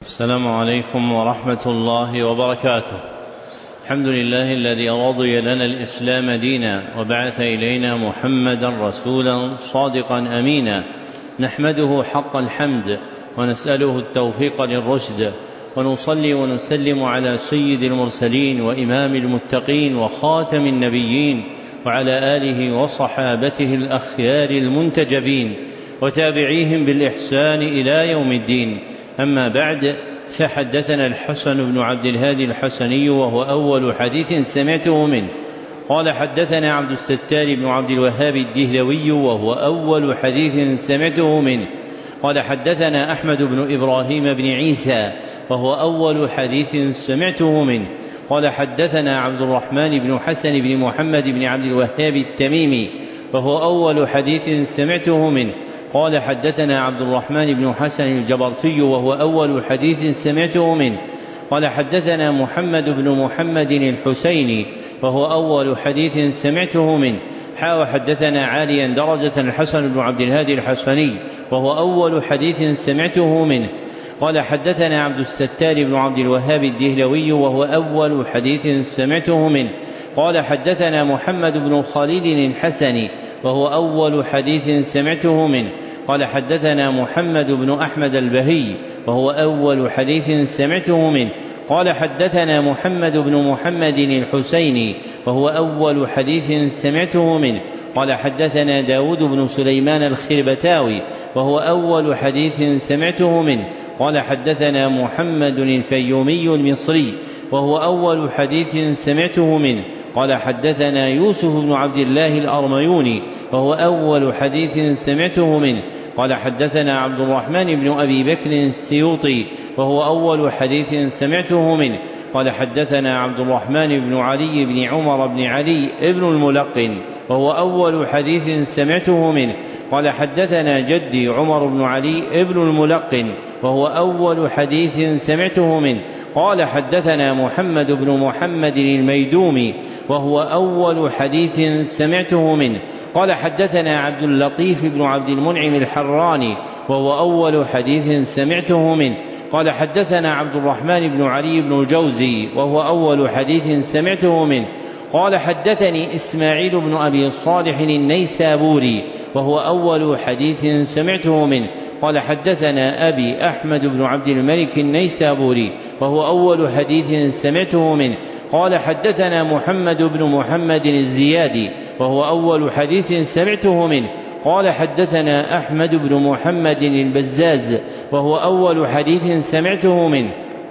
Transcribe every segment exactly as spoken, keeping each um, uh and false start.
السلام عليكم ورحمة الله وبركاته. الحمد لله الذي رضي لنا الإسلام دينا وبعث إلينا محمدا رسولا صادقا أمينا، نحمده حق الحمد ونسأله التوفيق للرشد، ونصلي ونسلم على سيد المرسلين وإمام المتقين وخاتم النبيين وعلى آله وصحابته الأخيار المنتجبين وتابعيهم بالإحسان إلى يوم الدين. أما بعد، فحدثنا الحسن بن عبد الهادي الحسني وهو أول حديث سمعته منه قال حدثنا عبد الستار بن عبد الوهاب الدهلوي وهو أول حديث سمعته منه قال حدثنا أحمد بن إبراهيم بن عيسى وهو أول حديث سمعته منه قال حدثنا عبد الرحمن بن حسن بن محمد بن عبد الوهاب التميمي وهو أول حديث سمعته منه قال حدثنا عبد الرحمن بن حسن الجبرتي وهو أول حديث سمعته منه قال حدثنا محمد بن محمد الحسيني وهو أول حديث سمعته منه حا حدثنا عاليا درجة الحسن بن عبد الهادي الحسني وهو أول حديث سمعته منه قال حدثنا عبد الستار بن عبد الوهاب الدهلوي وهو أول حديث سمعته منه قال حدثنا محمد بن خالد الحسني وهو أول حديث سمعته منه قال حدثنا محمد بن أحمد البهي وهو أول حديث سمعته منه قال حدثنا محمد بن محمد الحسيني وهو أول حديث سمعته منه قال حدثنا داود بن سليمان الخربتاوي وهو أول حديث سمعته منه قال حدثنا محمد الفيومي المصري وهو أول حديث سمعته منه قال حدثنا يوسف بن عبد الله الأرميوني وهو أول حديث سمعته منه قال حدثنا عبد الرحمن بن أبي بكر السيوطي وهو أول حديث سمعته منه قال حدثنا عبد الرحمن بن علي بن عمر بن علي ابن الملقن وهو أول حديث سمعته منه قال حدثنا جدي عمر بن علي ابن الملقن وهو أول حديث سمعته منه قال حدثنا محمد بن محمد الميدومي وهو أول حديث سمعته منه قال حدثنا عبد اللطيف بن عبد المنعم الحراني وهو أول حديث سمعته منه قال حدثنا عبد الرحمن بن علي بن الجوزي وهو أول حديث سمعته منه قال حدثني إسماعيل بن أبي صالح النيسابوري وهو أول حديث سمعته منه قال حدثنا أبي أحمد بن عبد الملك النيسابوري وهو أول حديث سمعته منه قال حدثنا محمد بن محمد الزيادي وهو أول حديث سمعته منه قال حدثنا أحمد بن محمد البزاز وهو أول حديث سمعته منه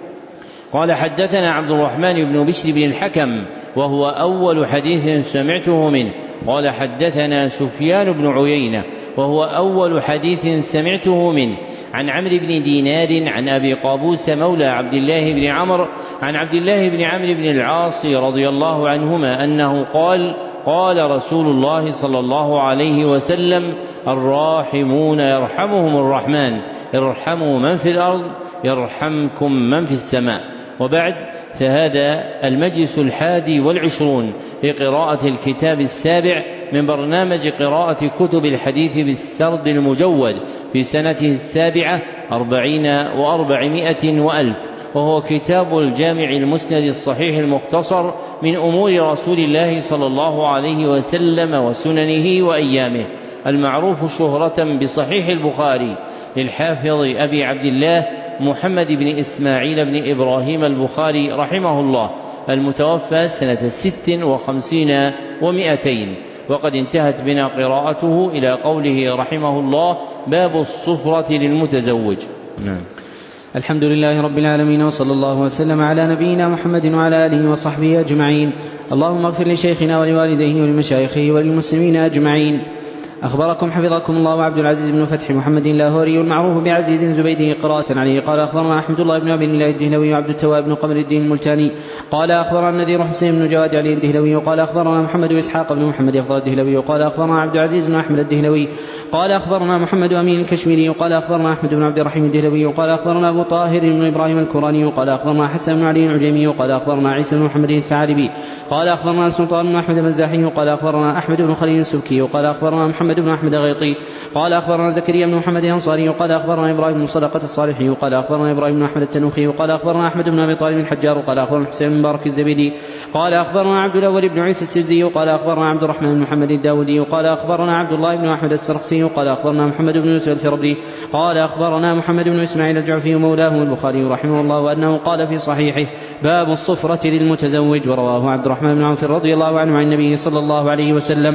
قال حدثنا عبد الرحمن بن بشر بن الحكم وهو أول حديث سمعته منه قال حدثنا سفيان بن عيينة وهو أول حديث سمعته منه عن عمرو بن دينار عن أبي قابوس مولى عبد الله بن عمرو عن عبد الله بن عمرو بن العاص رضي الله عنهما أنه قال قال رسول الله صلى الله عليه وسلم الراحمون يرحمهم الرحمن ارحموا من في الأرض يرحمكم من في السماء. وبعد، فهذا المجلس الحادي والعشرون لقراءة الكتاب السابع من برنامج قراءة كتب الحديث بالسرد المجود في سنته السابعة أربعين وأربعمائة وألف، وهو كتاب الجامع المسند الصحيح المختصر من أمور رسول الله صلى الله عليه وسلم وسننه وأيامه، المعروف شهرة بصحيح البخاري للحافظ أبي عبد الله محمد بن إسماعيل بن إبراهيم البخاري رحمه الله، المتوفى سنة ست وخمسين ومائتين. وقد انتهت بنا قراءته إلى قوله رحمه الله باب الصفرة للمتزوج. نعم. الحمد لله رب العالمين، وصلى الله وسلم على نبينا محمد وعلى آله وصحبه أجمعين. اللهم اغفر لشيخنا ولوالديه ولمشايخه وللمسلمين أجمعين. أخبركم حفظكم الله عبد العزيز بن فتح محمد اللاهوري المعروف بعزيز زبيده قراءة عليه قال أخبرنا أحمد الله بن أبي الله الدهلوي وعبد التواب بن قمر الدين الملتاني قال أخبرنا النذير حسين بن جواد علي الدهلوي وقال أخبرنا محمد بن إسحاق بن محمد أفضل الدهلوي وقال أخبرنا عبد العزيز بن أحمد الدهلوي قال أخبرنا محمد أمين الكشميري وقال أخبرنا أحمد بن عبد الرحيم الدهلوي وقال أخبرنا أبو طاهر بن إبراهيم الكوراني وقال أخبرنا حسن بن علي العجيمي وقال أخبرنا عيسى بن محمد الثعلبي قال أخبرنا سلطان بن أحمد المزاحي قال أخبرنا أحمد بن خليل السبكي وقال أخبرنا محمد بن أحمد الغيطي قال أخبرنا زكريا بن محمد الأنصاري وقال أخبرنا إبراهيم بن صدقة الصالحي وقال أخبرنا إبراهيم بن أحمد التنوخي وقال أخبرنا أحمد بن أبي طالب الحجار وقال أخبرنا حسين بن مبارك الزبيدي قال أخبرنا عبد الأول بن عيسى السرزي وقال أخبرنا عبد الرحمن بن محمد الداودي وقال أخبرنا عبد الله بن أحمد السرخسي وقال أخبرنا محمد بن يوسف الفربري قال أخبرنا محمد بن إسماعيل الجعفي مولاه البخاري رحمه الله وأنه قال في صحيحه باب الصفرة للمتزوج، ورواه عبد الرحمن بن عوف رضي الله عنه عن النبي صلى الله عليه وسلم.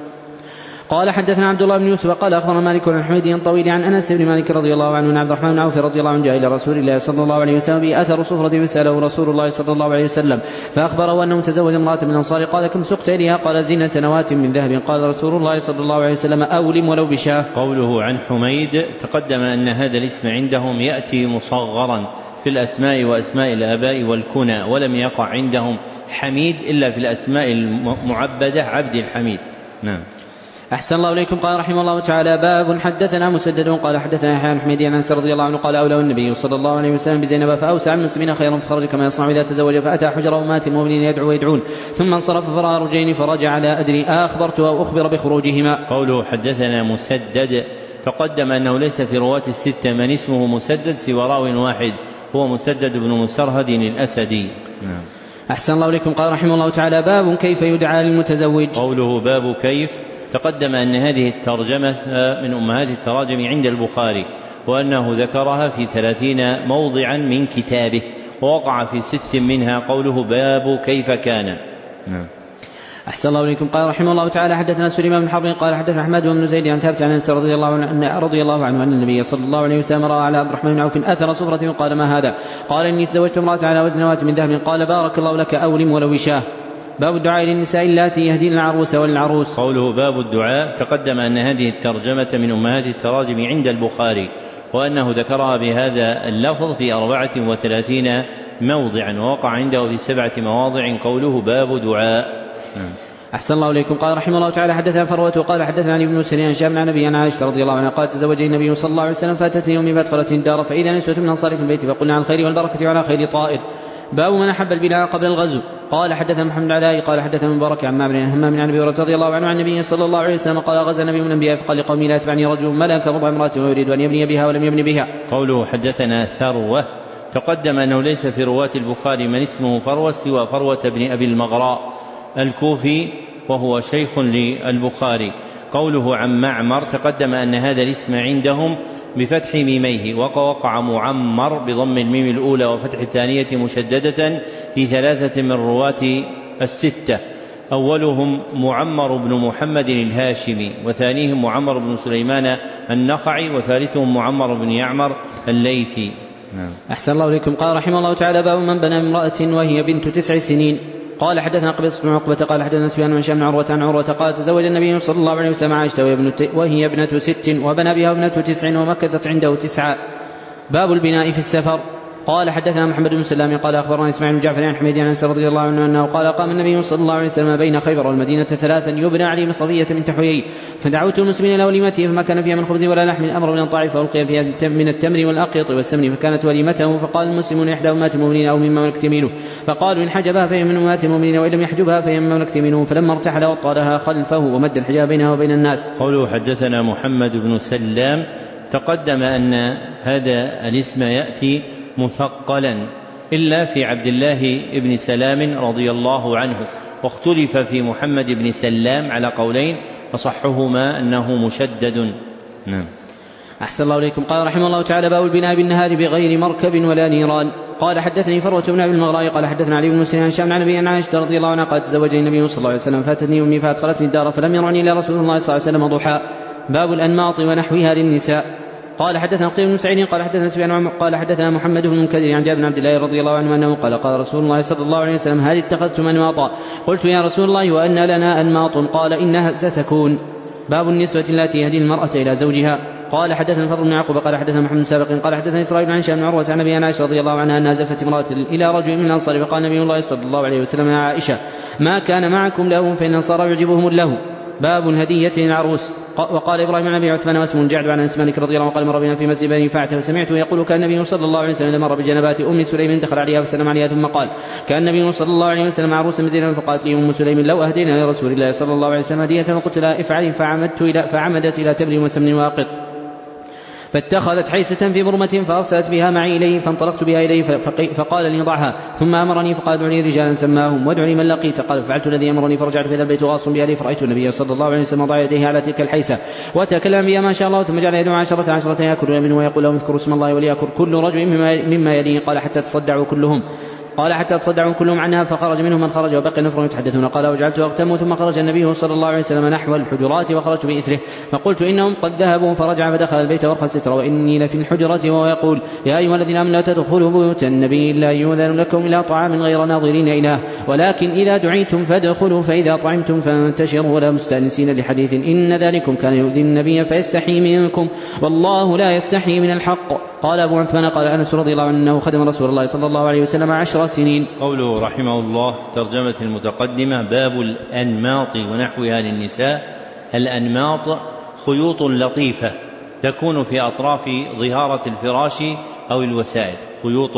قال حدثنا عبد الله بن يوسف قال أخبرنا مالك بن حميد الطويل عن أنس بن مالك رضي الله عنه أن عبد الرحمن بن عوف رضي الله عنه جاء إلى رسول الله صلى الله عليه وسلم بأثر صفرة فسأله رسول الله صلى الله عليه وسلم فأخبره أنه تزوج امرأة من الأنصار قال كم سقت إليها؟ قال زينة نواة من ذهب. قال رسول الله صلى الله عليه وسلم أولم ولو بشاه. قوله عن حميد تقدم أن هذا الاسم عندهم يأتي مصغرا في الأسماء وأسماء الآباء والكنى، ولم يقع عندهم حميد إلا في الأسماء المعبدة عبد الحميد. نعم. أحسن الله إليكم. قال رحمه الله تعالى باب حدثنا مسدد قال حدثنا يحيى بن حميد عن أنس رضي الله عنه قال أولى النبي صلى الله عليه وسلم بزينب فأوسع المسلمين خيرا فخرج كما يصنع إذا تزوج فأتى حجر أمهات المؤمنين يدعو ويدعون ثم انصرف فرأى رجلين فرجع على أدري أخبرت أو أخبر بخروجهما. قوله حدثنا مسدد تقدم أنه ليس في رواة الستة من اسمه مسدد سوى راو واحد هو مسدد بن مسرهد الأسدي. نعم. أحسن الله إليكم. قال رحمه الله تعالى باب كيف يدعى للمتزوج. قوله باب كيف تقدم أن هذه الترجمة من أمهات التراجم عند البخاري وأنه ذكرها في ثلاثين موضعا من كتابه ووقع في ست منها قوله باب كيف كان. نعم. أحسن الله إليكم. قال رحمه الله تعالى حدثنا سليمان بن حرب قال حدثنا أحمد بن زيد عن ثابت عن أنس رضي الله عنه رضي الله عنه أن النبي صلى الله عليه وسلم رأى على عبد الرحمن بن عوف أثر صفرة قال ما هذا؟ قال إني تزوجت امرأة على وزن نواة من ذهب. قال بارك الله لك أولم ولو وشاه. باب الدعاء للنساء اللاتي يهدين العروس والعروس. قوله باب الدعاء تقدم أن هذه الترجمة من أمهات التراجم عند البخاري وأنه ذكرها بهذا اللفظ في أربعة وثلاثين موضعا ووقع عنده في سبعة مواضع قوله باب دعاء. أحسن الله إليكم. قال رحمه الله تعالى حدثنا فروة قال حدثنا علي بن سريان شام عن نبي عائشة رضي الله عنها قال تزوج النبي صلى الله عليه وسلم فاتتني أمي فادخلت الدار فإذا نسوة من أنصار في البيت فقلنا عن الخير والبركة وعلى خير طائر. باب من أحب البناء قبل الغزو. قال حدثنا محمد علاء قال حدثنا مبارك عن معمر عن همام عن ابي هريره رضي الله عنه عن النبي صلى الله عليه وسلم قال غزا نبي من الانبياء فقال لقومي لا يتبعني رجل ملك ربع امراه ويريد ان يبني بها ولم يبني بها. قوله حدثنا ثروه تقدم انه ليس في رواه البخاري من اسمه فروه سوى فروه بن ابي المغراء الكوفي وهو شيخ للبخاري. قوله عن معمر تقدم أن هذا الاسم عندهم بفتح ميميه وقع معمر بضم الميم الأولى وفتح الثانية مشددة في ثلاثة من رواة الستة أولهم معمر بن محمد الهاشمي وثانيهم معمر بن سليمان النخعي وثالثهم معمر بن يعمر الليثي. نعم. أحسن الله إليكم. قال رحمه الله تعالى باب من بنى امرأة وهي بنت تسع سنين. قال حدثنا قبيصة بن عقبة قال حدثنا سفيان بن هشام عن عروة عن عروة قال تزوج النبي صلى الله عليه وسلم عائشة وهي ابنة ست وبنى بها ابنة تسع ومكثت عنده تسعة. باب البناء في السفر. قال حدثنا محمد بن سلام قال أخبرنا إسماعيل بن جعفر عن حميد عن أنس رضي الله عنه أنه قال قام النبي صلى الله عليه وسلم بين خيبر والمدينة ثلاثا يبنى عليه بصفية من حيي فدعوت المسلمين إلى وليمته فما كان فيها من خبز ولا لحم أمر من الطاعف فألقي فيها من التمر والأقيط والسمن فكانت وليمته فقال المسلمون إحدى أمهات المؤمنين أو مما ملكت يمينه فقالوا إن حجبها فهي من أمهات المؤمنين وإن لم يحجبها فهي مما ملكت يمينه فلما ارتحل وطالها خلفه ومد الحجاب بينها وبين الناس. قوله حدثنا محمد بن سلام تقدم أن هذا الاسم يأتي مثقلا إلا في عبد الله بن سلام رضي الله عنه واختلف في محمد بن سلام على قولين فصحهما أنه مشدد. نعم. أحسن الله إليكم. قال رحمه الله تعالى باب البناء بالنهار بغير مركب ولا نيران. قال حدثني فروة بن أبي المغراء قال حدثنا علي بن مسلم عن شام عن نبي عائشة رضي الله عنها قال تزوجني النبي صلى الله عليه وسلم فاتتني أمي فأدخلتني الدار فلم يرعني إلا رسول الله صلى الله عليه وسلم ضحى. باب الأنماط ونحوها للنساء. قال حدثنا قيم بن سعيد قال حدثنا سفيان قال حدثنا محمد بن المنكدر عن جابر بن عبد الله رضي الله عنه أنه قال قال رسول الله صلى الله عليه وسلم هل اتخذتم أنماطا؟ قلت يا رسول الله وأن لنا أنماط؟ قال إنها ستكون. باب النسوة التي يهدين المرأة إلى زوجها. قال حدثنا فضل بن يعقوب قال حدثنا محمد سابق قال حدثنا إسرائيل عن هشام بن عروة عن أبي عائشة رضي الله عنها أنها زفت امرأة إلى رجل من الأنصار فقال نبي الله صلى الله عليه وسلم يا عائشة ما كان معكم له فإن الأنصار يعجبهم له باب هدية العروس. وقال إبراهيم بن أبي عثمان واسمه جعد عن أنس مالك رضي الله عنه قال مر بنا في مسجد بني فاعة فسمعته يقول كان النبي صلى الله عليه وسلم مر بجنبات أم سليم دخل عليها فسلم عليها ثم قال كان النبي صلى الله عليه وسلم عروسا بزينب فقالت لي أم سليم لو أهدينا لرسول الله صلى الله عليه وسلم هدية فقلت لها افعلي فعمدت إلى فعمدت إلى تمر وسمن واقط فاتخذت حيسة في برمة فأرسلت بها معي إليه فانطلقت بها إليه فقال لي ضعها ثم أمرني فقال ادع لي رجالا سماهم وادع لي من لقيت قال فعلت الذي أمرني فرجعت فإذا البيت غاص بأهلي فرأيت النبي صلى الله عليه وسلم ضع يديه على تلك الحيسة وتكلم بها ما شاء الله ثم جعل يدعو عشرة عشرة يأكل منه ويقول لهم اذكروا اسم الله وليأكل كل رجل مما يليه قال حتى تصدعوا كلهم قال حتى تصدعوا كلهم عنها فخرج منهم من خرج وبقي نفر يتحدثون قال وجعلت أغتم ثم خرج النبي صلى الله عليه وسلم نحو الحجرات وخرجت بإثره فقلت إنهم قد ذهبوا فرجع فدخل البيت وارخى الستر وإني لفي الحجرة وهو يقول يا أيها الذين آمنوا لا تدخلوا بيوت النبي إلا يؤذن لكم إلى طعام غير ناظرين إله ولكن إذا دعيتم فادخلوا فإذا طعمتم فانتشروا ولا مستأنسين لحديث إن ذلكم كان يؤذي النبي فيستحي منكم والله لا يستحي من الحق. قال أبو عثمان قال أنس رضي الله عنه أنه خدم رسول الله صلى الله عليه وسلم عشر سنين. قوله رحمه الله ترجمة المتقدمة باب الأنماط ونحوها للنساء. الأنماط خيوط لطيفة تكون في أطراف ظهارة الفراش أو الوسائد خيوط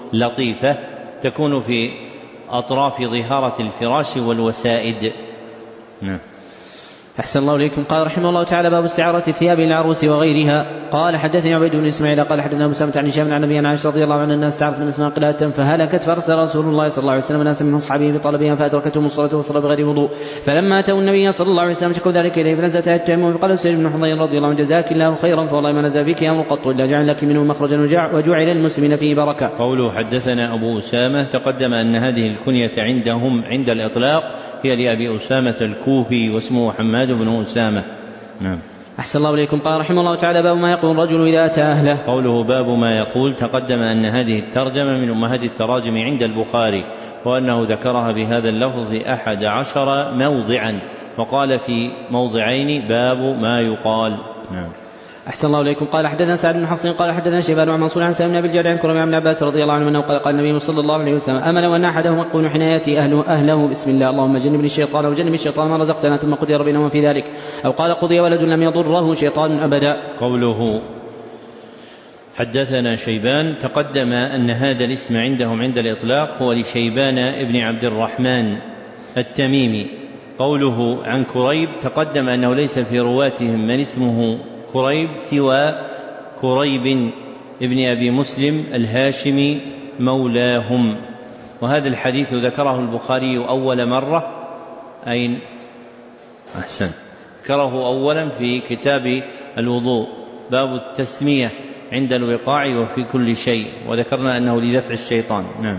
لطيفة تكون في أطراف ظهارة الفراش والوسائد. نعم. أحسن الله إليكم. قال رحمه الله تعالى باب استعارة ثياب العروس وغيرها. قال حدثني عبيد بن إسماعيل قال حدثنا أبو سامة عن هشام عن أبي عائشة رضي الله عنها أنها استعارت من أسماء قلادة فهلكت فأرسل رسول الله صلى الله عليه وسلم ناسا من أصحابه بطلبها فأدركتهم الصلاة وصلى بغير وضوء فلما أتوا النبي صلى الله عليه وسلم شكوا ذلك إليه فنزلت آية التيمم فقال سعيد بن حضير رضي الله عنه جزاك الله خيرا فوالله ما نزل بك أمر قط إلا جعل لك منه مخرجا وجعل المسلمين فيه بركة. قوله حدثنا أبو أسامة تقدم أن هذه الكنية عندهم عند الإطلاق هي لأبي أسامة الكوفي واسمه حماد بن أسامة. نعم. أحسن الله إليكم. قال رحمه الله تعالى باب ما يقول الرجل إذا أتى أهله. قوله باب ما يقول تقدم أن هذه الترجمة من أمهات التراجم عند البخاري وأنه ذكرها بهذا اللفظ أحد عشر موضعا وقال في موضعين باب ما يقال. نعم. أحسن الله إليكم. قال حدثنا سعد بن حفص قال حدثنا شيبان عن منصور عن سالم بن الجعد عن كرم بن عباس رضي الله عنه أنه قال قال النبي صلى الله عليه وسلم أمل وأن أحدهم يقول حين يأتي أهله, أهله بسم الله اللهم جنبني الشيطان وجنب الشيطان ما رزقتنا ثم قضي ربنا في ذلك أو قال قضي ولد لم يضره شيطان أبدا. قوله حدثنا شيبان تقدم أن هذا الاسم عندهم عند الإطلاق هو لشيبان ابن عبد الرحمن التميمي. قوله عن كريب تقدم أنه ليس في رواتهم من اسمه كريب سوى كريب ابن أبي مسلم الهاشمي مولاهم. وهذا الحديث ذكره البخاري أول مرة أين أحسن ذكره أولا في كتاب الوضوء باب التسمية عند الوقاع وفي كل شيء وذكرنا أنه لدفع الشيطان. نعم.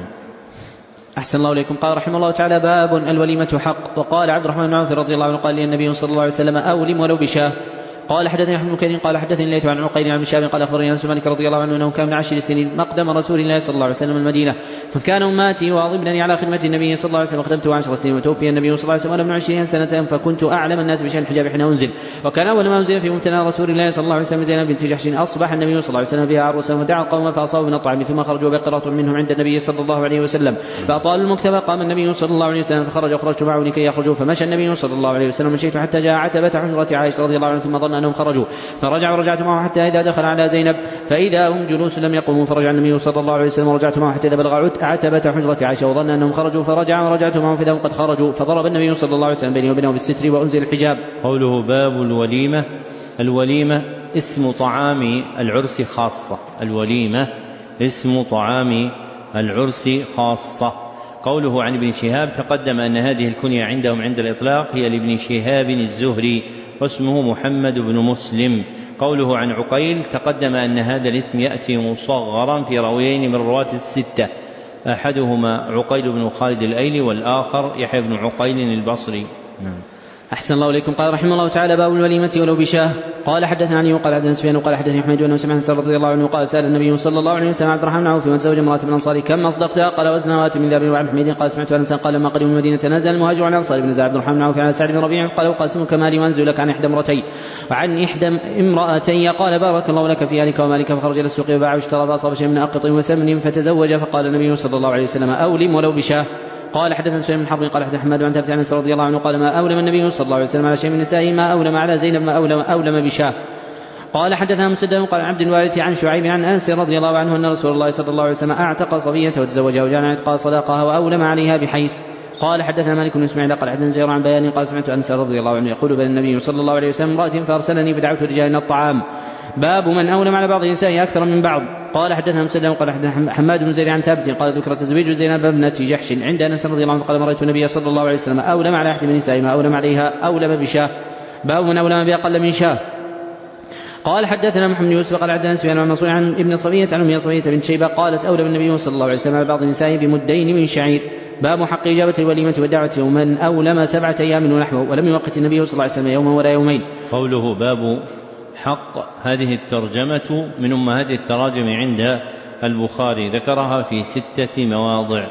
أحسن الله إليكم. قال رحمه الله تعالى باب الوليمة حق. وقال عبد الرحمن بن عوف رضي الله عنه قال لي النبي صلى الله عليه وسلم أولم ولو بشاه. قال حدثني أحمد بن كثير قال حدثني الليث عن عقيل عن شاب قال أخبرني أنس مالك رضي الله عنه أنه كان من عشر سنين مقدم رسول الله صلى الله عليه وسلم المدينة فكان أماتي واظبنني على خدمة النبي صلى الله عليه وسلم خدمته عشر سنين وتوفي النبي صلى الله عليه وسلم وأنا ابن عشرين سنة فكنت أعلم الناس بشأن الحجاب حين أنزل وكان أول ما أنزل في مبتنى رسول الله صلى الله عليه وسلم زينب بنت جحش أصبح النبي صلى الله عليه وسلم بها عروسا ودعا القوم فأصابوا من الطعام ثم خرجوا بقرة منهم عند النبي صلى الله عليه وسلم فأطالوا المكتبة قام النبي صلى الله عليه وسلم فخرج وخرجت معه لكي يخرجوا فمشى النبي صلى الله عليه وسلم مشيت حتى جاء عتبة حجرة عائشة رضي الله عنها ثم ظن أنهم خرجوا فرجع ورجعت معه حتى إذا دخل على زينب فإذا هم جلوس لم يقوموا فرجع النبي صلى الله عليه وسلم ورجعت معه حتى إذا بلغ عتبة حجرة عائشة وظن أنهم خرجوا فرجع ورجعت معه فإذا هم قد خرجوا فضرب النبي صلى الله عليه وسلم بينه وبينه بالستر وأنزل الحجاب. قوله باب الوليمة. الوليمة اسم طعام العرس خاصة. الوليمة اسم طعام العرس خاصة. قوله عن ابن شهاب تقدم أن هذه الكنية عندهم عند الإطلاق هي لابن شهاب الزهري واسمه محمد بن مسلم. قوله عن عقيل تقدم أن هذا الاسم يأتي مصغرا في راويين من رواة الستة أحدهما عقيل بن خالد الأيلي والآخر يحيى بن عقيل البصري. نعم. أحسن الله إليكم. قال رحمه الله تعالى باب الوليمة ولو بشاه. قال حدثنا علي وقال حدثنا سفيان وقال حدثني حميد بن سمعان رضي الله عنه قال سأل النبي صلى الله عليه وسلم عبد الرحمن بن عوف من زوج امرأة من الأنصار كم أصدقتها قال وزنها من ذهب وعن حميد قال سمعت أنسا قال لما قدموا المدينة نزل المهاجر عن الأنصار بن عبد الرحمن بن عوف على سعد بن ربيع قال وقاسم كمالي وأنزل لك عن إحدى امرأتين وعن إحدى امرأتين قال بارك الله لك في أهلك ومالك فخرج إلى السوق وباع واشترى فأصاب شيء من أقط وسمن فتزوج فقال النبي صلى الله عليه وسلم أولم ولو بشاه. قال حدثنا سليمان بن حرب قال حدثنا حماد عن ثابت عن انس رضي الله عنه قال ما أولم النبي صلى الله عليه وسلم على شيء من نسائه ما أولم على زينب ما أولم, أولم بشاه. قال حدثنا مسدد قال عبد الوارث عن شعيب عن انس رضي الله عنه ان رسول الله صلى الله عليه وسلم اعتق صبيه وتزوجها وجعل عتقها صداقها واولم عليها بحيث. قال حدثنا مالك بن اسماعيل قال حدثنا زهير عن بيان قال سمعت انس رضي الله عنه يقول بل النبي صلى الله عليه وسلم امرأة فارسلني فدعوت رجالنا الطعام باب من اولم على بعض نسائه اكثر من بعض. قال حدثنا مسدد قال حدثنا حماد بن زيد عن ثابت قال ذكر تزويج زينب ابنة جحش عند انس رضي الله عنه قال مريت النبي صلى الله عليه وسلم اولم على احد من نسائه ما اولم عليها اولم بشاه. باب من اولم باقل من شاه. قال حدثنا محمد بن يوسف قال حدثنا سفيان عن منصور عن ابن صفية عن ام صفية بنت شيبة قالت اولم النبي صلى الله عليه وسلم على بعض نسائه بمدين من شعير. باب حق إجابة الوليمة والدعوة ومن أولم سبعة أيام ونحوه ولم يوقت النبي صلى الله عليه وسلم يوما ولا يومين. قوله باب حق هذه الترجمة من أمهات التراجم عند البخاري ذكرها في ستة مواضع.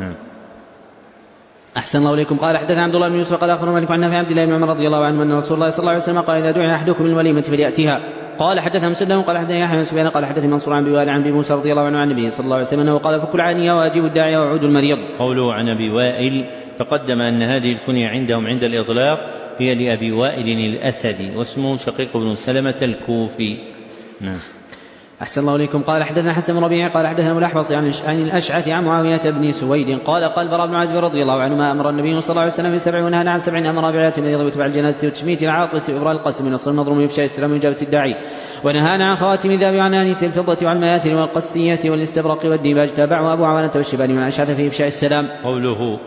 أحسن الله إليكم. قال حدثنا عبد الله بن يوسف قال أخبرنا مالك عن نافع عبد الله بن عمر رضي الله عنه أن رسول الله صلى الله عليه وسلم قال إذا دعي أحدكم الوليمة فليأتها. قال حدثنا مسدد قال حدثنا يحيى بن سفيان قال حدثني منصور عن بوال عن ابي موسى رضي الله عنه عن النبي صلى الله عليه وسلم انه قال فكل عانيه واجيب الداعي وعود المريض. قوله عن ابي وائل تقدم ان هذه الكنيه عندهم عند الاطلاق هي لابي وائل الاسدي واسمه شقيق بن سلمة الكوفي. نعم. أحسن الله إليكم. قال حدثنا حسن بن ربيع قال حدثنا أبو الأحوص عن الأشعث عن معاوية بن سويد قال قال براء بن عازب رضي الله عنه ما أمر النبي صلى الله عليه وسلم بسبع ونهى عن سبع أمر بعلاة المريض واتباع الجنازة وتشميت العاطس وإبراء القسم ونصر المظلوم وإفشاء السلام وإجابة الداعي ونهانا عن خواتم الذهب وعن آنية الفضة وعن المياثر والقسية والاستبرق والديباج تابعه أبو عوانة والشبان من أشعث في إفشاء السلام. قوله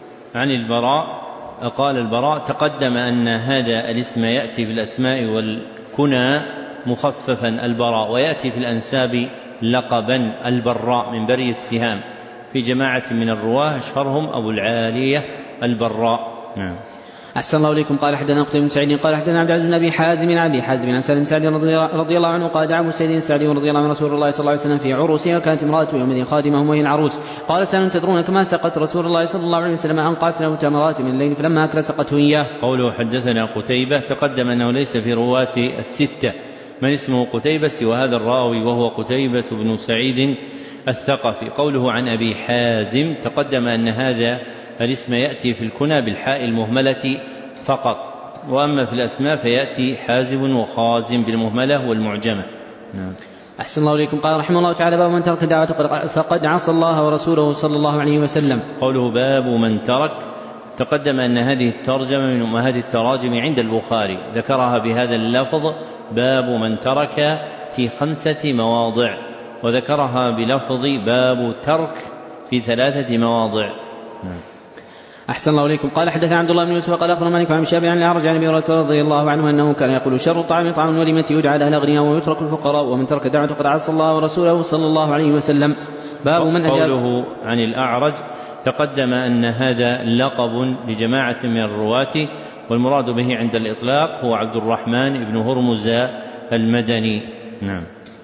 عن البراء قال البراء تقدم أن هذا الاسم يأتي في الأسماء والكنى مخففا البراء ويأتي في الأنساب لقبا البراء من بري السهام في جماعة من الرواه أشهرهم أبو العالية البراء. نعم. أحسن الله إليكم. قال حدثنا قتيبة بن سعيد قال حدثنا عبد العزيز بن أبي حازم عن أبي حازم عن سالم سعد رضي الله عنه قال دعا أبو سعيد السعدي رضي الله عنه رسول الله صلى الله عليه وسلم في عروسه وكانت امرأة يومئذ خادمهم وهي العروس. قال سالم تدرون كما سقت رسول الله صلى الله عليه وسلم أنقعت له تمرات من الليل فلما أكل سقته إياه. قوله حدثنا قتيبة تقدم أنه ليس في رواة الستة من اسمه قتيبة سوى هذا الراوي وهو قتيبة بن سعيد الثقفي. قوله عن أبي حازم تقدم أن هذا الاسم يأتي في الكنى بالحاء المهملة فقط وأما في الأسماء فيأتي حازم وخازم بالمهملة والمعجمة. نعم. أحسن الله إليكم. قال رحمه الله تعالى باب من ترك الدعوة فقد عصى الله ورسوله صلى الله عليه وسلم. قوله باب من ترك تقدم أن هذه الترجمة من أمهات التراجم عند البخاري ذكرها بهذا اللفظ باب من ترك في خمسة مواضع وذكرها بلفظ باب ترك في ثلاثة مواضع. نعم. أحسن الله إليكم. قال حدثنا عبد الله بن يوسف قال أخبرنا مالك عن شابه عن الأعرج عن أبي هريرة رضي الله عنه أنه كان يقول شر الطعام طعام الوليمة يدعى على الأغنياء ويترك الفقراء ومن ترك دعوة قد عصى الله ورسوله صلى الله عليه وسلم. باب من أجاب. قوله عن الأعرج تقدم أن هذا لقب لجماعة من الرواة والمراد به عند الإطلاق هو عبد الرحمن بن هرمز المدني. نعم.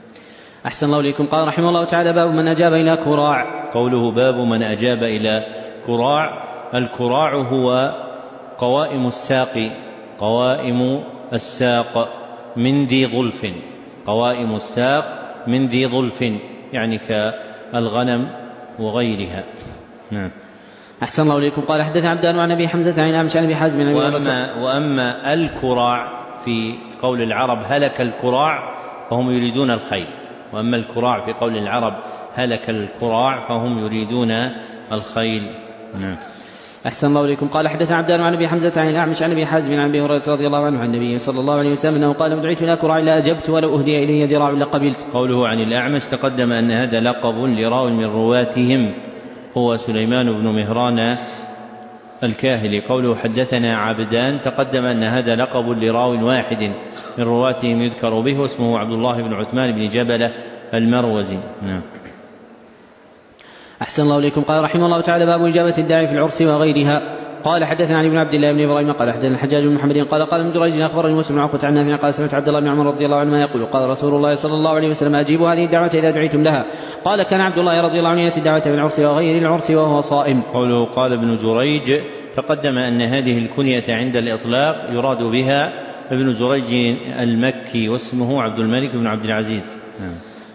أحسن الله إليكم. قال رحمه الله تعالى باب من أجاب إلى كراع. قوله باب من أجاب إلى كراع. الكراع هو قوائم الساق قوائم الساق من ذي ظلف قوائم الساق من ذي ظلف يعني كالغنم وغيرها. نعم. أحسن الله إليكم. قال حدث عبدان عن أبي حمزة عن الأعمش عن أبي حازم. وأما, وأما الكراع في قول العرب هلك الكراع فهم يريدون الخيل وأما الكراع في قول العرب هلك الكراع فهم يريدون الخيل. نعم. أحسن الله إليكم. قال حدثنا عبدان عن أبي حمزة عن الأعمش عن أبي حازم عن أبي هريرة رضي الله عنه عن النبي صلى الله عليه وسلم أنه قال دعيت إلى كراع لا أجبت ولو أهدي إلي ذراع لقبلت. قوله عن الأعمش تقدم أن هذا لقب لراو من رواتهم هو سليمان بن مهران الكاهلي. قوله حدثنا عبدان تقدم أن هذا لقب لراو واحد من رواتهم يذكر به واسمه عبد الله بن عثمان بن جبلة المروزي. نعم. أحسن الله إليكم. قال رحمه الله تعالى باب إجابة الداعي في العرس وغيرها. قال حدثنا علي بن عبد الله بن إبراهيم قال حدثنا الحجاج بن محمد قال قال ابن جريج أخبرني موسى بن عقبة عن نافع قال سمعت عبد الله بن عمر رضي الله عنهما يقول قال رسول الله صلى الله عليه وسلم أجيبوا هذه الدعوة إذا دعيتم لها. قال كان عبد الله رضي الله عنه يأتي الدعوة في العرس وغير العرس وهو صائم. قوله قال ابن جريج تقدم أن هذه الكنية عند الإطلاق يراد بها ابن جريج المكي واسمه عبد الملك بن عبد العزيز.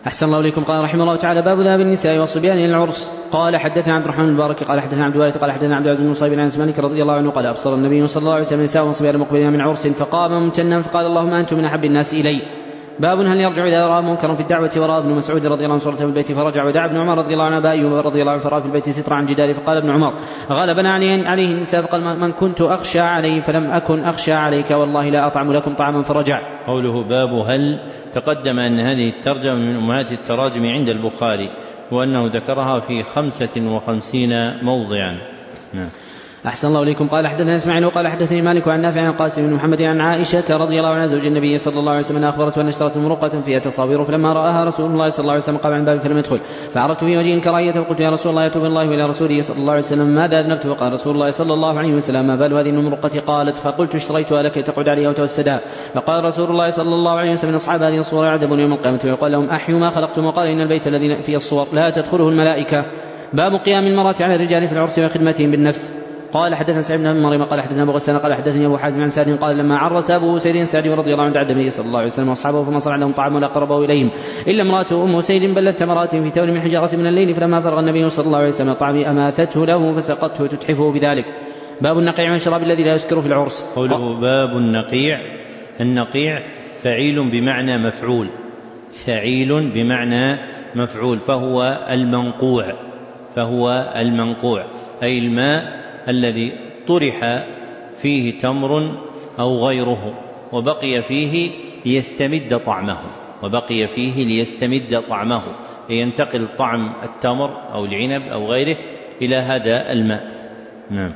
أحسن الله إليكم. قال رحمه الله تعالى: باب ذهاب النساء والصبيان إلى العرس. قال حدثنا عبد الرحمن المبارك قال حدثنا عبد الوارث قال حدثنا عبد العزيز بن صهيب عن مالك رضي الله عنه قال: أبصر النبي صلى الله عليه وسلم نساء وصبيان مقبلين من عرس فقام ممتنا فقال: اللهم أنتم من أحب الناس إلي. باب هل يرجع إذا رأى منكرا في الدعوة ورأى ابن مسعود رضي الله عنه صورته في البيت فرجع، ودعا ابن عمر رضي الله عنه أبا أيوب رضي الله عنه فرأى في البيت سترا عن جدار فقال ابن عمر: غلبنا عليه النساء، فقال: من كنت أخشى عليه فلم أكن أخشى عليك والله لا أطعم لكم طعاما، فرجع. قوله باب هل تقدم أن هذه الترجمة من أمهات التراجم عند البخاري، وأنه ذكرها في خمسة وخمسين موضعا. نعم. أحسن الله إليكم. قال حدثنا إسماعيل وقال حدثني مالك عن نافع عن قاسم بن محمد عن عائشة رضي الله عنها زوج النبي صلى الله عليه وسلم أخبرته أن اشترت مرقة فيها تصاوير، فلما رآها رسول الله صلى الله عليه وسلم قام عن باب فلم يدخل، فعرفت في وجهه الكراهية وقلت: يا رسول الله، يتوب الله وإلى رسوله صلى الله عليه وسلم ماذا أذنبت؟ فقال رسول الله صلى الله عليه وسلم: ما بال هذه المرقة؟ قالت: فقلت: اشتريتها لك تقعد عليها وتوسدها. فقال رسول الله صلى الله عليه وسلم: أصحاب هذه الصور يعذبون يوم القيامة ويقال لهم: أحيوا ما خلقتم. وقال: إن البيت الذي فيه الصور لا تدخله الملائكة. باب قيام المرأة على الرجال في العرس وخدمتهم بالنفس. قال حدثنا سعيد بن مريم قال حدثنا ابو غسان قال حدثني ابو حازم عن سعد قال: لما عرس ابو سعيد سعد رضي الله عنه دعا النبي صلى الله عليه وسلم واصحابه فما صنع لهم طعام ولا قربه اليهم الا امراته ام سعيد بلت تمرات في تور من حجاره من الليل، فلما فرغ النبي صلى الله عليه وسلم طعام اماثته له فسقته تتحفه بذلك. باب النقيع من الشراب الذي لا يسكر في العرس. قوله باب النقيع: النقيع فعيل بمعنى مفعول، فعيل بمعنى مفعول، فهو المنقوع، فهو المنقوع أي الماء الذي طرح فيه تمر أو غيره وبقي فيه ليستمد طعمه، وبقي فيه ليستمد طعمه لينتقل طعم التمر أو العنب أو غيره إلى هذا الماء. نعم.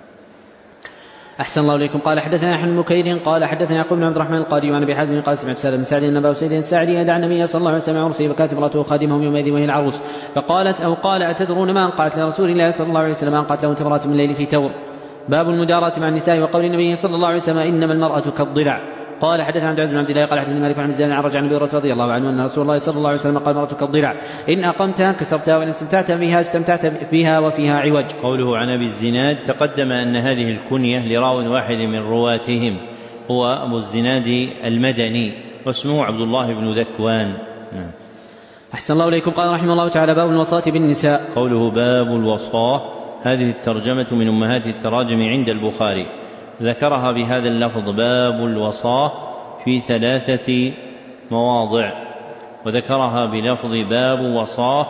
أحسن الله إليكم. قال حدثنا أحمد بن بكير قال حدثنا يعقوب بن عبد الرحمن القاضي وعن أبي حازم قال: سمعت سالم بن سعد أن أبا سعيد الساعدي يدعى النبي صلى الله عليه وسلم عرسه، فكانت امرأته خادمهم يومئذ وهي العروس، فقالت أو قال: أتدرون ما أنقعت لرسول الله صلى الله عليه وسلم؟ أنقعت له تمرات من الليل في تور. باب المداراة مع النساء وقول النبي صلى الله عليه وسلم: إنما المرأة كالضلع. قال حدثنا عبد العزيز بن عبد الله قال حدثني مالك عن الزاني عن رجع عن ابي هريره رضي الله عنه ان رسول الله صلى الله عليه وسلم قال: المرأة كالضلع، إن أقمتها كسرتها وإن استمتعت بها استمتعت بها وفيها عوج. قوله عن أبي الزناد: تقدم أن هذه الكنية لراو واحد من رواتهم هو أبو الزناد المدني واسمه عبد الله بن ذكوان. نعم. أحسن الله إليكم. قال رحمه الله تعالى: باب الوصاة بالنساء. قوله باب الوصاة، هذه الترجمة من أمهات التراجم عند البخاري، ذكرها بهذا اللفظ باب الوصاة في ثلاثة مواضع، وذكرها بلفظ باب وصاة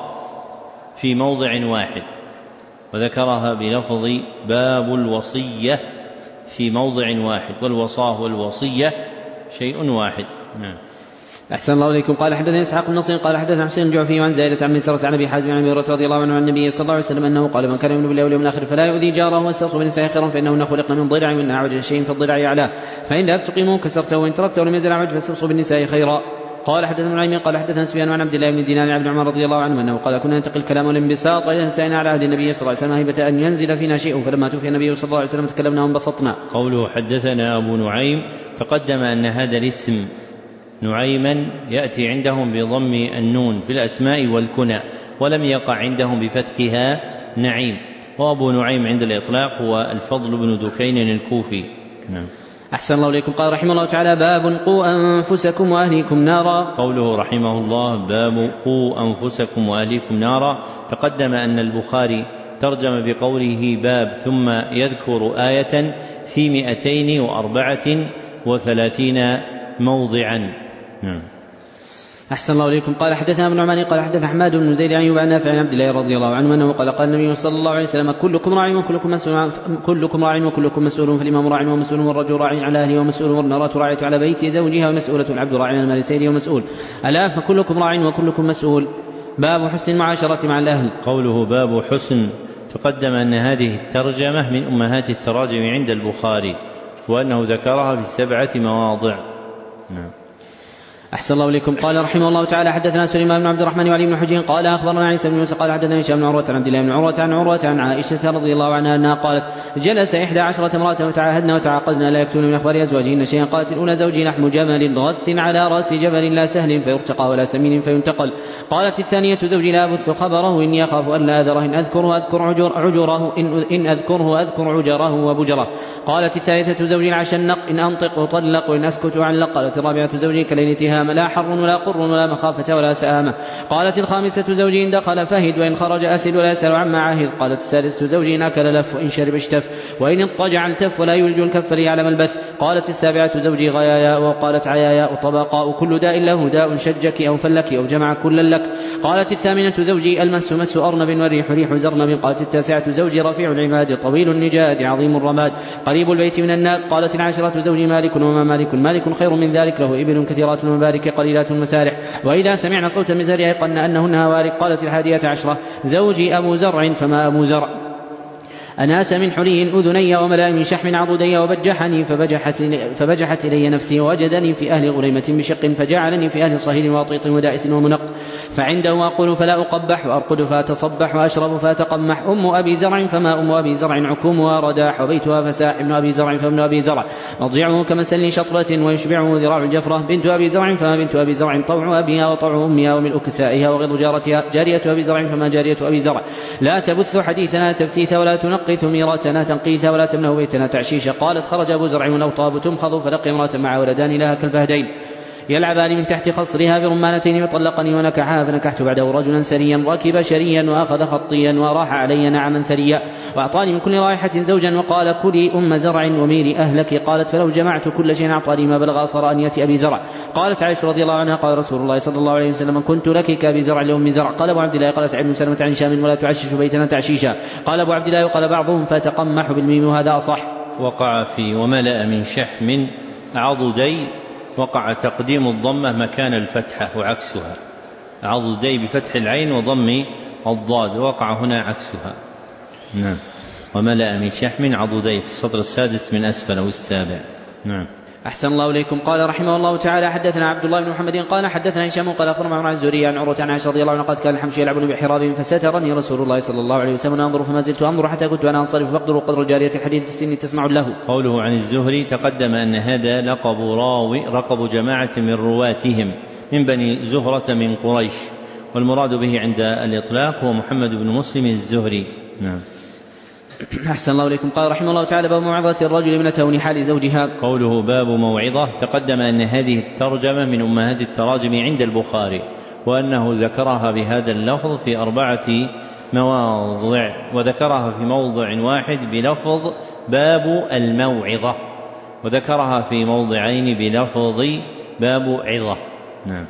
في موضع واحد، وذكرها بلفظ باب الوصية في موضع واحد، والوصاة والوصية شيء واحد. نعم. أحسن الله إليكم. قال حدثنا إسحاق بن نصر قال حدثنا حسين الجعفي عن زائدة عن ميسرة عن أبي حازم عن أبي هريرة رضي الله عنه عن النبي صلى الله عليه وسلم أنه قال: من كان يؤمن بالله واليوم الآخر فلا يؤذي جاره واستوصوا بالنساء خيرا، فإنهن خلقن من ضلع وإن أعوج شيء فالضلع أعلاه، فإن ذهبت تقيمه كسرته وإن تركته ولم يزل أعوج فاستوصوا بالنساء خيرا. قال حدثنا نعيم قال حدثنا سفيان عن عبد الله بن دينار عن ابن عمر رضي الله عنه أنه قال: كنا ننتقل الكلام والانبساط إلى نسائنا على عهد النبي صلى الله عليه وسلم هيبة أن ينزل فينا شيء، فلما توفي النبي صلى الله عليه وسلم تكلمنا وانبسطنا. قوله حدثنا أبو نعيم: تقدم أن هذا الاسم نعيما يأتي عندهم بضم النون في الأسماء والكنى، ولم يقع عندهم بفتحها نعيم، وأبو نعيم عند الإطلاق هو الفضل بن دكين الكوفي. نعم. أحسن الله إليكم. قال رحمه الله تعالى: باب قوا أنفسكم وأهليكم نارا. قوله رحمه الله: باب قوا أنفسكم وأهليكم نارا، تقدم أن البخاري ترجم بقوله باب ثم يذكر آية في مئتين وأربعة وثلاثين موضعا. نعم. أحسن الله إليكم. قال حدثنا ابن نعمان قال حدث حماد بن زيد عن أيوب عن نافع عن عبد الله رضي الله عنه أنه قال: قال النبي صلى الله عليه وسلم: كلكم راع وكلكم مسؤول كلكم راع وكلكم مسؤول، فالإمام راع ومسؤول، والرجل راع على أهله ومسؤول، والمرأة راعية على بيت زوجها ومسؤولة، العبد راع على المال سيده ومسؤول، ألا فكلكم راع وكلكم مسؤول. باب حسن المعاشرة مع الأهل. قوله باب حسن، تقدم أن هذه الترجمة من أمهات التراجم عند البخاري، وأنه ذكرها في سبعة مواضع. نعم. أحسن الله إليكم. قال رحمه الله تعالى: حدثنا سليمان بن عبد الرحمن وعلي بن حجين قال أخبرنا عيسى بن موسى قال حدثنا هشام بن عروة عن عبد الله بن عروة عن عروة عن عائشة رضي الله عنها أنها قالت: جلس إحدى عشرة امرأة وتعاهدن وتعاقدن لا يكتون من أخبار أزواجهن شيئا. قالت الأولى: زوجي لحم جمل غث على رأس جبل لا سهل فيرتقى ولا سمين فينتقل. قالت الثانية: زوجي لا أبث خبره إني أخاف أن لا أذره، إن أذكره أذكر عجره إن, إن أذكره أذكر عجره وبجره. قالت الثالثة: زوجي العشنق إن أنطق أطلق وإن أسكت أعلق. قالت الرابعة: زوجي كليلتها سهام لا حر ولا قر ولا مخافة ولا سآمة. قالت الخامسة زوجي إن دخل فهد وإن خرج أسل ولا يسأل عما عاهد. قالت السادسة زوجي إن أكل لف وإن شرب اشتف وإن اضطجع التف ولا يلج الكف ليعلم البث. قالت السابعة زوجي غياياء. وقالت عياياء طبقاء كل داء له داء شجك أو فلك أو جمع كلا لك. قالت الثامنة زوجي المس مس أرنب والريح ريح زرنب. قالت التاسعة زوجي رفيع العماد طويل النجاد عظيم الرماد قريب البيت من الناد. قالت العاشرة زوجي مالك وما مالك مالك خير من ذلك له إبل كثيرات ومبارك قليلات مسارح وإذا سمعنا صوت المزار أيقن أنهن هوارق. قالت الحادية عشرة زوجي أبو زرع فما أبو زرع أناس من حلي أذني وملأ من شحم عضدي وبجحني فبجحت, فبجحت إلي نفسي ووجدني في أهل غريمة بشق فجعلني في أهل صهيل واطيط ودائس ومنق فعنده أقول فلا أقبح وأرقد فأتصبح وأشرب فأتقمح. أم أبي زرع فما أم أبي زرع عكومها رداح وبيتها فساح. ابن أبي زرع فابن أبي زرع مضجعه كمسل شطرة ويشبعه ذراع الجفرة. بنت أبي زرع فما بنت أبي زرع طوع أبيها وطوع أمها وملء كسائها وغض جارتها. جارية أبي زرع فما جارية أبي زرع لا تبث حديثنا تبثيث ولا تنقث ميراتنا تنقيثا ولا تمنه بيتنا تعشيشا. قالت خرج أبو زرع والأوطاب تمخض فلقي امرأة مع ولدان لها كالفهدين يلعبان من تحت خصرها برمانتين فطلقني ونكحها فنكحت بعده رجلا سريا ركب شريا وأخذ خطيا وراح علي نعما ثريا وأعطاني من كل رائحة زوجا وقال كلي أم زرع وميري أهلك. قالت فلو جمعت كل شيء أعطاني ما بلغ أصر أن يأتي أبي زرع. قالت عائشة رضي الله عنها قال رسول الله صلى الله عليه وسلم كنت لك كأبي زرع لأم زرع. قال أبو عبد الله قال سعيد بن سلمة عن شام ولا تعشش بيتنا تعشيشا. قال أبو عبد الله وقال بعضهم فتقمح بالميم وهذا أصح. وقع في وملأ من شحم عضدي وقع تقديم الضمة مكان الفتحة وعكسها عضدي بفتح العين وضم الضاد وقع هنا عكسها. نعم. وملأ من شحم عضدي في السطر السادس من أسفل أو السابع. نعم. أحسن الله إليكم. قال رحمه الله تعالى حدثنا عبد الله بن محمد قال حدثنا هشام قال أخبرنا عن الزهري عن عروة عن عائشة رضي الله عنها قد كان الحمش يلعبون بحراب فسترني رسول الله صلى الله عليه وسلم أنظر فما زلت أنظر حتى كنت أنا أنصرف فاقدر قدر الجارية الحديث السن تسمع له. قوله عن الزهري تقدم أن هذا لقب راوي رقب جماعة من رواتهم من بني زهرة من قريش والمراد به عند الإطلاق هو محمد بن مسلم الزهري. نعم. أحسن الله إليكم. قال رحمه الله تعالى باب موعظة الرجل ابنته لحال زوجها. قوله باب موعظة تقدم أن هذه الترجمة من أمهات التراجم عند البخاري وأنه ذكرها بهذا اللفظ في أربعة مواضع وذكرها في موضع واحد بلفظ باب الموعظة وذكرها في موضعين بلفظ باب عظة. نعم.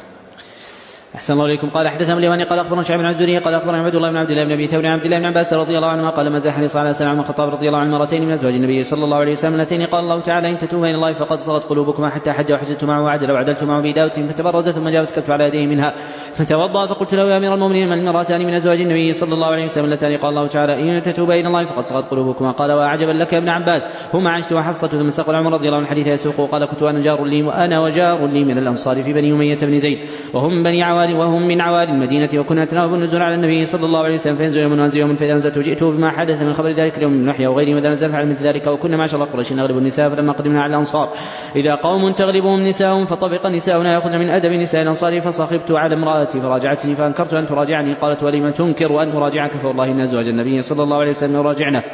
أحسن الله إليكم. قال حدثنا اليماني قال أخبرنا شعيب بن الزهري قال أخبرنا عبد الله بن عبد الله بن أبي ثور عن عبد الله بن عباس رضي الله عنهما قال مزح عليه صلى الله عليه وسلم الخطاب رضي الله عنه مرتين من أزواج النبي صلى الله عليه وسلم اللتين قال الله تعالى إن تتوبا إلى الله فقد صغت قلوبكما حتى حج وحجت معه وعدل وعدلت معه بداوة فتبرز ثم جاء فسكت على يديه منها فتوضأ فقلت له يا أمير المؤمنين من المرأتان من أزواج النبي صلى الله عليه وسلم اللتان قال الله تعالى إن تتوبا إلى الله فقد صغت قلوبكما. قال وأعجبا لك يا ابن عباس هما عائشة وحفصة ثم استقبل عمر رضي الله عنه حديث يسوق قال كنت أنا جار لي وأنا وجار لي من الأنصار في بني أمية بن زيد وهم بني عوال وهم من عوال المدينة وكنا نتناوب النزول على النبي صلى الله عليه وسلم فينزل يوم وننزل يوم فإذا نزلت جئته بما حدث من خبر ذلك اليوم من نحيا وغيره وإذا نزل فعل مثل ذلك وكنا معشر قريش نغلب النساء فلما قدمنا على الأنصار إذا قوم تغلبهم نساءهم فطبق نساؤنا يأخذن من أدب نساء الأنصار فصخبت على امرأتي فراجعتني فأنكرت أن تراجعني قالت ولم تنكر أن أراجعك فوالله إن أزواج النبي صلى الله عليه وسلم يراجعنا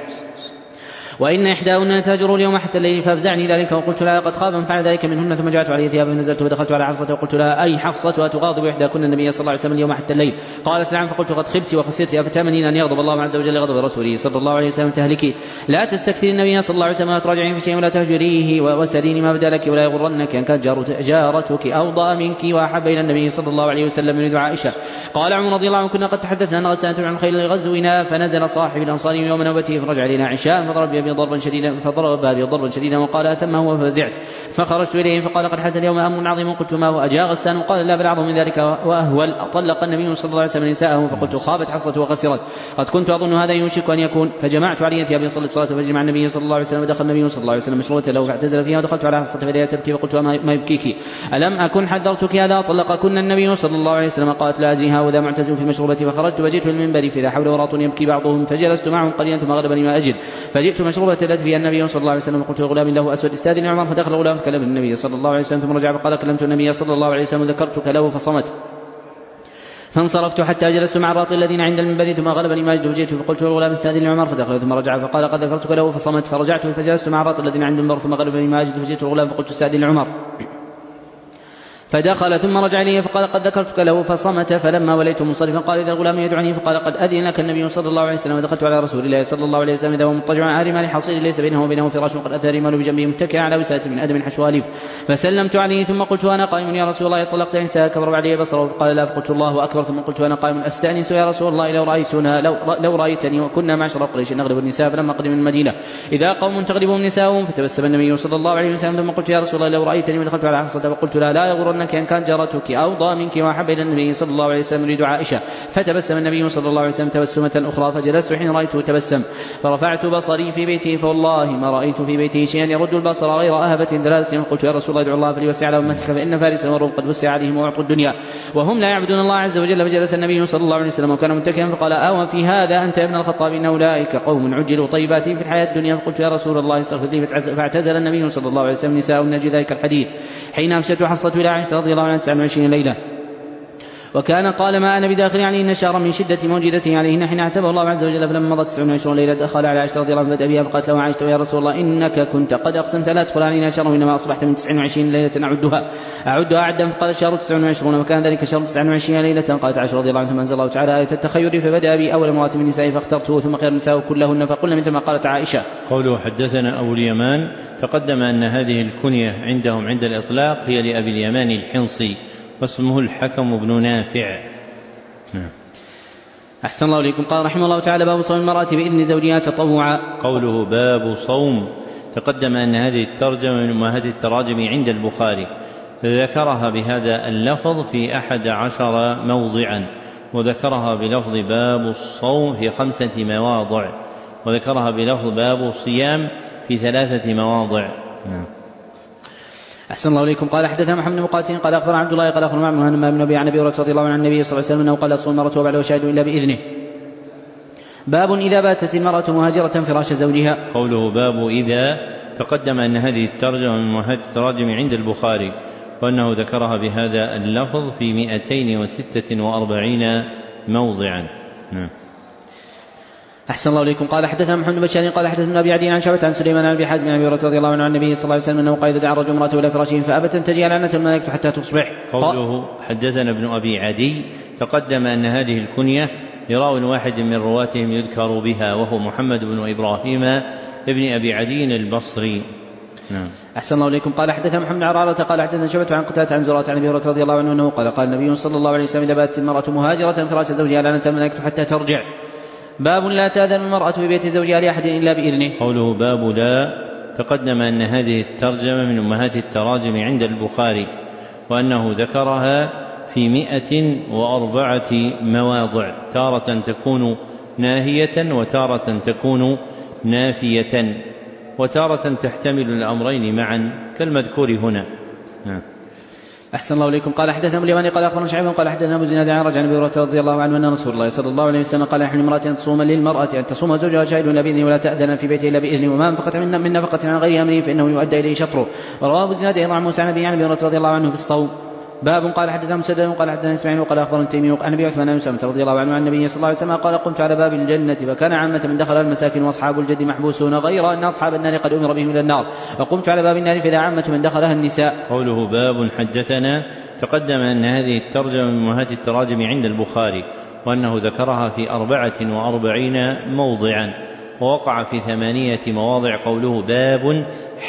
وإن إحداهن تهجر اليوم حتى الليل فأفزعني ذلك وقلت لها قد خاب من فعل ذلك منهن ثم جاءت علي ثيابا فنزلت ودخلت على حفصة وقلت لها أي حفصة أتغاضب إحداكن النبي صلى الله عليه وسلم اليوم حتى الليل؟ قالت نعم. فقلت قد خبت وخسرت أفتأمنين أن يغضب الله عز وجل غضب رسوله صلى الله عليه وسلم تهلكي لا تستكثري النبي صلى الله عليه وسلم وتراجعين في شيء ولا تهجريه وسليني ما بدا لك ولا يغرنك أن كانت جارتك أوضى منك وأحب إلى النبي صلى الله عليه وسلم من عائشة. قال عمر رضي الله عنه كنا قد تحدثنا أن غسلنا عن خيل غزونا فنزل صاحب الأنصار يوم نوبته فرجع إلينا عشاء فضرب بي ضربا شديدا فضرب بابي ضربا شديدا وقال أتم هو ففزعت فخرجت إليه فقال قد حدث اليوم أمر عظيم. قلت ما هو أجاء غسان قال لا بل أعظم من ذلك وأهول طلق النبي صلى الله عليه وسلم نساءه فقلت خابت حفصة وخسرت قد كنت أظن هذا يوشك أن يكون فجمعت علي ثيابي صلى الله عليه وسلم مع النبي صلى الله عليه وسلم ودخل النبي صلى الله عليه وسلم مشروبة له فاعتزل فيها ودخلت على حفصة فإذا تبكي فقلت ما يبكيك ألم أكن حذرتك هذا طلقكن النبي صلى الله عليه وسلم قالت لا أدري هذا معتزل في المشروبة فخرجت وجئت المنبر فإذا حول وراط يبكي بعضهم فجلست معهم قليلا ثم غلبني ما أجد فجئت مشروبة التي فيها النبي صلى الله عليه وسلم قلت غلام له أسود استاذن عمر فدخل غلام فكلم النبي صلى الله عليه وسلم ثم رجع فقال كلمت النبي صلى الله عليه وسلم ذكرتك له فصمت فانصرفت حتى جلست مع الراط الذين عند المنبر ثم غلبني ما أجد وجئت فقلت الغلام استاذن عمر فدخل ثم رجع فقال قد ذكرتك له فصمت فرجعت فجلست مع الراط الذين عند المنبر ثم غلبني ما أجد وجئت الغلام فقلت استاذن عمر فدخل ثم رجع إليه فقال قد ذكرتك له فصمت. فلما وليت منصرفا قال إذا الغلام يدعني فقال قد أذن لك النبي صلى الله عليه وسلم. ودخلت على رسول الله صلى الله عليه وسلم إذا هو مضطجع عارم على حصير ليس بينه وبينه فراش وقد أتى رمال بجنبه متكئا على وسادة من أدم حشو أليف. فسلمت عليه ثم قلت أنا قائم يا رسول الله طلقت نساءك كبر علي بصره فقال لا فقلت الله أكبر. ثم قلت أنا قائم أستأنس يا رسول الله لو رأيتنا لو, لو رأيتني وكنا معشر قريش نغلب النساء. فلما قدم المدينة إذا قوم تغلبهم نساءهم فتبسم النبي صلى الله عليه وسلم. ثم قلت يا رسول الله لو رأيتني ودخلت على حفصة فقلت لا لا يغرنك أن كان جارتك أوضى منك وأحب إلى النبي صلى الله عليه وسلم يريد عائشة. فتبسم النبي صلى الله عليه وسلم تبسمة أخرى فجلست حين رأيته تبسم فرفعت بصري في بيته فوالله ما رأيت في بيته شيئا يرد البصر غير أهبة ثلاثة. فقلت يا رسول الله ادعو الله فليوسع على أمتك فإن فارسا والروم قد وسع عليهم وأعطوا الدنيا وهم لا يعبدون الله عز وجل. فجلس النبي صلى الله عليه وسلم وكان متكئا فقال أو في هذا أنت يا ابن الخطاب إن أولئك قوم عجلوا طيباتهم في الحياة الدنيا. فقلت يا رسول الله استغفر لي. فاعتزل النبي صلى الله عليه وسلم نساء نجي ذلك الحديث حين أمشت حفصة إلى عائشة رضي الله عنها تسعة وعشرين ليلة. وكان قال ما أنا بداخل عليهن شهرا من شدة موجدته عليهن حين اعتبه الله عز وجل. فلما مضت تسع وعشرين ليلة دخل على عائشة رضي الله عنها بها فقالت له عائشة يا رسول الله إنك كنت قد أقسمت لا تدخل علينا شهرا وإنما أصبحت من تسع وعشرين ليلة أعدها أعدها أعدا. فقال الشهر تسع وعشرون وكان ذلك شهر تسع وعشرين ليلة. قالت عائشة رضي الله عنها أنزل الله تعالى آية التخير فبدأ بي أول مرات من النساء فاخترته ثم خير النساء كلهن فقلنا مثل ما قالت عائشة. قوله حدثنا أبو اليمان تقدم أن هذه الكنية عندهم عند الإطلاق هي لأبي اليمان الحنصي واسمه الحكم بن نافع. نعم. أحسن الله إليكم. قال رحمه الله تعالى باب صوم المرأة بإذن زوجها تطوعا. قوله باب صوم تقدم أن هذه الترجمة من أمهات التراجم عند البخاري ذكرها بهذا اللفظ في أحد عشر موضعا وذكرها بلفظ باب الصوم في خمسة مواضع وذكرها بلفظ باب صيام في ثلاثة مواضع. نعم. أحسن الله إليكم. قال حدثنا محمد بن مقاتل قال أخبر عبد الله قال أخبر معمر بن أبي عن أبي هريرة رضي الله عنه عن النبي صلى الله عليه وسلم أنه قال تصوم المرأة وبعده شاهد إلا بإذنه. باب إذا باتت المرأة مهاجرة فراش زوجها. قوله باب إذا تقدم أن هذه الترجمة من أمهات التراجم عند البخاري وأنه ذكرها بهذا اللفظ في مئتين وستة وأربعين موضعا. نعم. أحسن الله إليكم. قال حدثنا محمد بن بشار قال حدثنا أبي عدي عن شعبة عن سليمان عن أبي حازم عن أبي هريرة رضي الله عنه عن النبي صلى الله عليه وسلم أنه قال إذا دعا الرجل امرأته إلى فراشه فأبت أن تجيء لعنة الملائكة حتى تصبح. قوله حدثنا ابن أبي عدي تقدم أن هذه الكنية لراو واحد من رواتهم يذكر بها وهو محمد بن إبراهيم ابن أبي عدي البصري. نعم. أحسن الله إليكم. قال حدثنا محمد بن عرارة قال حدثنا شعبة عن قتادة عن زرارة عن أبي هريرة رضي الله عنه أنه قال قال النبي صلى الله عليه وسلم إذا باتت المرأة مهاجرة فراش زوجها لعنة الملائكة حتى ترجع. باب لا تأذن المرأة في بيت زوجها لأحد إلا بإذنه. قوله باب لا تقدم أن هذه الترجمة من أمهات التراجم عند البخاري وأنه ذكرها في مئة وأربعة مواضع تارة تكون ناهية وتارة تكون نافية وتارة تحتمل الأمرين معا كالمذكور هنا. نعم. أحسن الله إليكم. قال حدثنا أبو اليمان قال أخبرنا شعيب قال حدثنا أبو زناد عن رجع عن أبي هريرة رضي الله عنه أن رسول الله صلى الله عليه وسلم قال نحن امرأة أن تصوم للمرأة أن تصوم زوجها شاهد إلا بإذنه ولا تأذن في بيته إلا بإذنه وما أنفقت من, من نفقة عن غير أمره فإنه يؤدى إليه شطره. ورواه أبو زناد أيضا عن موسى عن أبي عن أبي هريرة رضي الله عنه في الصوم. باب قال حدثنا مسدد قال حدثنا اسماعيل وقال اخبرنا تيمي عن ابي عثمان بن سلمة رضي الله عنه عن النبي صلى الله عليه وسلم قال قمت على باب الجنة فكان عامة من دخل المساكن واصحاب الجد محبوسون غير ان اصحاب النار قد امر بهم الى النار وقمت على باب النار فاذا عامة من دخلها النساء. قوله باب حدثنا تقدم ان هذه الترجمة من امهات التراجم عند البخاري وانه ذكرها في أربعة وأربعين موضعا ووقع في ثمانية مواضع قوله باب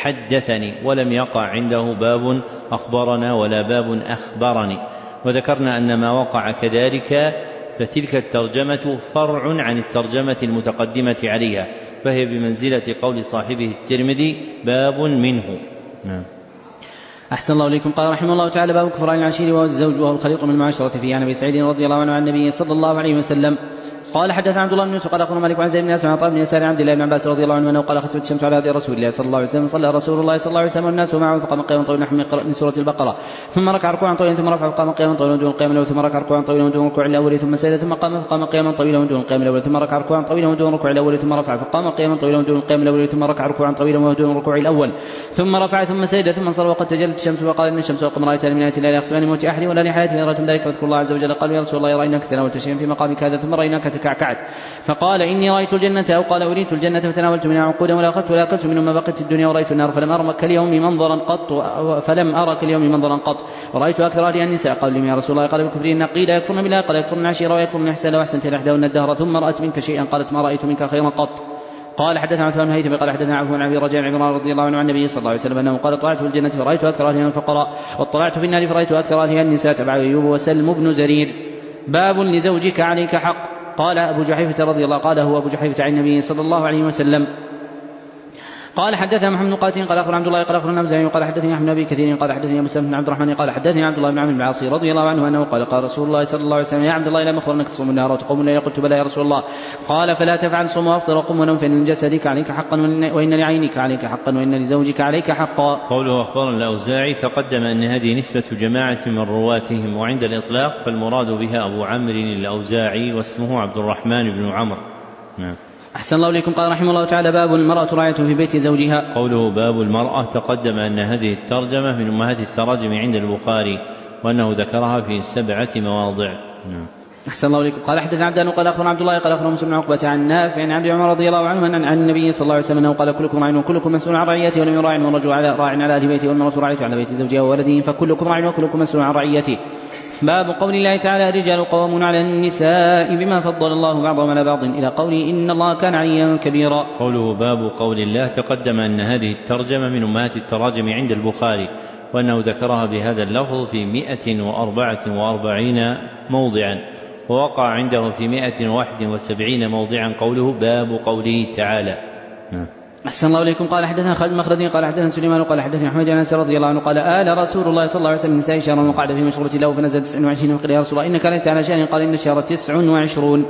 حدثني ولم يقع عنده باب أخبرنا ولا باب أخبرني. وذكرنا أن ما وقع كذلك فتلك الترجمة فرع عن الترجمة المتقدمة عليها فهي بمنزلة قول صاحبه الترمذي باب منه. نعم. أحسن الله إليكم. قال رحمه الله تعالى باب كفران العشير وهو الزوج وهو الخليط من المعاشرة فيه عن أبي سعيد رضي الله عنه عن النبي صلى الله عليه وسلم قال حدثنا عبد الله بن يوسف قال اخبرنا مالك عن زيد بن اسمع عن بن يسار عبد الله بن عباس رضي الله عنه انه قال خسفت الشمس على هدي رسول الله صلى الله عليه وسلم صلى رسول الله صلى الله عليه وسلم والناس معه فقام قياما طويلا نحو من سوره البقره ثم ركع ركوعا طويلا ثم رفع فقام قياما طويلا دون القيام الاول ثم ركع ركوعا طويلا دون الركوع الاول ثم سجد ثم قام فقام قياما طويلا دون القيام الاول ثم ركع ركوعا طويلا دون الركوع الاول ثم رفع فقام قياما طويلا دون القيام الاول ثم ركع ركوعا طويلا دون الركوع الاول ثم رفع ثم سجد ثم صلى وقد تجلت الشمس وقال ان الشمس والقمر رايتان من ايات الله لا يخسفان لموت احد ولا لحياته من ذلك فاذكروا الله عز وجل. قالوا يا رسول الله رايناك تناولت شيئا في مقامك هذا ثم رايناك فتكعكعت فقال إني رأيت الجنة أو قال أريت الجنة فتناولت منها عقودا ولا أخذت ولا أكلت منهما بقيت الدنيا ورأيت النار فلم أرى كاليوم منظرا قط فلم أرى كاليوم منظرا قط ورأيت أكثر أهلها النساء. قال لي يا رسول الله قال بكفرهن قيل يكفرن بالله قال يكفرن عشيرة ويكفرن إحسانا وأحسنت إحداهن الدهر ثم رأت منك شيئا قالت ما رأيت منك خيرا قط. قال حدثنا عثمان بن هيثم قال حدثنا عفو عن ابي رجاء عمران رضي الله عنه عن النبي صلى الله عليه وسلم انه قال طلعت في الجنه فرايت اكثر اهلها الفقراء واطلعت في النار فرايت اكثر اهلها النساء. تبع ايوب وسلم بن زرير. باب لزوجك عليك حق. قال ابو جحيفه رضي الله قال هو ابو جحيفه عن النبي صلى الله عليه وسلم قال حدثنا محمد بن قاتل قال اخبرنا عبد الله قال اخبرنا ابي قال حدثني احمد بن ابي كثير قال حدثني مسلم بن عبد الرحمن قال حدثني عبد الله بن عمرو بن العاص رضي الله عنه انه قال قال رسول الله صلى الله عليه وسلم يا عبد الله لا مخبر انك تصوم النهار وتقوم الليل قلت بلى يا رسول الله قال فلا تفعل صوم وافطر وقم ونم فان لجسدك عليك حقا وان لعينك عليك حقا وان لزوجك عليك حقا. قوله اخبرنا الاوزاعي تقدم ان هذه نسبه جماعه من رواتهم وعند الاطلاق فالمراد بها ابو عمرو الاوزاعي واسمه عبد الرحمن بن عمرو. نعم. أحسن الله إليكم. قال رحمه الله تعالى باب المرأة راعية في بيت زوجها. قوله باب المرأة تقدم أن هذه الترجمة من أمهات التراجم عند البخاري وأنه ذكرها في سبعة مواضع. نعم. أحسن الله إليكم. قال حدثنا عبدان قال أخبرنا عبد الله قال أخبرنا مسلم بن عقبة عن نافع عن ابي عمر رضي الله عنه عن النبي صلى الله عليه وسلم أنه قال كلكم راع وكلكم مسؤول عن رعيته ولم يراع والرجل على راع على أهل بيته والمرأة راعية على بيت زوجها وولده فكلكم راع وكلكم مسؤول عن رعيته. باب قول الله تعالى الرجال قوامون على النساء بما فضل الله بعضهم على بعض إلى قوله إن الله كان عليا كبيرا. قوله باب قول الله تقدم أن هذه الترجمة من أمهات التراجم عند البخاري وأنه ذكرها بهذا اللفظ في مئة وأربعة وأربعين موضعا ووقع عنده في مئة وواحد وسبعين موضعا قوله باب قوله تعالى. أحسن الله إليكم. قال حدثنا خالد المخردي قال حدثنا سليمان قال حدثنا أحمد بن أنس رضي الله عنه قال آل رسول الله صلى الله عليه وسلم نساء شهرا وقعد في مشغولة له فنزل تسع وعشرين فقال يا رسول الله إنك لنت على شأن قال إن الشهر تسع وعشرون.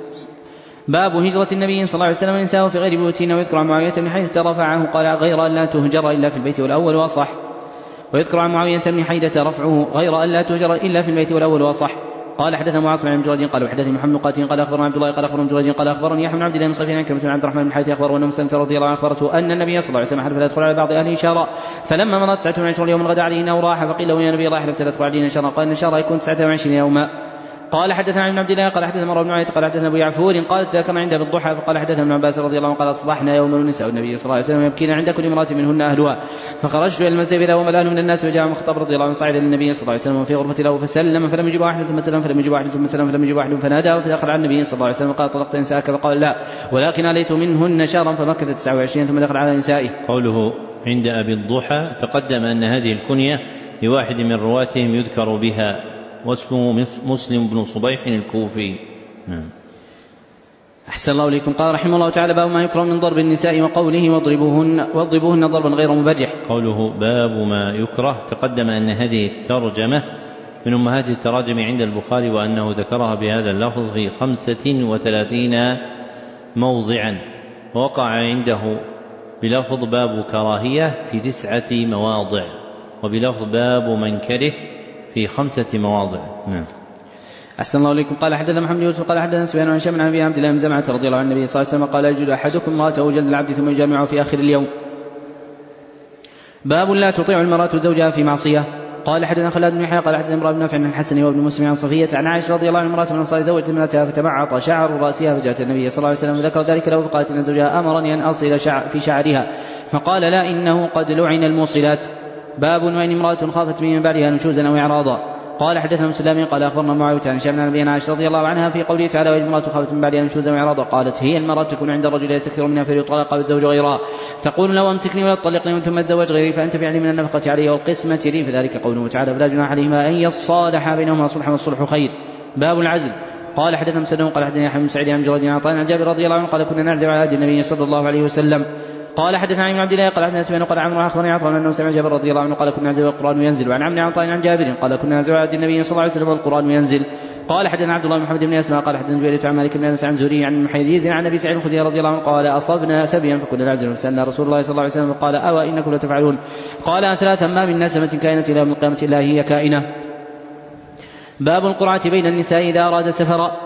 باب هجرة النبي صلى الله عليه وسلم النساء في غير بيوتهن ويذكر عن معاوية من حيث رفعه قال غير أن لا تهجر إلا في البيت والأول وصح ويذكر عن معاوية من حيدة رفعه غير أن لا تهجر إلا في البيت والأول وصح. قال حدثنا معاصم بن جريج قال وحدثني محمد بن قاتل قال اخبرنا عبد الله قال اخبرنا جريج قال اخبرني يحيى بن عبد الله بن صفيان كما عن عبد الرحمن بن حارث اخبره انه سلمة رضي الله عنه اخبرته ان النبي صلى الله عليه وسلم حلف لا يدخل على بعض اهله شهرا فلما مضت تسعة وعشرين يوما غدا عليه انه راح فقيل له يا نبي الله حلفت لا تدخل علينا شهرا قال ان الشهر يكون تسعة وعشرين يوما. قال حدثنا عن عبد الله قال حدثنا مروان بن عيينة قال حدثنا ابو يعفور قالت ذكرنا عنده بالضحى فقال حدثنا ابن عباس رضي الله عنه قال اصبحنا يوما ونساء النبي صلى الله عليه وسلم يبكين عند كل امراه منهن اهلها فخرجت الى المسجد اذا وملان من الناس فجاء مخطب رضي الله عنه صعد للنبي صلى الله عليه وسلم في غرفه له فسلم فلم يجب احد ثم سلم فلم يجب احد ثم سلم فلم يجب احد فناداه فدخل على النبي صلى الله عليه وسلم قال طلقت نساءك فقال لا ولكن عليت منهن شهرا فمكث تسعة وعشرين ثم دخل على نسائه. قوله عند ابي الضحى تقدم ان هذه الكنيه لواحد من رواتهم يذكر بها واسمه مسلم بن صبيح الكوفي. نعم. أحسن الله إليكم. قال رحمه الله تعالى باب ما يكرم من ضرب النساء وقوله واضربوهن واضربوهن ضربا غير مبرح. قوله باب ما يكره تقدم أن هذه الترجمة من أمهات التراجم عند البخاري وأنه ذكرها بهذا اللفظ في خمسة وثلاثين موضعا ووقع عنده بلفظ باب كراهية في تسعة مواضع وبلفظ باب منكره في خمسة مواضع. نعم. أحسن الله إليكم. قال حدثنا محمد يوسف قال حدثنا سفيان عن شام عن أبي عبد الله بن زمعة رضي الله عن النبي صلى الله عليه وسلم قال يجد أحدكم امرأته جلد العبد ثم يجامعه في آخر اليوم. باب لا تطيع المرأة زوجها في معصية. قال حدثنا خلاد بن يحيى قال حدثنا امرأة بن نافع عن الحسن وابن مسلم عن صفية عن عائشة رضي الله عنها امرأة من الأنصار زوجت ابنتها فتبعط شعر رأسها فجاءت النبي صلى الله عليه وسلم وذكر ذلك له فقالت إن زوجها أمرني أن أصل شعر في شعرها فقال لا إنه قد لعن الموصلات. باب وإن امرأة خافت من بعدها نشوزا أو إعراضا. قال حدثنا مسلم قال اخبرنا معاوية عن هشام عن ابي عائشة رضي الله عنها في قوله تعالى وإن امرأة خافت من بعدها نشوزا وإعراضا قالت هي المرأة تكون عند الرجل يستكثر منها فيطلق والزوج غيرها تقول لو امسكني ولا تطلقني ثم اتزوج غيري فانت فعلي من النفقة علي والقسمة لي فذلك قوله تعالى فلا جناح عليهما ان يصالحا بينهما صلحا والصلح خير. باب العزل. قال حدثنا مسلم قال حدثنا يحيى بن سعيد عن جريج عن عطاء عن جابر رضي الله عنه قال كنا نعزل على عهد النبي صلى الله عليه وسلم. قال حدثنا عن عبد الله قال حدثنا سفيان قال عمرو اخبرني عطاء انه سمع جابر رضي الله عنه قال كنا نعزل والقران ينزل وعن عمرو عطاء عن جابر قال كنا نعزل على عهد النبي صلى الله عليه وسلم والقران ينزل. قال حدثنا عبد الله بن محمد بن اسماء قال حدثنا جرير عن مالك بن انس عن زهري عن محيريز عن ابي سعيد الخدري رضي الله عنه قال اصبنا سبيا فكنا نعزل فسالنا رسول الله صلى الله عليه وسلم قال اوى انكم لتفعلون قال ثلاثا ما من نسمه كائنه الى يوم القيامه الا هي كائنه. باب القرعه بين النساء اذا اراد سفرا.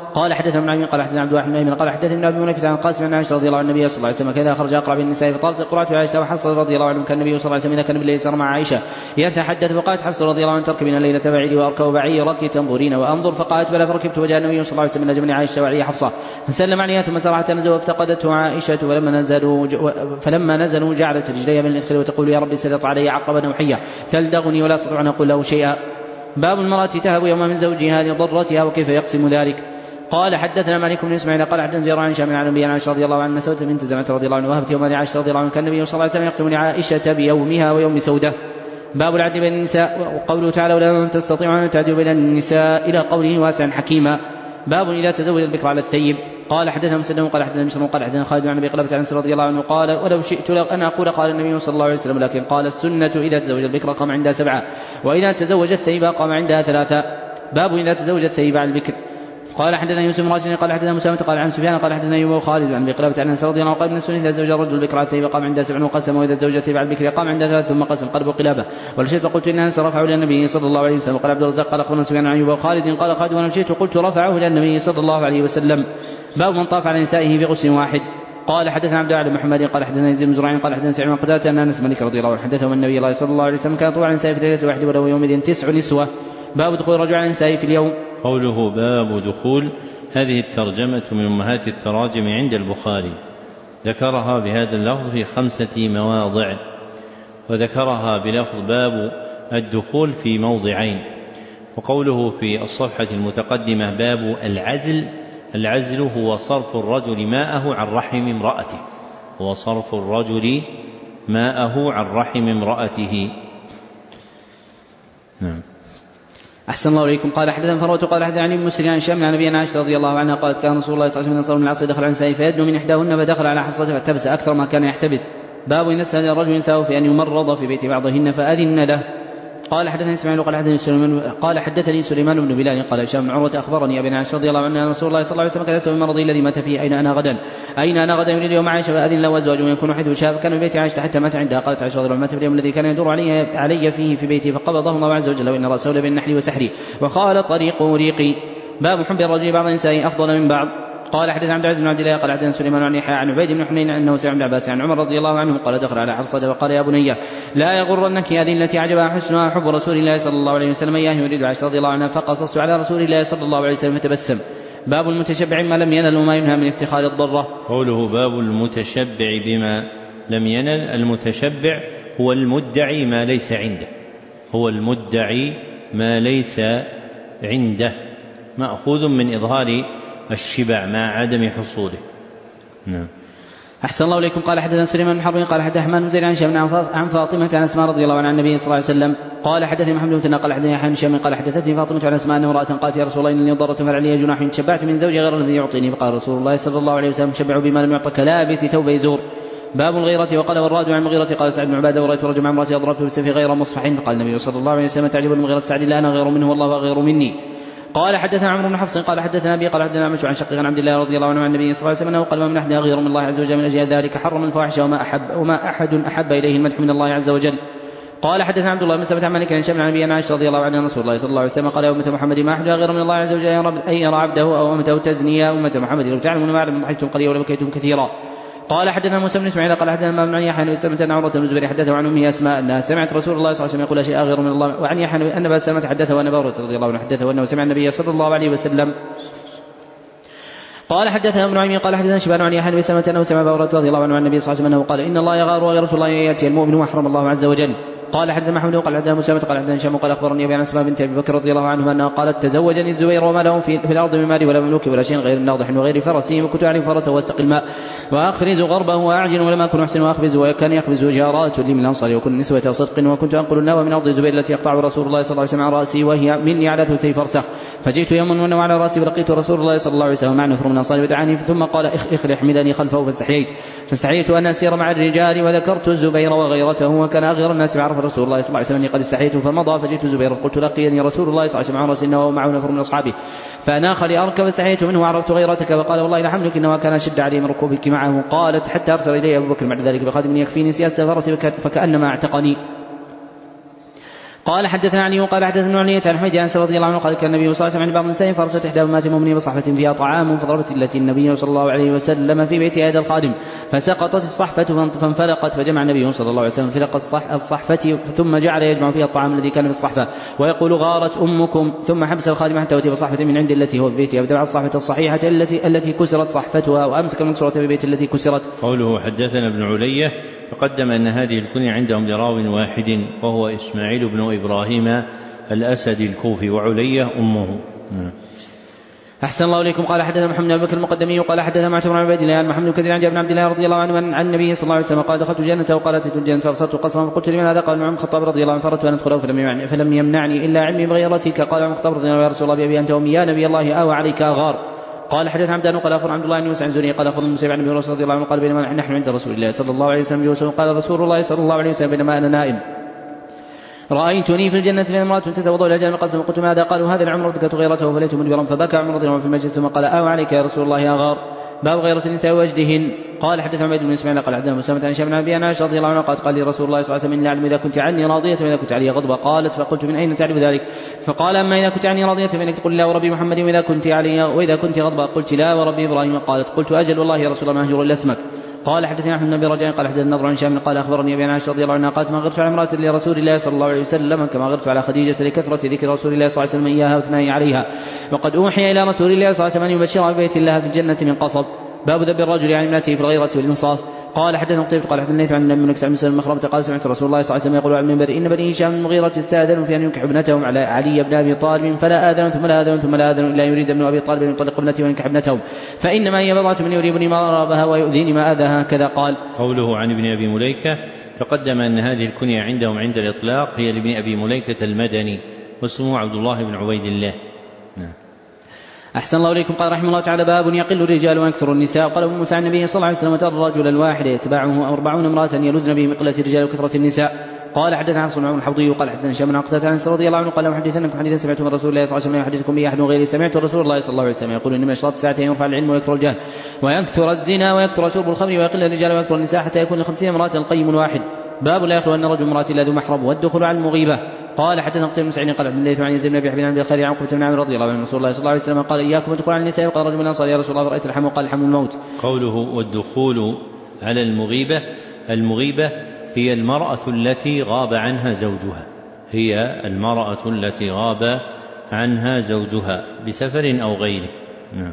قال حدثنا ابن عمي قال حدثنا عبد الواحد بن أيمن قال حدثنا ابن أبي مليكة عن القاسم عن عائشة رضي الله عن النبي صلى الله عليه وسلم كذا خرج أقرع بالنساء فطالت القرعة عائشة وحصل رضي الله عنه كان النبي صلى الله عليه وسلم إذا كان بالليل سار مع عائشة يتحدث فقالت حفصة رضي الله عنها تركبين الليلة بعيري وأركب بعيرك تنظرين وأنظر فقالت بلى فركبت وجاء النبي صلى الله عليه وسلم نجمني عائشة وعلي حفصة فسلم عليها ثم سار حتى نزل وافتقدته عائشة فلما نزلوا فلما نزلوا جعلت رجليها من الإدخل وتقول يا ربي سلط علي عقبا نوحية تلدغني ولا أستطيع أن أقول له شيئا. باب المرأة تهب يوم من زوجها لضرتها وكيف يقسم ذلك. قال حدثنا مالك بن اسماعيل قال حدثنا زهير عن هشام عن النبي عن عائشة رضي الله عنها سودة بنت زمعة رضي الله عنها وهبت يوم لعائشة رضي الله عنها كان النبي صلى الله عليه وسلم يقسم لعائشة بيومها ويوم سودة. باب العدل بين النساء وقوله تعالى ولا تستطيعوا أن تعدلوا بين النساء إلى قوله واسعا حكيما. باب إذا تزوج البكر على الثيب. قال حدثنا مسلم قال حدثنا بشر قال حدثنا خالد عن ابي قلابة عن رضي الله عنه قال ولو شئت ان اقول قال النبي صلى الله عليه وسلم لكن قال السنة اذا تزوج البكر قام عندها سبعة واذا تزوج الثيب قام عندها ثلاثة. باب اذا تزوج الثيب على البكر. قال حدثنا يوسف بن راشد قال حدثنا مسامة قال عن سفيان قال حدثنا ايوب خالد عن ابي قلابة عن رضي الله عنه قال من السنة اذا زوج الرجل البكر على الثيب قام عندها سبعة وقسم واذا تزوج الثيب على البكر قام عندها ثلاثة ثم قسم قلب قلابة. ولشئت قلت ان انس رفعه الى النبي صلى الله عليه وسلم. قال عبد الرزاق قال اخبرنا سفيان عن ايوب خالد قال خالد وانا شئت قلت رفعه الى النبي صلى الله عليه وسلم. باب من طاف على نسائه بغسل واحد. قال حدثنا عبد الله بن محمد قال حدثنا يزيد بن زرعين قال حدثنا سعيد بن قتادة ان انس مالك رضي الله عنه حدثه النبي الله صلى الله عليه وسلم كان طوع على نسائه في ليله واحده وله يومئذ تسع نسوه. باب دخول الرجل على نسائه في اليوم. قوله باب دخول هذه الترجمة من أمهات التراجم عند البخاري ذكرها بهذا اللفظ في خمسة مواضع وذكرها بلفظ باب الدخول في موضعين. وقوله في الصفحة المتقدمة باب العزل. العزل هو صرف الرجل ماءه عن رحم امرأته هو صرف الرجل ماءه عن رحم امرأته. نعم. أحسن الله إليكم. قال حدثنا فروة قال حدثنا عن مسلم عن هشام عن نبينا عائشة رضي الله عنها قالت كان رسول الله صلى الله عليه وسلم من العصر دخل عن نسائه فيدنو من إحداهن فدخل على حفصة فاحتبس أكثر ما كان يحتبس. باب إن استأذن الرجل نساءه في أن يمرض في بيت بعضهن فأذن له. قال حدثني اسماعيل قال حدثني سليمان قال حدثني سليمان بن بلال قال هشام بن عروة أخبرني أبي عائشة رضي الله عنها أن رسول الله صلى الله عليه وسلم كان يسأل المرض الذي مات فيه أين أنا غدا أين أنا غدا يريد يوم عائشة فأذن له وأزواجه يكون حيث شاء فكان في بيت عائشة حتى مات عندها. قالت عائشة رضي الله عنها مات في اليوم الذي كان يدور علي علي فيه في بيتي فقبضه الله عز وجل وإن رأسه لبالنحل وسحري وقال طريقه ريقي. باب حب الرجل بعض النساء أفضل من بعض. قال حدثنا عبد العزيز بن عبد الله قال حدثنا سليمان عن يحيى عن عبيد بن حنين انه سمع ابن عباس عن عمر رضي الله عنه قال دخل على حفصة وقال يا بني لا يغرنك هذه التي عجبها حسنها حب رسول الله صلى الله عليه وسلم اياه يريد عائشة رضي الله عنها فقصصت على رسول الله صلى الله عليه وسلم فتبسم. باب المتشبع ما لم ينل وما ينهى من افتخار الضرة. قوله باب المتشبع بما لم ينل. المتشبع هو المدعي ما ليس عنده هو المدعي ما ليس عنده مأخوذ من إظهار الشبع مع عدم حصوله. نعم. أحسن الله إليكم. قال حدثنا سليمان بن حرب قال حدثنا حماد بن زيد عن هشام عن فاطمة عن أسماء رضي الله عنها عن النبي صلى الله عليه وسلم قال حدثني محمد بن مثنى قال حدثني يحيى بن هشام قال حدثتني فاطمة عن أسماء أنه رأت قالت يا رسول الله إني ضرت فعلي جناح تشبعت من زوجي غير الذي يعطيني فقال رسول الله صلى الله عليه وسلم شبعوا بما لم يعطى كلابس ثوب يزور. باب الغيرة. وقال والراد عن المغيرة قال سعد بن عبادة ورأيت رجل مع امرأته أضربته بالسيف غير مصفح فقال النبي صلى الله عليه وسلم تعجب المغيرة سعد لا أنا غير منه والله غير مني. قال حدثنا عمرو بن حفص قال حدثنا أبي قال حدثنا عمش عن شقيق عن عبد الله رضي الله عنه عن النبي صلى الله عليه وسلم أنه قال ما من أحد غير من الله عز وجل من أجل ذلك حرم الفواحش وما أحب وما أحد أحب إليه المدح من الله عز وجل. قال حدثنا عبد الله بن سلمة عن مالك عن شمع عن نبينا عائشة رضي الله عنها أن رسول الله صلى الله عليه وسلم قال يا أمة محمد ما أحد غير من الله عز وجل أن يرى عبده أو أمته تزني يا أمة محمد لو تعلمون ما أعلم ضحكتم قليلا ولبكيتم كثيرا. قال حدثنا موسى بن اسماعيل قال حدثنا من يحيى بن سلمة عن عروة بن الزبير حدثه عن أمه أسماء أنها سمعت رسول الله صلى الله عليه وسلم يقول لا شيء غير من الله وعن يحيى أن أبا سلمة حدثه أن أبا هريرة رضي الله عنه حدثه أنه سمع النبي صلى الله عليه وسلم. قال حدثنا ابن عمي قال حدثنا شبان عن يحيى بن سلمة أنه سمع أبا هريرة رضي الله عنه عن النبي صلى الله عليه وسلم أنه قال إن الله يغار وغيرة الله يأتي المؤمن وحرم الله عز وجل. قال حدثنا محمود قال حدثنا مسلمة قال حدثنا هشام قال أخبرني أبي عن أسماء بنت أبي بكر رضي الله عنه أنها قالت تزوجني الزبير وما له في, في الأرض من مال ولا مملوك ولا شيء غير ناضح وغير فرسه وكنت أعلم فرسه واستقي الماء وأخرز غربه وأعجن ولم أكن أحسن وأخبز وكان يخبز جارات لي من الأنصار وكن نسوة صدق وكنت أنقل النوى من أرض الزبير التي يقطع رسول الله صلى الله عليه وسلم عن رأسي وهي مني على ثلثي فرسخ فجئت يوما وأنه على رأسي ولقيت رسول الله صلى الله عليه وسلم مع نفر من الأنصار ودعاني ثم قال إخ إخ احملني خلفه فاستحييت فاستحييت أن أسير مع الرجال وذكرت الزبير وغيرته وكان أغير الناس بعرف رسول الله صلى الله عليه وسلم قد استحييت فمضى فجئت الزبير قلت لقيني رسول الله صلى الله عليه وسلم عن رأسي ومعه نفر من أصحابه فأناخ لأركب فاستحييت منه وعرفت غيرتك فقال والله لحملك إنما كان شد علي من ركوبك معه. قالت حتى أرسل إلي أبو بكر بعد ذلك بخادم يكفيني سياسة فرسي فكأنما اعتقني. قال حدثنا علي قال حدثنا علي عن حميد انس رضي الله عنه قال كان النبي صلى الله عليه وسلم عند بعض النساء فرست احداهما تمني بصحفه فيها طعام فضربت التي النبي صلى الله عليه وسلم في بيت يد الخادم فسقطت الصحفه فانفلقت فجمع النبي صلى الله عليه وسلم فلق الصحفه ثم جعل يجمع فيها الطعام الذي كان في الصحفه ويقول غارت امكم ثم حبس الخادم حتى اتي بصحفه من عند التي هو في بيتها فدفع الصحفه الصحيحه التي التي كسرت صحفتها وامسك المكسوره في بيت التي كسرت. قوله حدثنا ابن علية تقدم ان هذه الكنية عندهم لراو واحد وهو اسماعيل بن ابراهيم الأسد الكوفي وعلية أمه. أحسن الله إليكم. قال حدثنا محمد بن بكر المقدمي وقال حدثنا معتمر بن عبيد الله عن محمد بن كثير عن جابر بن عبد الله رضي الله عنه عن النبي صلى الله عليه وسلم قال دخلت الجنة وقال أتيت الجنة فأبصرت قصرا فقلت لمن هذا؟ قال عمر بن الخطاب رضي الله عنه فأردت أن أدخله فلم يمنعني, فلم يمنعني إلا علمي بغيرتك. قال عمر بن الخطاب رضي الله عنه يا رسول الله بأبي أنت وأمي يا نبي الله آوى عليك أغار. قال حدثنا عبدان قال أخبر عبد الله بن مسعود الزهري قال أخبر المسيب عن النبي رضي الله عنه قال بينما نحن عند رسول الله صلى الله عليه وسلم جلوس قال رسول الله صلى الله عليه وسلم بينما أنا نائم رأيتني في الجنة من امرأة تتوضأ إلى جانب القصر فقلت ماذا؟ قالوا هذا العمر ارتكت غيرته فليت مدبرا فبكى عمر رضي الله عنه في المسجد ثم قال آوى عليك يا رسول الله يا غار. باب غيرة النساء وجدهن. قال حدثنا عبيد بن اسماعيل قال حدثنا مسلمة عن هشام بن ابي عائشة رضي الله عنها قالت قال لي رسول الله صلى الله عليه وسلم إني أعلم إذا كنت عني راضية فإذا كنت علي غضبة. قالت فقلت من أين تعرف ذلك؟ فقال أما إذا كنت عني راضية فإنك تقول لا وربي محمد وإذا كنت علي وإذا كنت غضبة قلت لا وربي إبراهيم. قالت قلت أجل والله يا رسول الله ما أهجر إلا اسمك. قال حدثنا احمد بن رجاء قال حدثنا النضر عن هشام قال اخبرني ابي عائشة رضي الله عنها قالت ما غرت على امرأة لرسول الله صلى الله عليه وسلم كما غرت على خديجة لكثرة ذكر رسول الله صلى الله عليه وسلم اياها وثنائي عليها وقد اوحي الى رسول الله صلى الله عليه وسلم ان يبشر ببيت الله في الجنة من قصب. باب ذب الرجل عن امرأته في الغيرة والانصاف. قال حدثنا قتيبة قال حدثنا الليث عن النبي عن مسلم المخرمة قال سمعت رسول الله صلى الله عليه وسلم يقول على المنبر ان بني هشام المغيرة استاذنوا في ان ينكح ابنتهم على علي بن ابي طالب فلا اذن ثم لا اذن ثم لا اذن الا يريد ابن ابي طالب ان يطلق ابنته وينكح ابنتهم فانما هي بضعة من يريبني ما ضربها ويؤذيني ما اذاها كذا. قال قوله عن ابن ابي مليكة تقدم ان هذه الكنية عندهم عند الاطلاق هي لابن ابي مليكة المدني واسمه عبد الله بن عبيد الله. نعم. أحسن الله إليكم. قال رحمه الله تعالى باب يقل الرجال ويكثر النساء. قال ابو موسى عن النبي صلى الله عليه وسلم ترى الرجل الواحد يتبعه أربعون امرأة يلذن به من قلة الرجال وكثرة النساء. قال حدثنا حفص بن عمرو الحوضي وقال حدثنا هشام بن عقدة عن انس رضي الله عنه قال محدثنكم حديثا سمعته من رسول الله صلى الله عليه وسلم يحدثكم به احد غيري سمعت رسول الله صلى الله عليه وسلم يقول ان من اشراط الساعه يرفع العلم ويكثر الجهل ويكثر الزنا ويكثر شرب الخمر ويقل الرجال ويكثر النساء حتى يكون لخمسين امرأة القيم الواحد. باب لا يخلو ان رجل امرأة الا ذو محرم والدخول على المغيبة. قال حدثنا قتيبة بن سعيد قال عبد الله عن يزيد بن ابي حبيب عن الخير عن عقبة بن عامر رضي الله عنه رسول الله صلى الله عليه وسلم قال اياكم الدخول على النساء. وقال رجل من الانصار يا رسول الله رايت الحم قال الحم الموت. قوله والدخول على المغيبة المغيبة هي المرأة التي غاب عنها زوجها هي المرأة التي غاب عنها زوجها بسفر أو غيره. نعم.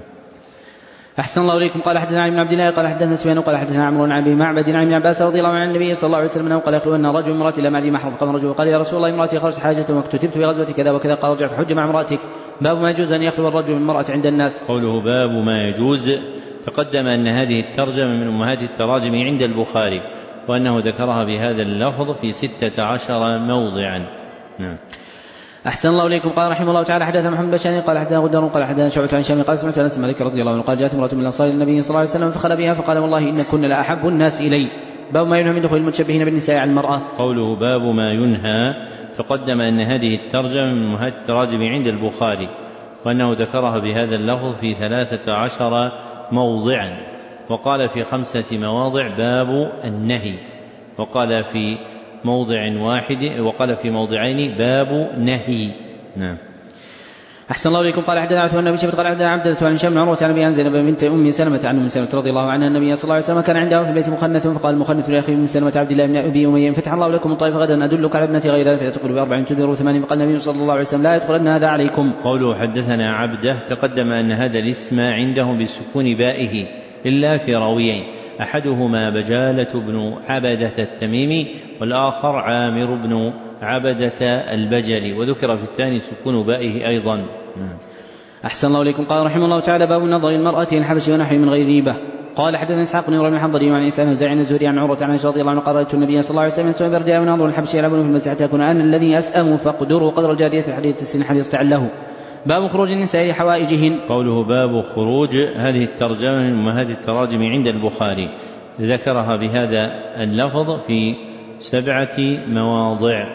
أحسن الله إليكم. قال حدثنا عن ابن عبد الله قال حدثنا سفيان قال حدثنا عمرو عن ابي معبد عن ابن عباس رضي الله عنه عن النبي صلى الله عليه وسلم انه قال يخلو ان رجل امرأتي لا معي محرم. قال رجل قال يا رسول الله امرأتي خرجت حاجة واكتتبت في غزوة كذا وكذا. قال ارجع فحج مع امرأتك. باب ما يجوز ان يخلو الرجل من امرأة عند الناس. قوله باب ما يجوز تقدم ان هذه الترجمة من امهات التراجم عند البخاري وانه ذكرها بهذا اللفظ في ستة عشر موضعا. نعم. أحسن الله إليكم. قال رحمه الله تعالى حدثنا محمد بن بشار قال حدثنا غدار قال حدثنا شعبة عن هشام قال سمعت أنس مالك رضي الله عنه قال جاءت امرأة من الأنصار النبي صلى الله عليه وسلم فخلى بها فقال والله إن كن لأحب الناس إلي. باب ما ينهى من دخول المتشبهين بالنساء على المرأة. قوله باب ما ينهى تقدم أن هذه الترجمة من أمهات التراجم عند البخاري وأنه ذكرها بهذا اللفظ في ثلاثة عشر موضعا وقال في خمسة مواضع باب النهي وقال في موضع واحد وقال في موضعين باب نهي. نعم. أحسن الله إليكم. قال حدثنا عثمان بن شيبة قال حدثنا عبدة عن هشام بن عروة عن أبي زينب بنت أم سلمة عن أم سلمة رضي الله عنها النبي صلى الله عليه وسلم كان عنده في البيت مخنث فقال المخنث لأخي أم سلمة عبد الله بن أبي أمية فتح الله لكم الطائف غدا أدلك على ابنتي غيرها فتقول بأربع تدبر ثمان فقال النبي صلى الله عليه وسلم لا يدخلن هذا عليكم. قوله حدثنا عبده تقدم أن هذا الاسم عندهم بسكون بائه إلا في راويين أحدهما بجالة بن عبدة التميمي والآخر عامر بن عبدة البجلي وذكر في الثاني سكون بائه أيضا. نعم. أحسن الله إليكم. قال رحمه الله تعالى باب النظر المرأة الحبش ونحو من غير ريبة. قال حدثنا إسحاق بن إبراهيم الحنظلي وعن إسحاق بن زيد الزهري عن عروة عن عائشة رضي الله عنها قال رأيت النبي صلى الله عليه وسلم يستوعب الرجال وناظر الحبش يلعبون في المسجد حتى أكون أنا الذي أسأم فاقدروا قدر الجارية الحديثة السن حديث له. باب خروج النساء لحوائجهن. قوله باب خروج هذه الترجمة من أمهات التراجم عند البخاري ذكرها بهذا اللفظ في سبعة مواضع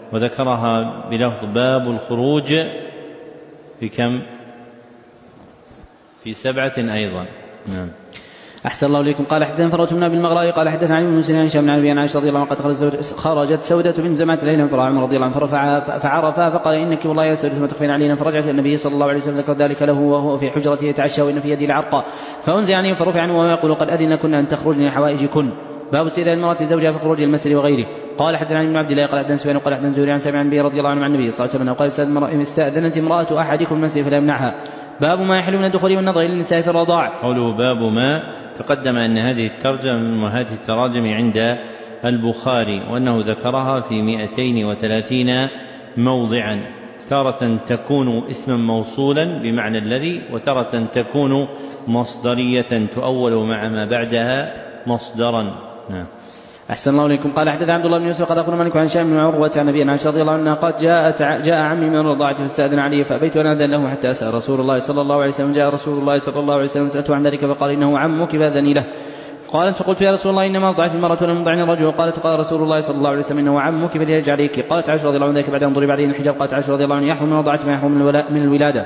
وذكرها بلفظ باب الخروج في كم؟ في سبعة أيضا. نعم. أحسن الله إليكم. قال حدثنا فروة بن أبي المغراء قال حدثنا علي بن مسلم عن هشام بن أبي عائشة رضي الله عنها قد خرجت سودة بنت زمعة ليلا فرأى عمر رضي الله عنه فرفع فعرفها فقال إنك والله يا سودة ما تخفين علينا. فرجعت النبي صلى الله عليه وسلم ذكر ذلك له وهو في حجرته يتعشى وإن في يدي العرقة فأنزع عنه فرفع عنه وهو يقول قد أذن كنا أن تخرجن حوائجكن. باب استئذان المرأة زوجها في خروج المسجد وغيره. قال حدثنا ابن عبد الله قال حدثنا سفيان قال حدثنا زهري عن سامع عن النبي رضي الله عنه عن النبي صلى الله عليه وسلم قال استأذنت امرأة أحدكم المسجد فلا يمنعها. باب ما يحل من الدخول والنظر إلى النساء في الرضاع. قوله باب ما تقدم أن هذه الترجمة من أمهات التراجم عند البخاري وأنه ذكرها في مئتين وثلاثين موضعا، تارة تكون اسما موصولا بمعنى الذي، وتارة تكون مصدرية تؤول مع ما بعدها مصدرا. نعم. أحسن الله إليكم. قال حدث عبد الله بن يوسف قال أخبرنا مالك عن هشام بن عروة عن أبي عائشة رضي الله عنها قال جاء جاء عمي من الرضاعة فاستأذن علي فأبيت أن أذن له حتى أسأل رسول الله صلى الله عليه وسلم. جاء رسول الله صلى الله عليه وسلم سألته عن ذلك فقال إنه عمك فأذني له. قالت فقلت يا رسول الله إنما رضعت المرأة ولم يرضعني الرجل. قالت قال رسول الله صلى الله عليه وسلم إنه عمك فليرجع عليك. قالت عائشة رضي الله عنها ذلك بعد أن ضرب عليه الحجاب. قالت عائشة رضي الله عنها يحرم من الرضاعة ما يحرم من الولادة.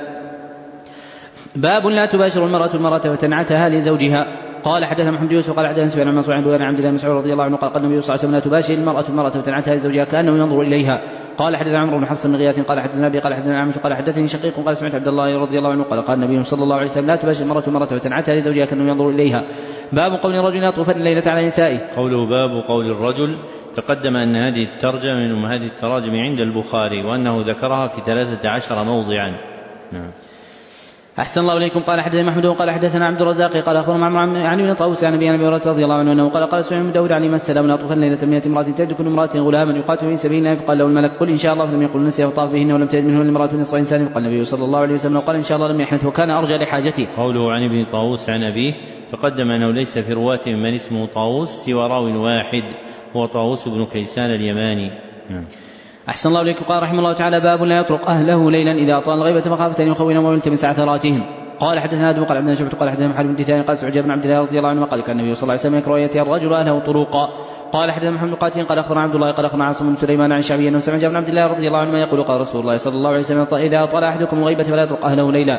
باب لا تباشر المرأة المرأة وتنعتها لزوجها. قال حدثنا محمد يوسف قال حدثنا سفيان عن منصور عن عبد الله بن مسعود رضي الله عنه قال قال النبي صلى الله عليه وسلم لا تباشر المرأة المرأة وتنعتها لزوجها كأنه ينظر إليها. قال حدثنا عمرو بن حفص بن غياث قال حدثنا أبي قال حدثنا أعمش قال حدثني شقيق قال سمعت عبد الله رضي الله عنه قال قال النبي صلى الله عليه وسلم لا تباشر المرأة المرأة وتنعتها لزوجها كأنه ينظر إليها. باب قول الرجل يطوفن الليلة على نسائه. قوله باب قول الرجل تقدم أن هذه الترجمة من أمهات التراجم عند البخاري وأنه ذكرها في ثلاثة عشر موضعا. نعم. أحسن الله إليكم. قال حدثنا محمود قال حدثنا عبد الرزاق قال أخبرنا عمرو عن ابن طاووس عن أبي هريرة رضي الله عنه أنه قال قال سفيان بن داود عليه السلام لا طوفن ليلة من امرأة تجد كل امرأة غلاما يقاتل في سبيل الله فقال له الملك قل إن شاء الله فلم يقل نسي وطاف بهن ولم تجد منهن امرأة نصف إنسان فقال النبي صلى الله عليه وسلم قال إن شاء الله لم يحنث وكان أرجى لحاجته. قوله عن ابن طاووس عن أبيه تقدم أنه ليس في رواة من اسمه طاووس سوى راو واحد هو طاووس بن كيسان اليماني. نعم. أحسن الله إليكم. قال رحمه الله تعالى باب لا يطرق أهله ليلا إذا أطال الغيبة مخافة أن يخونهم ويلتمس عثراتهم. قال حدثنا آدم قال عبدنا شبت قال حدثنا محمد بن دثار قال سمعت جابر بن عبد الله رضي الله عنه قال كان النبي صلى الله عليه وسلم يكره يأتي الرجل أهله طروقا. قال حدثنا محمد بن قاتل قال أخبرنا عبد الله قال أخبرنا عاصم بن سليمان عن شعبي أنه سمع جابر بن عبد الله رضي الله عنه يقول قال رسول الله صلى الله عليه وسلم إذا طال أحدكم الغيبة فلا يطرق أهله ليلا.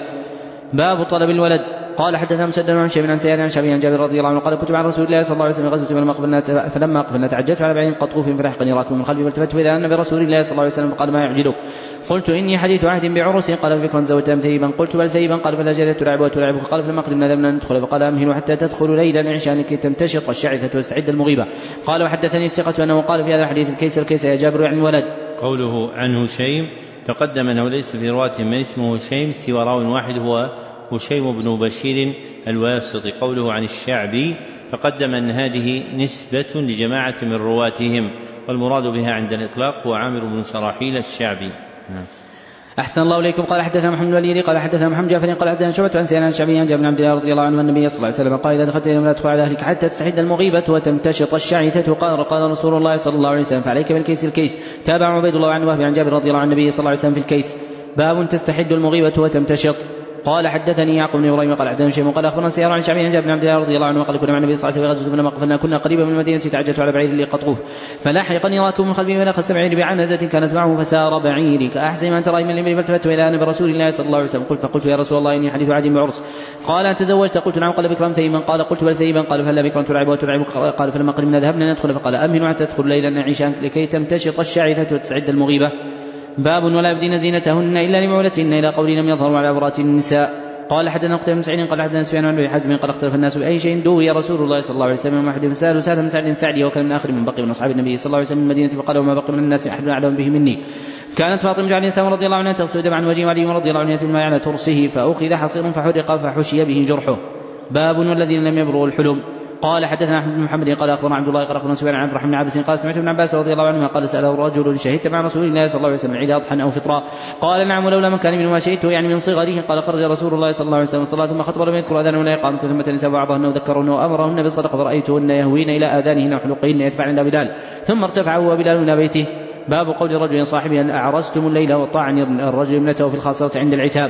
باب طلب الولد. قال حدثنا مسدد عن شيبان عن سيار عن شعبي عن جابر رضي الله عنه قال كنت مع رسول الله صلى الله عليه وسلم غزوة فلما قبلنا فلما قبلنا تعجلت على بعير قطوف فلحقني راكب من خلفي فالتفت فإذا أن برسول الله صلى الله عليه وسلم قال ما يعجلك؟ قلت إني حديث عهد بعرس. قال بكرا زوجتها ثيبا. قلت بل ثيبا. قال فلا جارية تلعب وتلعبك. قال فلما قدمنا لم ندخل فقال أمهل حتى تدخل ليلا عشاء لكي تمتشط الشعثة واستعد المغيبة. قال وحدثني الثقة أنه قال في هذا الحديث الكيس الكيس يا جابر يعني ولد. قوله عنه هشيم تقدم أنه ليس في رواة من اسمه هشيم سوى راو واحد هو هشيم بن بشير الواسطي. قوله عن الشعبي تقدم أن هذه نسبة لجماعة من رواتهم والمراد بها عند الإطلاق هو عامر بن شراحيل الشعبي. نعم. أحسن الله إليكم. قال حدثنا محمد الوليد قال حدثنا محمد جعفر قال حدثنا شعبة عن سيان عن شعبي عن جابر بن عبد الله رضي الله عنه النبي صلى الله عليه وسلم قال إذا دخلت إلى لا تدخل على أهلك حتى تستحد المغيبة وتمتشط الشعثة. قال قال رسول الله صلى الله عليه وسلم فعليك بالكيس الكيس. تابع عبيد الله عن وهب عن جابر رضي الله عن النبي صلى الله عليه وسلم في الكيس. باب تستحد المغيبة وتمتشط. قال حدثني يعقوب بن ابراهيم قال حدثنا شيء قال اخبرنا سيار عن شعبي عن جابر بن عبد الله رضي الله عنه قال كنا مع النبي صلى الله عليه وسلم في غزوه فلما قفلنا كنا قريبا من المدينه تعجلت على بعير لقطوف فلاحقني راكب من خلفي فنخس بعيري بعنزه كانت معه فسار بعيري كاحسن ما ترى من الابل فالتفت الى انا برسول الله صلى الله عليه وسلم قلت فقلت يا رسول الله اني حديث عهد بعرس. قال تزوجت؟ قلت نعم. قال بكرا ثيبا. قال قلت بل ثيبا. قال فهلا بكرا تلعب وتلعبك؟ قال فلما قدمنا ذهبنا ندخل فقال امهل حتى تدخل ليلا نعيشا لكي تمتشط الشعثه وتستعد المغيبه. باب ولا يبدين زينتهن الا لمولتهن الى قول لم يظهروا على عورات النساء. قال حدثنا قتيبة بن سعيد قال حدثنا سفيان عن ابي حازم قال اختلف الناس باي شيء دوي رسول الله صلى الله عليه وسلم واحد فسالوا سهل بن سعد سعدي وكان من اخر من بقي من اصحاب النبي صلى الله عليه وسلم من المدينه فقال وما بقي من الناس احد اعلم به مني. كانت فاطمه عليه السلام رضي الله عنها تغسل دم عن وجهه وعلي رضي الله عنه يتم على ترسه فاخذ حصير فحرق فحشي به جرحه. باب والذين لم يبلغوا الحلم. قال حدثنا احمد بن محمد قال اخبرنا عبد الله قال اخبرنا سفيان عن عبد الرحمن بن عباس قال سمعت ابن عباس رضي الله عنهما قال ساله رجل شهدت مع رسول الله صلى الله عليه وسلم عيد اضحى او فطرا؟ قال نعم ولولا من كان منه ما شهدته يعني من صغره. قال خرج رسول الله صلى الله عليه وسلم الصلاه ثم خطب لم يذكر اذان ولا اقامه ثم تنسى بعضهن وذكرهن وامرهن بالصدقه فرأيتهن يهوين الى اذانهن وحلقهن يدفعن الى بلال ثم ارتفع هو وبلال الى بيته. باب قول رجل صاحبه ان اعرستم الليل وطعني الرجل ابنته في الخاصره عند العتاب.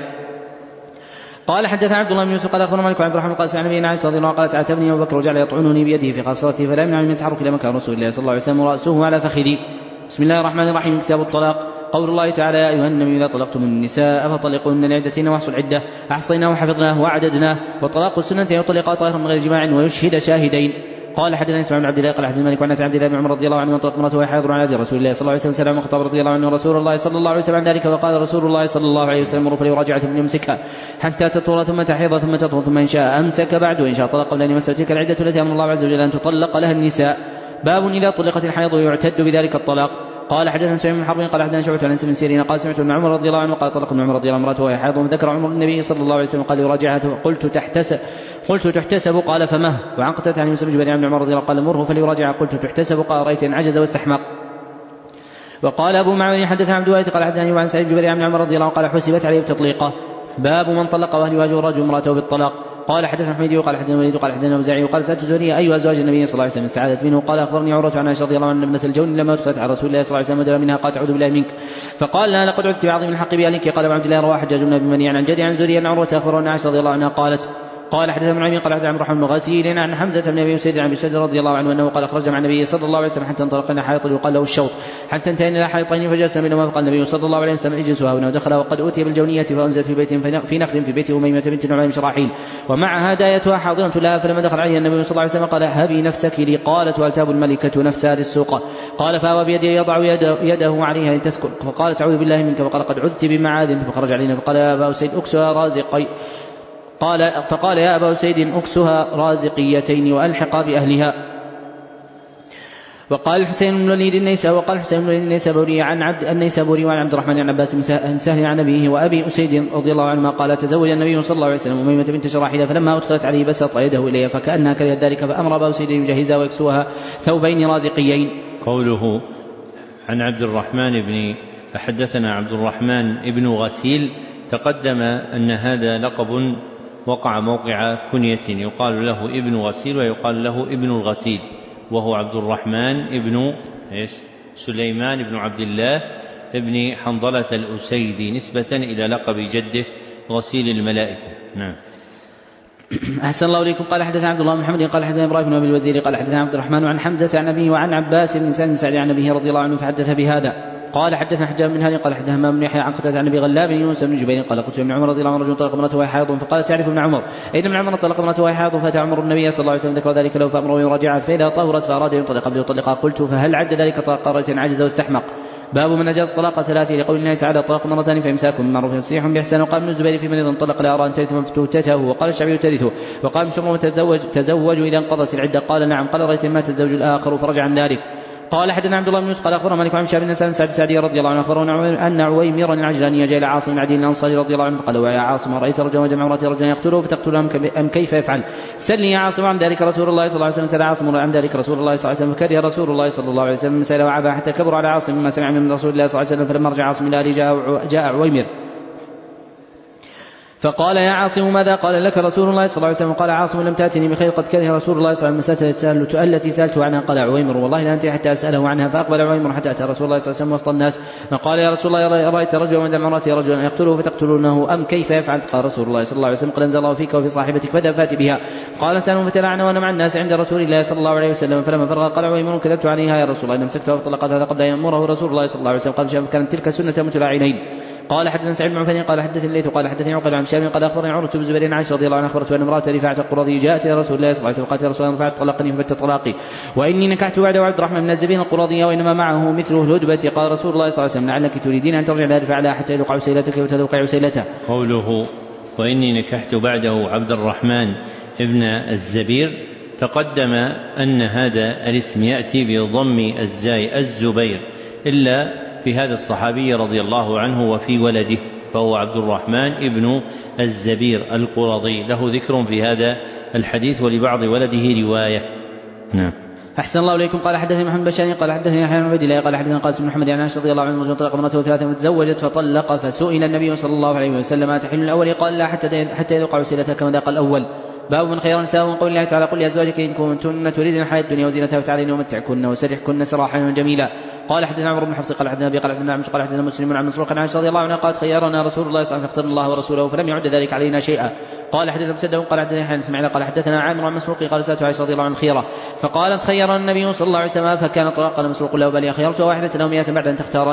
قال حدثنا عبد الله بن يوسف قال اخبرنا مالك عن عبد الرحمن قال سمعت ابي عائشه رضي الله عنها قالت عاتبني ابو بكر وجعل يطعنني بيده في خاصرته فلا يمنع من التحرك الى مكان رسول الله صلى الله عليه وسلم وراسه على فخذي. بسم الله الرحمن الرحيم. كتاب الطلاق. قول الله تعالى يا أيها النبي إذا طلقتم النساء فطلقوهن لعدتهن واحصوا العدة أحصيناه وحفظناه وعددناه. وطلاق السنة يطلق طاهرا من غير جماع ويشهد شاهدين. قال حدثنا اسماعيل بن عبد الله قال حدثنا مالك عن عبد الله بن عمر رضي الله عنه وطلق امرأته وهي حاضر على رسول الله صلى الله عليه وسلم سلام الخطاب رضي الله عنه رسول الله صلى الله عليه وسلم عن ذلك فقال رسول الله صلى الله عليه وسلم مر فليراجعها ثم يمسكها حتى تطهر ثم تحيض ثم تطهر ثم إن شاء أمسك بعد وإن شاء طلق قبل أن يمس تلك العدة التي أمر الله عز وجل أن تطلق لها النساء. باب إذا طلقت الحيض يعتد بذلك الطلاق. قال حدثنا سعيد بن حرب قال حدثنا شعبة عن انس بن سيرين قال سمعت ابن عمر رضي الله عنه قال طلق ابن عمر رضي الله عنه امرأته وهي حائض وذكر عمر النبي صلى الله عليه وسلم قال يراجعها قلت تحتسب قلت تحتسب قال فمه. وعن قتادة عن يوسف بن جبير عن عمر رضي الله عنه قال مره فليراجعها قلت تحتسب قال رأيت ان عجز واستحمق. وقال ابو معمر حدثنا عبد الوارث قال حدثني عن سعيد بن جبير عن عمر رضي الله عنه قال حسبت عليه بتطليقه. باب من طلق واهل يواجه الرجل امرأته بالطلاق. قال حدثنا حميدي وقال حدثنا وليد وقال حدثنا وزاعي وقال سألت زهري أي أزواج النبي صلى الله عليه وسلم استعاذت منه. قال أخبرني عروة عن عائشة رضي الله عنها ابنة الجون لما دخلت على رسول الله صلى الله عليه وسلم ودرى منها قالت أعوذ بالله منك فقال لا لقد عدت بعظيم الحق بأهلك. قال ابن عبد الله رواه حجاج بن أبي منيع عن جدي عن زهري عن عروة أخبرنا عائشة رضي الله عنها قالت قال حدثنا ابن عمي قال حدثنا عبد الرحمن بن غسيل عن حمزة بن أبي أسيد عن أبي سعيد رضي الله عنه أنه قال خرج مع النبي صلى الله عليه وسلم حتى انطلقنا حائط يقال له الشوط حتى انتهينا إلى حائطين فجلسنا بينهما فقال النبي صلى الله عليه وسلم اجلسوا هنا ودخل وقد أوتي بالجونية فأنزلت في بيت في نخل في بيت أميمة بنت نعمان بن شراحيل ومعها دايتها حاضرة لها. فلما دخل عليها النبي صلى الله عليه وسلم قال هبي نفسك لي. قالت والتاب الملكة نفسها للسوق. قال فأوى بيده يضع يده, يده عليها لتسكن فقالت أعوذ بالله منك فقال قد عذت بمعاذ فخرج علينا فقال يا أبا أسيد أكسها رازقي قال فقال يا أبا أسيد أكسها رازقيتين وألحق بأهلها. وقال الحسين بن الوليد النيسابوري وقال الحسين بن الوليد النيسابوري عن عبد النيسابوري وعن عبد الرحمن عن عباس بن سهل عن أبيه وأبي أسيد رضي الله عنهما قال تزوج النبي صلى الله عليه وسلم أميمة بنت شراحيل فلما أدخلت عليه بسط يده إليها فكأنها كرهت ذلك فأمر أبا أسيد يجهزها ويكسوها ثوبين رازقيين. قوله عن عبد الرحمن بن حدثنا عبد الرحمن بن غسيل تقدم أن هذا لقب وقع موقع كنية يقال له ابن غسيل ويقال له ابن الغسيل وهو عبد الرحمن ابن سليمان بن عبد الله ابن حنظلة الأسيدي نسبة إلى لقب جده غسيل الملائكة. نعم. أحسن الله إليكم. قال حدثنا عبد الله بن محمد قال حدثنا إبراهيم بن أبي الوزير قال حدثنا عبد الرحمن عن حمزة عن أبيه وعن عباس بن سالم سعد عن أبيه رضي الله عنه فحدث بهذا. قال حدثنا حجاج بن هاني قال حدثنا همام بن يحيى عن قتادة عن ابي غلاب بن يونس بن جبير قال قلت ابن عمر رضي الله عنه رجل طلق امرأته وهي حائض فقال تعرف ابن عمر اين ابن عمر طلق امرأته وهي حائض فاتى عمر النبي صلى الله عليه وسلم ذكر ذلك له فامره يراجعها فاذا طهرت فاراد ان يطلق قبل يطلقها. قلت فهل عد ذلك طلاق قرة عجز واستحمق. باب من أجاز طلاق ثلاثة لقول الله تعالى طلاق مرتان فإمساك بمعروف فتصريح بإحسان. وقال ابن الزبير في من انطلق لا أرى أن ترث مفتوتته وقال الشعبي ترثه. وقال شرم تزوج تزوج إذا انقضت العدة قال نعم. قال رأيت ما تزوج الآخر فرجع عن ذلك. قال حدثنا عبد الله بن يوسف قال اخبرنا مالك عن شهاب بن سالم سعد السعدي رضي الله عنه اخبرنا ان عويمرا العجلاني جاء الى عاصم بن عدي الانصاري رضي الله عنه فقال يا عاصم رايت رجلا وجمع امراته رجلا يقتله فتقتله ام كيف يفعل؟ سلني يا عاصم عن ذلك رسول الله صلى الله عليه وسلم. سال عاصم عن ذلك رسول الله صلى الله عليه وسلم فكره رسول الله صلى الله عليه وسلم سال وعبا حتى كبر على عاصم مما سمع من رسول الله صلى الله عليه وسلم. فلما رجع عاصم الى اهله جاء, جاء عويمر فقال يا عاصم ماذا قال لك رسول الله صلى الله عليه وسلم؟ قال عاصم لم تأتني بخير قد كره رسول الله صلى الله عليه وسلم التي سألته عنها. قال عويمر والله لا أنت حتى أسأله عنها. فأقبل عويمر حتى أتى رسول الله صلى الله عليه وسلم وسط الناس فقال يا رسول الله رأيت رجلا ودم امرأته رجلا يقتله فتقتلونه أم كيف يفعل؟ قال رسول الله صلى الله عليه وسلم قد أنزل الله فيك وفي صاحبتك فدفات بها. قال سالم فتلعنا وأنا مع الناس عند رسول الله صلى الله عليه وسلم. فلما فرغ قال عويمر كذبت عليها يا رسول الله إن أمسكتها فطلقت هذا قبل أن يأمره رسول الله صلى الله عليه وسلم. قال كانت تلك سنة متلاعنين. قال حدثنا سعيد بن عفان قال حدثني الليث قال حدثني عقيل عن شام قال اخبرني عروة بن زبير عائشة رضي الله عنها اخبرت ان امرأة رفاعة القرظي جاءت الى رسول الله صلى الله عليه وسلم قالت يا رسول الله رفاعة طلقني فبت طلاقي واني نكحت بعد عبد الرحمن بن الزبير القرظي وانما معه مثله الهدبة. قال رسول الله صلى الله عليه وسلم لعلك تريدين ان ترجع الى رفاعة حتى يذوق عسيلتك وتذوق عسيلته. قوله واني نكحت بعده عبد الرحمن ابن الزبير تقدم ان هذا الاسم ياتي بضم الزاي الزبير الا في هذا الصحابي رضي الله عنه وفي ولده فهو عبد الرحمن ابن الزبير القرظي له ذكر في هذا الحديث ولبعض ولده رواية. نعم. أحسن الله إليكم. قال حدثني محمد بشاني قال حدثني يحيى بن عبد الله قال حدثنا قاسم بن محمد عن عائشة رضي الله عنها رجل طلق امرأته ثلاثة فتزوجت فطلق فسئل النبي صلى الله عليه وسلم أتحل الأول؟ قال لا حتى حتى يذوق عسيلتها كما ذاق الأول. باب من خير نساء من قول الله تعالى قل لأزواجك إن كنتن تريدن الحياة الدنيا وزينتها فتعالين ومتعكن وسرحكن سراحا جميلا. قال حدثنا عمرو بن حفص قال حدثنا أبي قال حدثنا عمش قال حدثنا مسلم عن مسروق عن عائشة رضي الله عنها قالت خيرنا رسول الله صلى الله عليه وسلم فاخترنا الله ورسوله فلم يعد ذلك علينا شيئا. قال حدثنا مسدد قال حدثنا يحيى بن اسماعيل قال حدثنا عامر عن مسروق قال سألت عائشة رضي الله عنها خيرة فقالت خيرنا النبي صلى الله عليه وسلم فكان طلاقا مسروق له بل خيرت واحدة لو مئة بعد أن تختارني.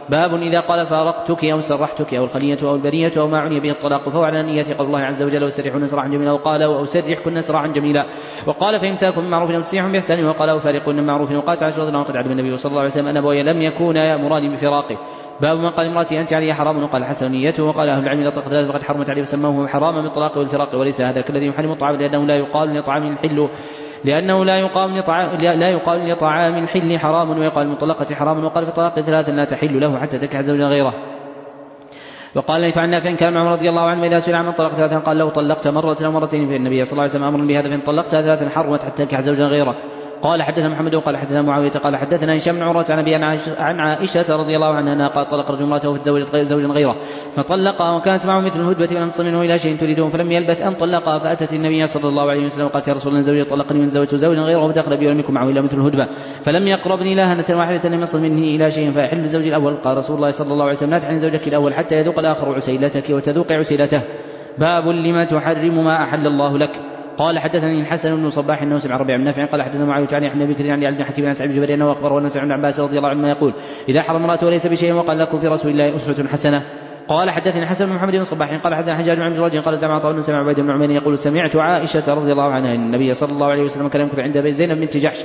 باب إذا قال فارقتك أو سرحتك أو الخلية أو البرية أو ما عني به الطلاق فهو على نية قول الله عز وجل وسرحن سراحا جميلا وقال وأسرحكن سراحا جميلا وقال فإمساكم بمعروف أو تسريح بإحسان وقال وفارقن بمعروف وقال تعالى رضي الله عنه قد علم النبي صلى الله عليه وسلم أن أبوي لم يكونا يأمران بفراقه. باب من قال امرأتي أنت علي حرام وقال حسن نيته وقال أهل العلم لا طلق ثلاث فقد حرمت عليه فسموه حراما بالطلاق والفراق وليس هذا كالذي يحرم الطعام لأنه لا يقال لطعام الحل لأنه لا يقال لطعام لا يقال لطعام الحل حرام ويقال المطلقة حرام وقال في الطلاق ثلاثا لا تحل له حتى تنكح زوجا غيره. وقال ليت عن نافع كان عمر رضي الله عنه إذا سئل عن طلاق ثلاثا قال لو طلقت مرة أو مرتين فإن النبي صلى الله عليه وسلم أمر بهذا فإن طلقت ثلاثا حرمت حتى تنكح زوجا غيرك. قال حدثنا محمد وقال حدثنا معاوية قال حدثنا هشام بن عروة عن أبي عن عائشة رضي الله عنها أنها قال طلق رجل امرأته فتزوجت زوجا غيره فطلقها وكانت معه مثل الهدبة ولم تصل منه إلى شيء تريدون فلم يلبث أن طلقها فأتت النبي صلى الله عليه وسلم وقالت يا رسول الله زوجي طلقني من زوجت زوجا غيره فدخل بي ولم يكن معه إلا مثل الهدبة فلم يقربني لا هنة واحدة لم يصل مني إلى شيء فيحل بزوجي الأول. قال رسول الله صلى الله عليه وسلم لا تحرم زوجك الأول حتى يذوق الآخر عسيلتك وتذوق عسيلته. باب لما تحرم ما أحل الله لك. قال حدثني الحسن بن صباح انه سمع ربيع بن نافع قال حدثنا معاوية عن ابن بكر عن ابن حكيم عن سعيد بن جبير انه اخبره ان سعيد بن عباس رضي الله عنه يقول اذا حرم امراته وليس بشيء وقال لكم في رسول الله اسوة حسنة. قال حدثني الحسن بن محمد بن صباح قال حدثنا حجاج بن جراج قال سمع طاووس سمع عبيد بن عمير يقول سمعت عائشة رضي الله عنها ان النبي صلى الله عليه وسلم كان يمكث عند زينب بنت جحش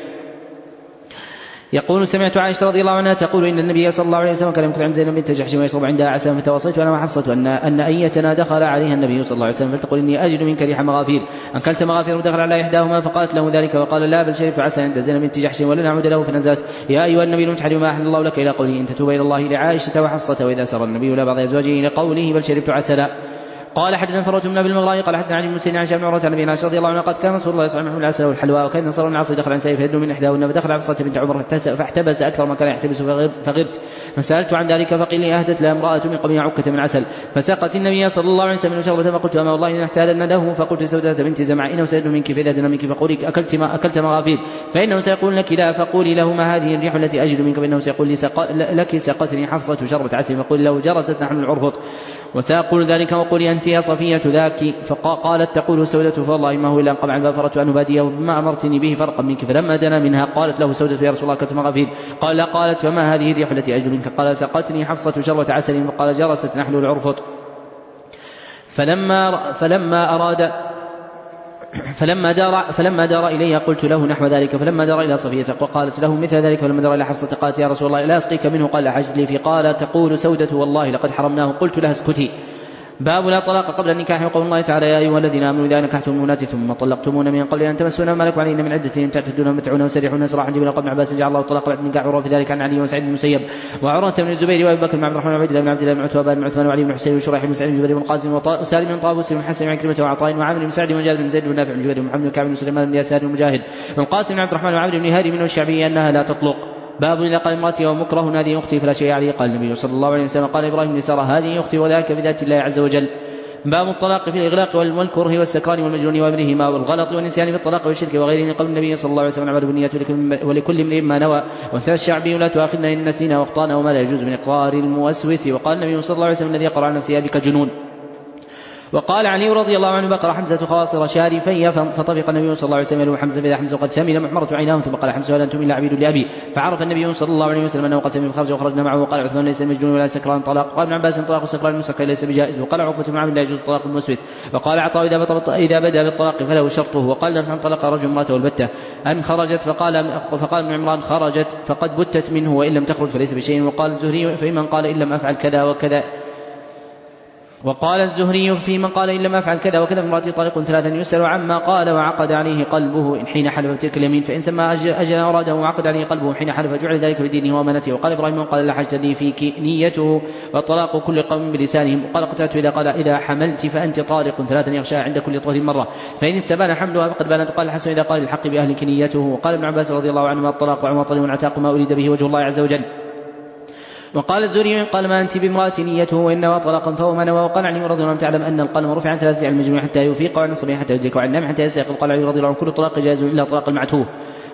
يقول سمعت عائشة رضي الله عنها تقول إن النبي صلى الله عليه وسلم كان يمكث عند زينب بنت جحش ويشرب عندها عسلا فتوصيت أنا وحفصة أن أن أيتنا دخل عليها النبي صلى الله عليه وسلم فلتقول إني أجد منك ريح مغافير أنكلت مغافير ودخل على إحداهما فقالت له ذلك وقال لا بل شربت عسلا عند زينب بنت جحش ولن أعود له فنزلت يا أيها النبي لم تحرم ما أحل الله لك إلى قوله إن تتوب إلى الله لعائشة وحفصة وإذا سر النبي إلى بعض أزواجه إلى قوله بل شربت عسلا. قال حدثنا فروة بن ابي المغراء قال حدثنا عن المسلم عن شام عروة عن ابي عائشة رضي الله عنه قد كان رسول الله صلى الله عليه وسلم العسل والحلوى وكان نصر العصر دخل عن سيف يدنو من احداهن فدخل حفصة بنت عمر فاحتبس اكثر ما كان يحتبس فغرت فسالت عن ذلك فقيل لي اهدت لها امرأة من قبل عكة من عسل فساقت النبي صلى الله عليه وسلم شربة فقلت اما والله ان احتالن له فقلت سودة بنت زمعة انه سيدن منك فاذا دنا منك فقولي اكلت ما اكلت مغافير فانه سيقول لك لا فقولي له ما هذه الريح التي اجد منك فانه سيقول لي سق... لك سقتني حفصة شربة عسل فقولي له جرست نحن العرفط وسأقول ذلك وقولي أنت يا صفية ذاك فقالت تقول سودة فوالله ما هو إلا أنقب عن فأفرت أن أباديه بما أمرتني به فرقا منك فلما دنا منها قالت له سودة يا رسول الله كتم غفير قال لا قالت فما هذه الريح التي أجد منك قال سقتني حفصة شربة عسل وقال جرست نحل العرفط فلما, فلما أراد فلما دار فلما دار إليها قلت له نحو ذلك فلما دار إلى صفية قالت له مثل ذلك فلما دار إلى حفصة قالت يا رسول الله لا أسقيك منه قال أحجت لي في قال تقول سودة والله لقد حرمناه قلت لها اسكتي. باب لا طلاق قبل النكاح وقول الله تعالى يا أيها الذين آمنوا إذا نكحتم المؤمنات ثم طلقتمون من قبل أن تمسونا ما لكم عليهن من عدة تعتدون متعون وسرحون سراحا جميلا. قبل عباس جعل الله الطلاق بعد النكاح وروى في ذلك عن علي وسعيد بن المسيب وعروة بن الزبير وأبي بكر بن عبد الرحمن وعبد الله بن عبد الله بن عتبة بن عثمان وعلي بن حسين وشريح بن سعيد بن جبير بن قاسم وسالم بن طاووس بن حسن بن عكرمة وعطاء وعامر بن سعد وجابر بن زيد بن نافع بن جبير ومحمد بن كعب بن سليمان بن يسار ومجاهد والقاسم بن عبد الرحمن وعامر بن هادي من الشعبي أنها لا تطلق. باب إذا قال امرأتي ومكره هذه أختي فلا شيء عليه. قال النبي صلى الله عليه وسلم قال إبراهيم لسارة هذه أختي وذلك بذات الله عز وجل. باب الطلاق في الإغلاق والكره والسكران والمجنون وابنهما والغلط والنسيان في الطلاق والشرك وغيره من قول النبي صلى الله عليه وسلم عمل بالنيات ولكل امرئ ما نوى وانتهى الشعبي لا تؤاخذنا إن نسينا واخطأنا وما لا يجوز من إقرار الموسوس. وقال النبي صلى الله عليه وسلم الذي يقرأ على نفسه بك جنون. وقال علي رضي الله عنه بقر حمزة خواصر شارفي فطفق النبي صلى الله عليه وسلم يلوم حمزة فإذا حمزة قد ثمن محمرة عيناه ثم قال حمزة هل أنتم إلا عبيد لأبي فعرف النبي صلى الله عليه وسلم أنه قد ثمن فخرج وخرجنا معه. وقال عثمان ليس المجنون ولا سكران طلاق. قال ابن عباس طلاق سكران المسكر ليس بجائز. وقال عقبة بن عامر لا يجوز طلاق الموسوس. وقال عطاء إذا, إذا بدأ بالطلاق فله شرطه. وقال نفع طلق رجل امرأته البتة أن خرجت فقال, فقال ابن عمران خرجت فقد بتت منه وإن لم تخرج فليس بشيء. وقال الزهري في من قال إن لم أفعل كذا وكذا وقال الزهري في من قال إن لم أفعل كذا وكذا امرأتي طالق ثلاثا يسأل عما قال وعقد عليه قلبه إن حين حلف بتلك اليمين فإن سمى أجل أراده وعقد عليه قلبه حين حلف جعل ذلك بدينه وأمانته. وقال إبراهيم قال لا حاجة لي فيك نيته والطلاق كل قوم بلسانهم. وقال قتادة إذا قال إذا حملت فأنت طالق ثلاثا يغشى عند كل طهر مرة فإن استبان حملها فقد بانت. قال الحسن إذا قال الحق بأهلك نيته. وقال ابن عباس رضي الله عنه الطلاق وعماطل والعتاق ما أريد به وجه الله عز وجل. وقال الزهري قال ما أنت بامرأة نيته وإنما طلقا فهو ما نوى. وقال علي رضي الله عنه تعلم أن القلم رفع عن ثلاثة عن المجنون حتى يفيق وعن الصبي حتى يدرك وعن النام حتى يستيقظ. قال علي رضي الله عنه كل طلاق جائز إلا طلاق المعتوه.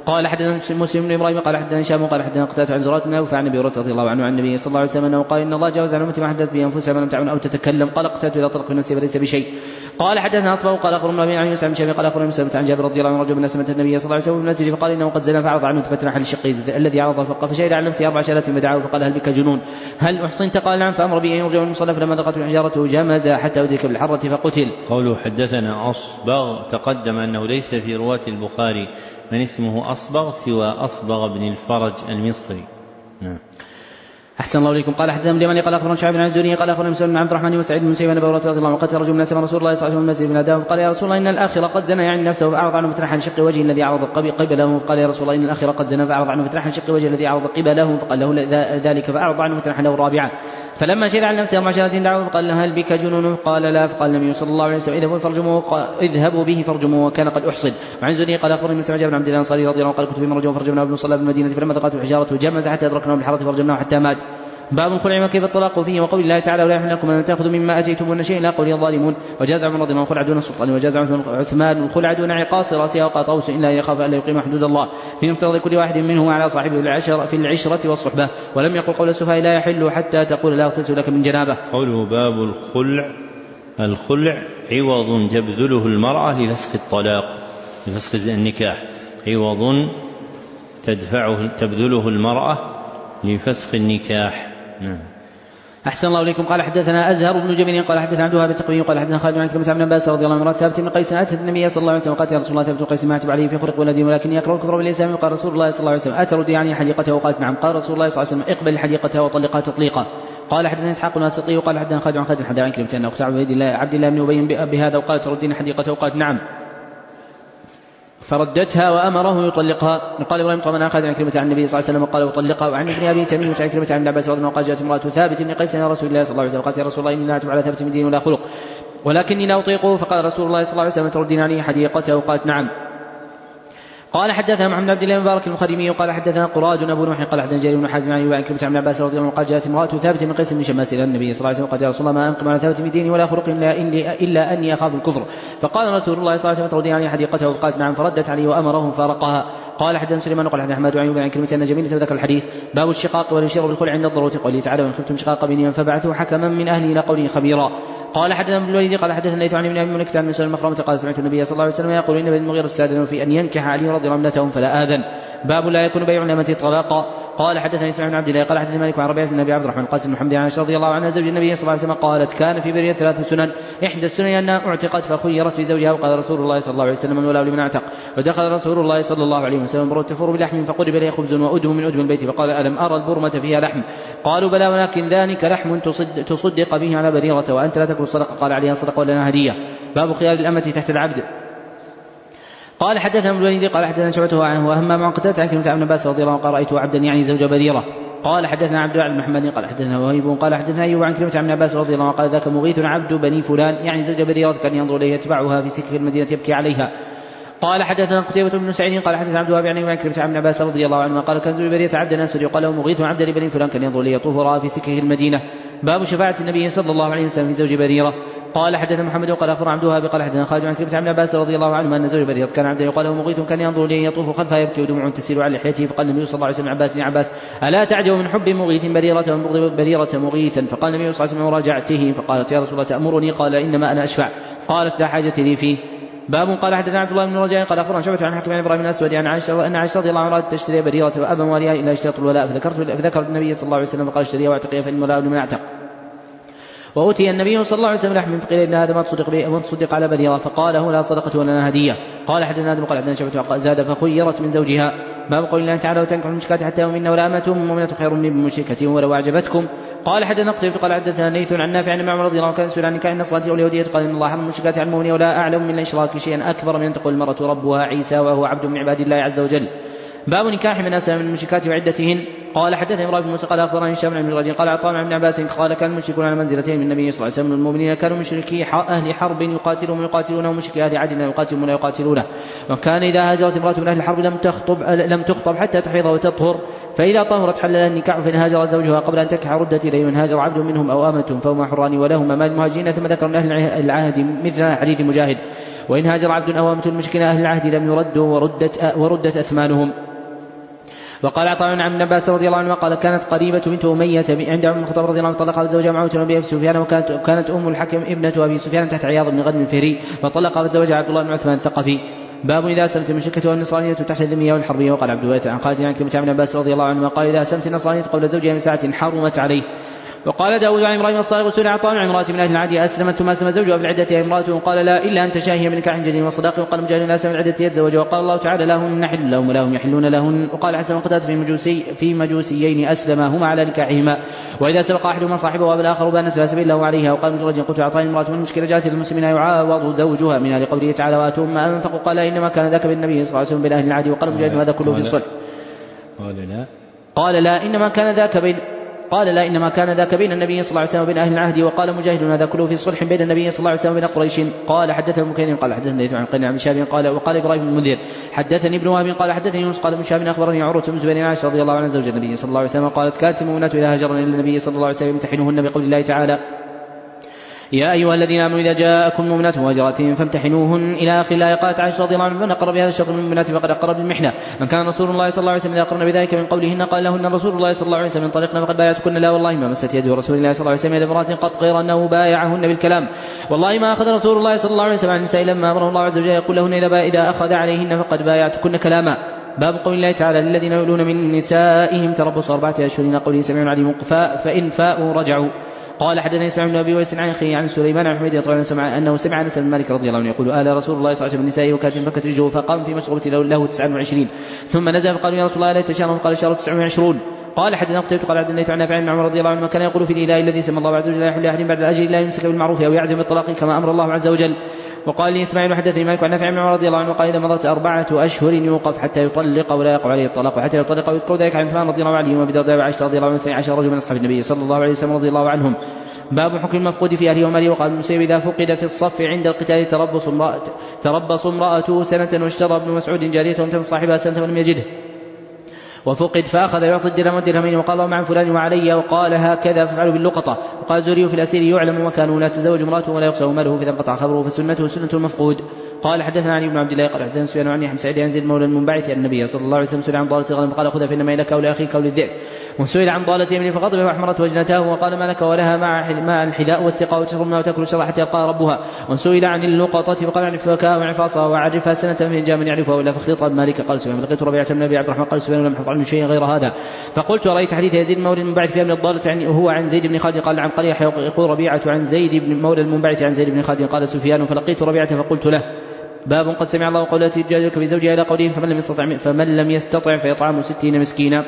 قال حدثنا مسلم بن ابراهيم قال حدثنا هشام قال حدثنا قتادة عن زرارة بن عوف عن ابي هريرة رضي الله عنه عن النبي صلى الله عليه وسلم انه قال ان الله جاوز عن امتي ما حدثت به انفسها فلم تعن او تتكلم. قال قتادة اذا طلق بنفسه فليس بشيء. قال حدثنا اصبغ قال اخبرنا ابي عن يوسف بن شيبه قال اخبرنا مسلمة عن جابر رضي الله عنه رجل من سمة النبي صلى الله عليه وسلم في المسجد فقال انه قد زنى فعرض عنه فتنح للشق الذي عرض فشهد عن نفسه اربع شهادات فدعاه فقال هل بك جنون هل احصنت؟ قال نعم. فامر به ان يرجع من المصلى فلما ذقته الحجاره جمز حتى ادرك بالحره فقتل. قوله حدثنا أصبغ تقدم أنه ليس في رواة البخاري من اسمه أصبغ سوى أصبغ بن الفرج المصري. نعم. أحسن الله إليكم. قال حدثنا اليماني قال أخبرنا شعيب بن الزهري قال أخبرنا مسلم بن عبد الرحمن وسعيد بن مسيب بن أبي هريرة رضي الله عنه قتل رجل من أسمى رسول الله صلى الله عليه وسلم المسجد بن فقال يا رسول الله إن الآخر قد زنى يعني نفسه فأعرض عنه فتنح عن شق وجهه الذي عرض قبله. فقال يا رسول الله إن الآخر قد زنى فأعرض عنه فتنح عن شق وجهه الذي عرض قبله. فقال له ذلك فأعرض عنه فتنح له الرابعة. فلما شهد عن نفسه أربع شهادات دعوه فقال له هل بك جنون؟ قال لا. فقال النبي صلى الله عليه وسلم اذهبوا فرجموه اذهبوا به فرجموه وكان قد أحصن. وعن زهري قال أخبرني مسلم بن عبد الله الأنصاري رضي الله عنه قال كنت في مرجم فرجمناه ابن صلى بالمدينة فلما ذقته الحجارة جمز حتى أدركناه بالحرة فرجمناه حتى مات. باب الخلع وكيف الطلاق فيه وقول الله تعالى ولا يحل لكم أن تأخذوا مما أتيتمون شيئا لا قول الظالمون. وجاز عمر رضي الله عنه الخلع دون السلطان وجاز عثمان الخلع دون عقاص رأسها وقاطوس إلا يخاف أن لا يقيم حدود الله في مفترض كل واحد منه على صاحبه العشر في العشرة والصحبة. ولم يقل قول السفهاء لا يحل حتى تقول لا أغتسل لك من جنابه. قوله باب الخلع الخلع عوض تبذله المرأة لفسخ الطلاق لفسخ النكاح عوض تدفعه تبذله المرأة لفسخ النكاح. نعم. أحسن الله إليكم. قال حدثنا أزهر بن جبير قال حدثنا عبد الوهاب الثقفي قال حدثنا خالد بن عكرمة عن ابن عباس رضي الله عنه ثابت بن قيس أتى النبي صلى الله عليه وسلم قال يا رسول الله ثابت بن قيس ما أتب عليه في خلق ولدي ولكن يكره الكفر بالإسلام. قال رسول الله صلى الله عليه وسلم أترد يعني حديقته؟ وقالت نعم. قال رسول الله صلى الله عليه وسلم اقبل حديقته وطلقها تطليقا. قال حدثنا إسحاق الواسطي وقال حدثنا خالد عن خالد حدثنا عن كلمة أنه اختار عبد الله بن أبي بهذا وقال تردين حديقته؟ وقالت نعم فردتها وأمره يطلقها. قال إبراهيم طبعا أخذ عن كلمة عن النبي صلى الله عليه وسلم قال وطلقها. وعن ابن أبي تميم عن كلمة عن عباس رضي الله عنه قال جاءت امرأة ثابت بن قيس يا رسول الله صلى الله عليه وسلم قالت يا رسول الله إني لا أعتب على ثابت من دين ولا خلق ولكني لا أطيقه. فقال رسول الله صلى الله عليه وسلم تردين عليه حديقته؟ وقالت نعم. قال حدثنا محمد عبد الله مبارك المخرمي وقال حدثنا قراد أبو نوح قال حدثنا جرير بن حازم عن كلمة عن عباس رضي الله عنه قال جاءت امرأة ثابت بن قيس بن شماس إلى النبي صلى الله عليه وسلم قال يا رسول الله ما أنقم على ثابت في ديني ولا خلق إلا, إلا أني أخاف الكفر. فقال رسول الله صلى الله عليه وسلم تردين عليه حديقته؟ وقالت نعم. فردت عليه وأمره فارقها. قال حدثنا سليمان قال حدثنا أحمد وعيوب عن كلمة أن جميلة ذكر الحديث. باب الشقاق والانشراء بالخلع عند الضرورة قوله تعالى وإن خفتم شقاق بينهما فبعثوا حكما من أهله إلى قوله خبيرا. قال حدثنا ابن الوليد قال حدثنا ليث عن ابن ابي مليكة عن مسلم المخرمة قال سمعت النبي صلى الله عليه وسلم يقول ان بن المغيرة استاذن في ان ينكح علي رضي الله عنه ابنته فلا آذن. باب لا يكون بيع الأمة طلاقا. قال حدثني اسماعيل بن عبد الله قال حدثني مالك عن ربيعة بن ابي عبد الرحمن القاسم بن حمد عن عائشة رضي الله عنها زوج النبي صلى الله عليه وسلم قالت كان في برية ثلاث سنن احدى السنن انها اعتقت فخيرت في زوجها. وقال رسول الله صلى الله عليه وسلم الولاء لمن اعتق. ودخل رسول الله صلى الله عليه وسلم برة تفور بلحم فقرب اليه خبز وأدم من أدم البيت فقال ألم أرى البرمة فيها لحم؟ قالوا بلى ولكن ذلك لحم تصد تصدق به على بريرة وأنت لا تأكل الصدقة. قال عليها صدقة ولنا هدية. باب خيار الأمة تحت العبد. قال حدثنا ابن الوليد قال حدثنا شعبته عنه وأما مع قتادة عن كلمة عن عباس رضي الله عنه قال رأيته عبدا يعني زوج بريرة. قال حدثنا عبد الله بن محمد قال حدثنا وهيب قال حدثنا أيوب عن كلمة عن عباس رضي الله عنه قال ذاك مغيث عبد بني فلان يعني زوج بريرة كان ينظر إليه يتبعها في سكة المدينة يبكي عليها. قال حدثنا قتيبة بن سعيد قال حدثنا عبد الوهاب عن كلمة عن عباس رضي الله عنه قال كان زوج بريرة عبد الناس يقال له مغيث عبد بني فلان كان ينظر إليه يطوف وراء في سكة المدينة. باب شفاعة النبي صلى الله عليه وسلم في زوج بريرة. قال حدثنا محمد وقال أخبر عبد الوهاب قال حدثنا خالد عن كلمة عن عباس رضي الله عنه أن زوج بريرة كان عبدا يقال له مغيث كان ينظر إليه يطوف خلفها يبكي ودموع تسيل على لحيته. فقال النبي صلى الله عليه وسلم عباس يا عباس ألا تعجب من حب مغيث بريرة ومبغض بريرة مغيثا؟ فقال النبي صلى الله عليه وسلم وراجعته فقالت يا رسول الله تأمرني؟ قال إنما أنا أشفع. قالت لا حاجة لي فيه. باب قال حدثنا عبد الله بن رجاء قال أخبرنا شعبة عن حكم عن إبراهيم الأسود عن عائشة أن عائشة رضي الله عنها تشتري بريرة وأبى مواليها إلا اشتراط الولاء فذكرت فذكر النبي صلى الله عليه وسلم فقال اشتريها واعتقيها فإن الولاء لمن اعتق. وأوتي النبي صلى الله عليه وسلم لحم فقيل إن هذا ما تصدق به ما تصدق على بريرة فقال لا صدقة ولا هدية. قال حدثنا آدم قال حدثنا شعبة زاد فخيرت من زوجها. باب قول الله تعالى وتنكحوا المشركات حتى يؤمنن ولا أمة مؤمنة خير من مشركة ولو أعجبتكم. قال حدثنا قتيبة قال حدثنا ليث عن نافع عن عمر رضي الله عنه كان يسأل عن نكاح النصرانية واليهودية قال إن الله حرم المشركات على المؤمنين ولا أعلم من الإشراك شيئا أكبر من أن تقول المرأة ربها عيسى وهو عبد من عباد الله عز وجل. باب نكاح من أسلم من المشركات وعدتهن. قال حدثني ابراهيم بن موسى قال اخبرني هشام بن الرجل قال عطاء بن عباس قال كان المشركون على منزلتين من النبي صلى الله عليه وسلم. المؤمنين كانوا مشركي اهل حرب يقاتلون يقاتلونه ومشركي اهل عدن يقاتلون ولا يقاتلونه. وكان اذا هاجرت امراه من اهل الحرب لم تخطب لم تخطب حتى تحيض وتطهر، فاذا طهرت حل لها النكاح، فان هاجر زوجها قبل ان تنكح ردت اليه. من هاجر عبد منهم او امه فهما حران ولهما مال المهاجرين. ثم ذكر من اهل العهد مثل حديث مجاهد وان هاجر عبد او امه المشركين اهل العهد لم يردوا وردت, وردت اثمانهم. وقال عطاء بن عباس رضي الله عنه قال كانت قريبة بنت أمية عند عمر بن الخطاب رضي الله عنه طلقت زوجها معاوية بن أبي سفيان، وكانت كانت أم الحكم ابنة أبي سفيان تحت عياض بن غنم الفهري، فطلقت زوجها عبد الله بن عثمان الثقفي. باب إذا أسلمت المشركة والنصرانية تحت الذمية والحربية. وقال عبد الله عن خالد عن كلمة عن عباس رضي الله عنه قال إذا أسلمت النصرانية قبل زوجها من ساعة حرمت عليه. وقال داود عن إبراهيم الصالح سئل عطاء عن امرأة من أهل العهد أسلمت ثم أسلم زوجها في العدة امرأته قال لا إلا أن تشاهي من نكاح جديد وصداق. وقال مجاهد لا أسلم العدة يتزوج. وقال الله تعالى لهن نحل لهم ولهم يحلون لهن. وقال حسن قتادة في مجوسي في مجوسيين أسلمهما على نكاحهما، وإذا سبق أحدهما صاحبه وأبى الآخر بانت لا سبيل له عليها. وقال مجرد قلت عطاء امرأة من المشكلة جاءت للمسلمين يعاوض زوجها منها لقوله تعالى وآتوهم ما أنفقوا قال إنما كان ذاك بالنبي صلى الله عليه وسلم بين أهل العهد. وقال مجاهد هذا كله في الصلح. قال لا قال لا إنما كان ذاك بين قال لا إنما كان ذاك بين النبي صلى الله عليه وسلم وبين أهل العهد. وقال مجاهد هذا كله في صلح بين النبي صلى الله عليه وسلم وبين قريش. قال حدثنا المكين قال حدثني عن قناع بن شهاب قال وقال إبراهيم بن المنذر حدثني ابن وهب قال حدثني يونس قال ابن شهاب أخبرني عروة بن زبير عائشة رضي الله عنها زوج النبي صلى الله عليه وسلم قالت كانت المؤمنات إذا هاجرن إلى النبي صلى الله عليه وسلم يمتحنهن بقول الله تعالى يا أيها الذين آمنوا إذا جاءكم مؤمنات مهاجرات فامتحنوهن إلى آخر الآية. قالت عائشة رضي الله عنها من أقر بهذا الشرط من المؤمنات فقد أقر بالمحنة. من كان رسول الله صلى الله عليه وسلم إذا أقرن بذلك من قولهن قال لهن رسول الله صلى الله عليه وسلم انطلقنا فقد بايعتكن لا والله ما مست يد رسول الله صلى الله عليه وسلم يد امرأة قط غير أنه بايعهن بالكلام. والله ما أخذ رسول الله صلى الله عليه وسلم عن النساء لما أمره الله عز وجل يقول لهن إذا أخذ عليهن فقد بايعتكن كلاما. باب قول الله تعالى للذين يؤلون من نسائهم تربصوا أربعة أشهر قوله سميع عليم فإن فاءوا رجعوا. قال حدثنا اسماعيل بن ابي ويس عن اخيه عن سليمان عن حميد يطلع سمع انه سمع انس بن مالك رضي الله عنه يقول آل رسول الله صلى الله عليه وسلم النساء وكانت فكت رجله فقام في مشربة له تسعة وعشرين ثم نزل فقال يا رسول الله لا تشارهم قال شهر تسعة وعشرين. قال حدثنا قتيبة قال عبد الله عن نافع عن عمر رضي الله عنه كان يقول في الاله الذي سمى الله عز وجل لا يحل لاحد بعد الاجل الا يمسك بالمعروف او يعزم بالطلاق كما امر الله عز وجل. وقال لي اسماعيل حدثني مالك عن نافع عن عمر رضي الله عنه قال اذا مضت اربعه اشهر يوقف حتى يطلق ولا يقع عليه الطلاق وحتى يطلق. ويذكر ذلك عن عثمان رضي الله عنه وابي الدرداء وعائشة رضي الله عنه اثني عشر رجل من اصحاب النبي صلى الله عليه وسلم رضي الله عنهم. باب حكم المفقود في اهله وماله. وقال المسيب اذا فقد في الصف عند القتال تربص امرأة تربص امرأته سنة واشترى ابن مسعود جارية وانتم صاحبها سنة ولم يجده وفقد فأخذ يعطي الدرهم والدرهمين وقال مع فلان وعلي وقال هكذا فافعلوا باللقطة. وقال زوري في الأسير يعلم مكانه لا تزوج امرأته ولا يقسم ماله فإذا انقطع خبره فسنته سنة المفقود. قال حدثنا علي بن عبد الله قال حدثنا سفيان عن يحيى سعيد عن زيد مولى المنبعث أن النبي صلى الله عليه وسلم سئل عن ضالة غنم فقال خذها فإنما لك ولأخيك وللذئب. وسئل عن ضالة يمين فغضب وأحمرت وجنتاه وقال ما لك ولها مع الحذاء والسقاء وتشرب منها وتأكل الشر حتى يلقى ربها. وسئل عن اللقطة فقال اعرف فكاها وعفاصها وعرفها سنة فإن جاء من يعرفها ولا فاخلطها بمالك. قال سفيان لقيت ربيعة بن أبي عبد الرحمن قال سفيان لم يحفظ عنه شيء غير هذا. فقلت رأيت حديث يزيد مولى المنبعث فيها من الضالة عني وهو عن زيد بن خالد قال عن قرية يقول ربيعة عن زيد بن مولى المنبعث عن زيد بن خالد قال سفيان فلقيت ربيعة فقلت له باب قد سمع الله قول التي تجادلك في زوجها إلى قوله فمن لم يستطع فمن لم يستطع فيطعم ستين مسكينا.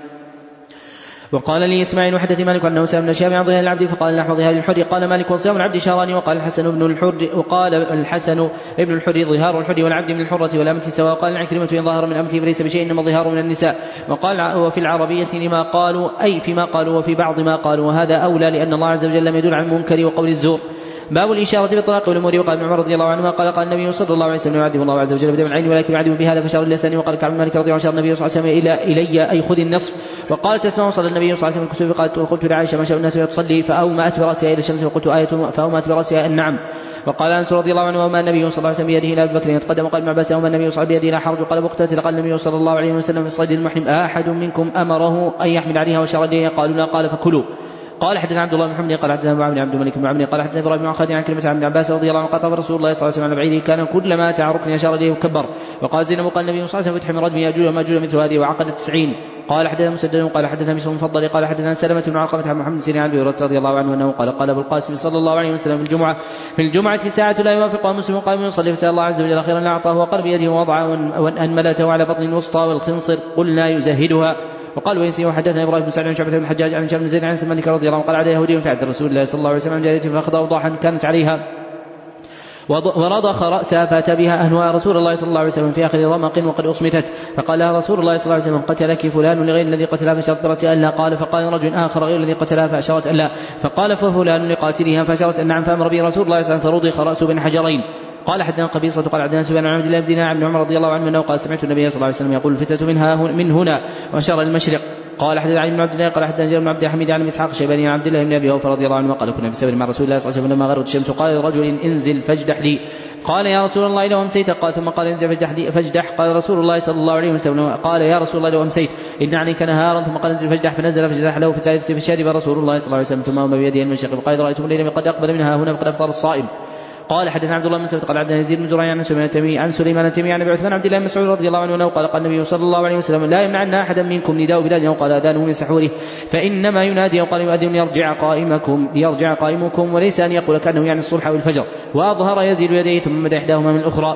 وقال لي إسماعيل وحدث مالك أنه سأل من شاب عن ظهر العبد فقال نحو ظهر الحر. قال مالك وصيام العبد شهران. وقال الحسن بن الحر وقال الحسن ابن الحر ظهار الحر والعبد من الحرة والأمة سواء. قال عكرمة إن ظهر من أمته فليس بشيء إنما الظهار من النساء. وقال وفي العربية لما قالوا أي فيما قالوا وفي بعض ما قالوا وهذا أولى لأن الله عز وجل لم يدل عن المنكر وقول الزور. باب الإشارة بالطلاق والأمور. وقال ابن عمر رضي الله عنهما قال قال النبي صلى الله عليه وسلم يعذب الله عز وجل بدم العين ولكن يعذب بهذا فشار اللسان. وقال كعب بن مالك رضي الله عنه النبي صلى الله عليه وسلم إلى إلي أي خذ النصف. وقال تسمع صلى النبي صلى الله عليه وسلم الكسوف وقلت لعائشة ما شاء الناس تصلي فأومأت برأسها إلى الشمس وقلت آية فأومأت برأسها النعم. وقال أنس رضي الله عنه وما النبي صلى الله عليه وسلم بيده إلى أبي بكر يتقدم. وقال ابن عباس وما النبي صلى الله عليه وسلم بيده إلى حرج. قال مقتتل قال النبي صلى الله عليه وسلم في الصيد المحرم أحد منكم أمره أن يحمل عليها وشار إليها قالوا لا قال فكلوا. قال حدثنا عبد الله بن محمد قال حدثنا ابو عبد الملك بن عمرو قال حدثنا ابراهيم بن خالد عن كلمة عن ابن عباس رضي الله عنه قال رسول الله صلى الله عليه وسلم بعيده كان كلما تعرق يشار اليه وكبر. وقال زينب قال النبي صلى الله عليه وسلم فتح من ردم ياجوج وماجوج مثل هذه وعقد تسعين. قال حدثنا مسدد قال حدثنا بشر المفضل قال حدثنا سلمة بن علقمة عن محمد سيرين عن ابي هريرة رضي الله عنه انه قال قال ابو القاسم صلى الله عليه وسلم في الجمعة في الجمعة ساعة لا يوافقها مسلم قائم يصلي فسأل الله عز وجل خيرا لا اعطاه وقال بيده ووضع وان ملته على بطن الوسطى والخنصر قلنا يزهدها. وقال وينسي وحدثنا ابراهيم بن سعد عن شعبة بن الحجاج عن هشام بن زيد عن سلمان رضي الله عنه قال عليه يهودي فعد رسول الله صلى الله عليه وسلم عن جارية فاخذ اوضاحا كانت عليها ورضخ رأسها فأتى بها أهلها رسول الله صلى الله عليه وسلم في آخر رمق وقد أصمتت، فقال لها رسول الله صلى الله عليه وسلم قتلك فلان لغير الذي قتلها فأشارت برأسها ألا، قال فقال رجل آخر غير الذي قتلها فأشارت ألا، فقال ففلان لقاتلها فأشارت أن نعم، فأمر به رسول الله صلى الله عليه وسلم فرضخ رأسه بين حجرين. قال حدثنا قبيصة قال حدثنا سفيان عن عبد الله بن عبد عمر رضي الله عنه أنه قال سمعت النبي صلى الله عليه وسلم يقول الفتنة منها من هنا، وأشار المشرق. قال حدثنا علي بن عبد الله قال حدثنا جابر بن عبد الحميد عن اسحاق شيباني عن عبد الله بن ابي اوفى رضي الله عنه قال كنا بسبب مع رسول الله صلى الله عليه وسلم لما غربت الشمس قال لرجل انزل فاجدح لي، قال يا رسول الله لو امسيت، قال ثم قال انزل فاجدح لي فاجدح، قال رسول الله صلى الله عليه وسلم قال يا رسول الله لو امسيت ان عليك نهارا، ثم قال انزل فاجدح، فنزل فاجدح له في الثالثة فشرب رسول الله صلى الله عليه وسلم ثم أمر بيده المشرق فقال رايتم الليل قد اقبل منها هنا فقد افطر الصائم. قال حدثنا عبد الله بن مسعود قال عبد يزيد بن زريع عن سليمان التيمي عن سليمان التيمي عن ابي عثمان عبد الله بن مسعود رضي الله عنه انه قال قال النبي صلى الله عليه وسلم لا يمنعن احدا منكم نداء بلال او قال اذانه من سحوره، فانما ينادي او قال يؤذن يرجع قائمكم ليرجع قائمكم، وليس ان يقول كانه يعني الصبح او الفجر. واظهر يزيد يديه ثم مد احداهما من الاخرى.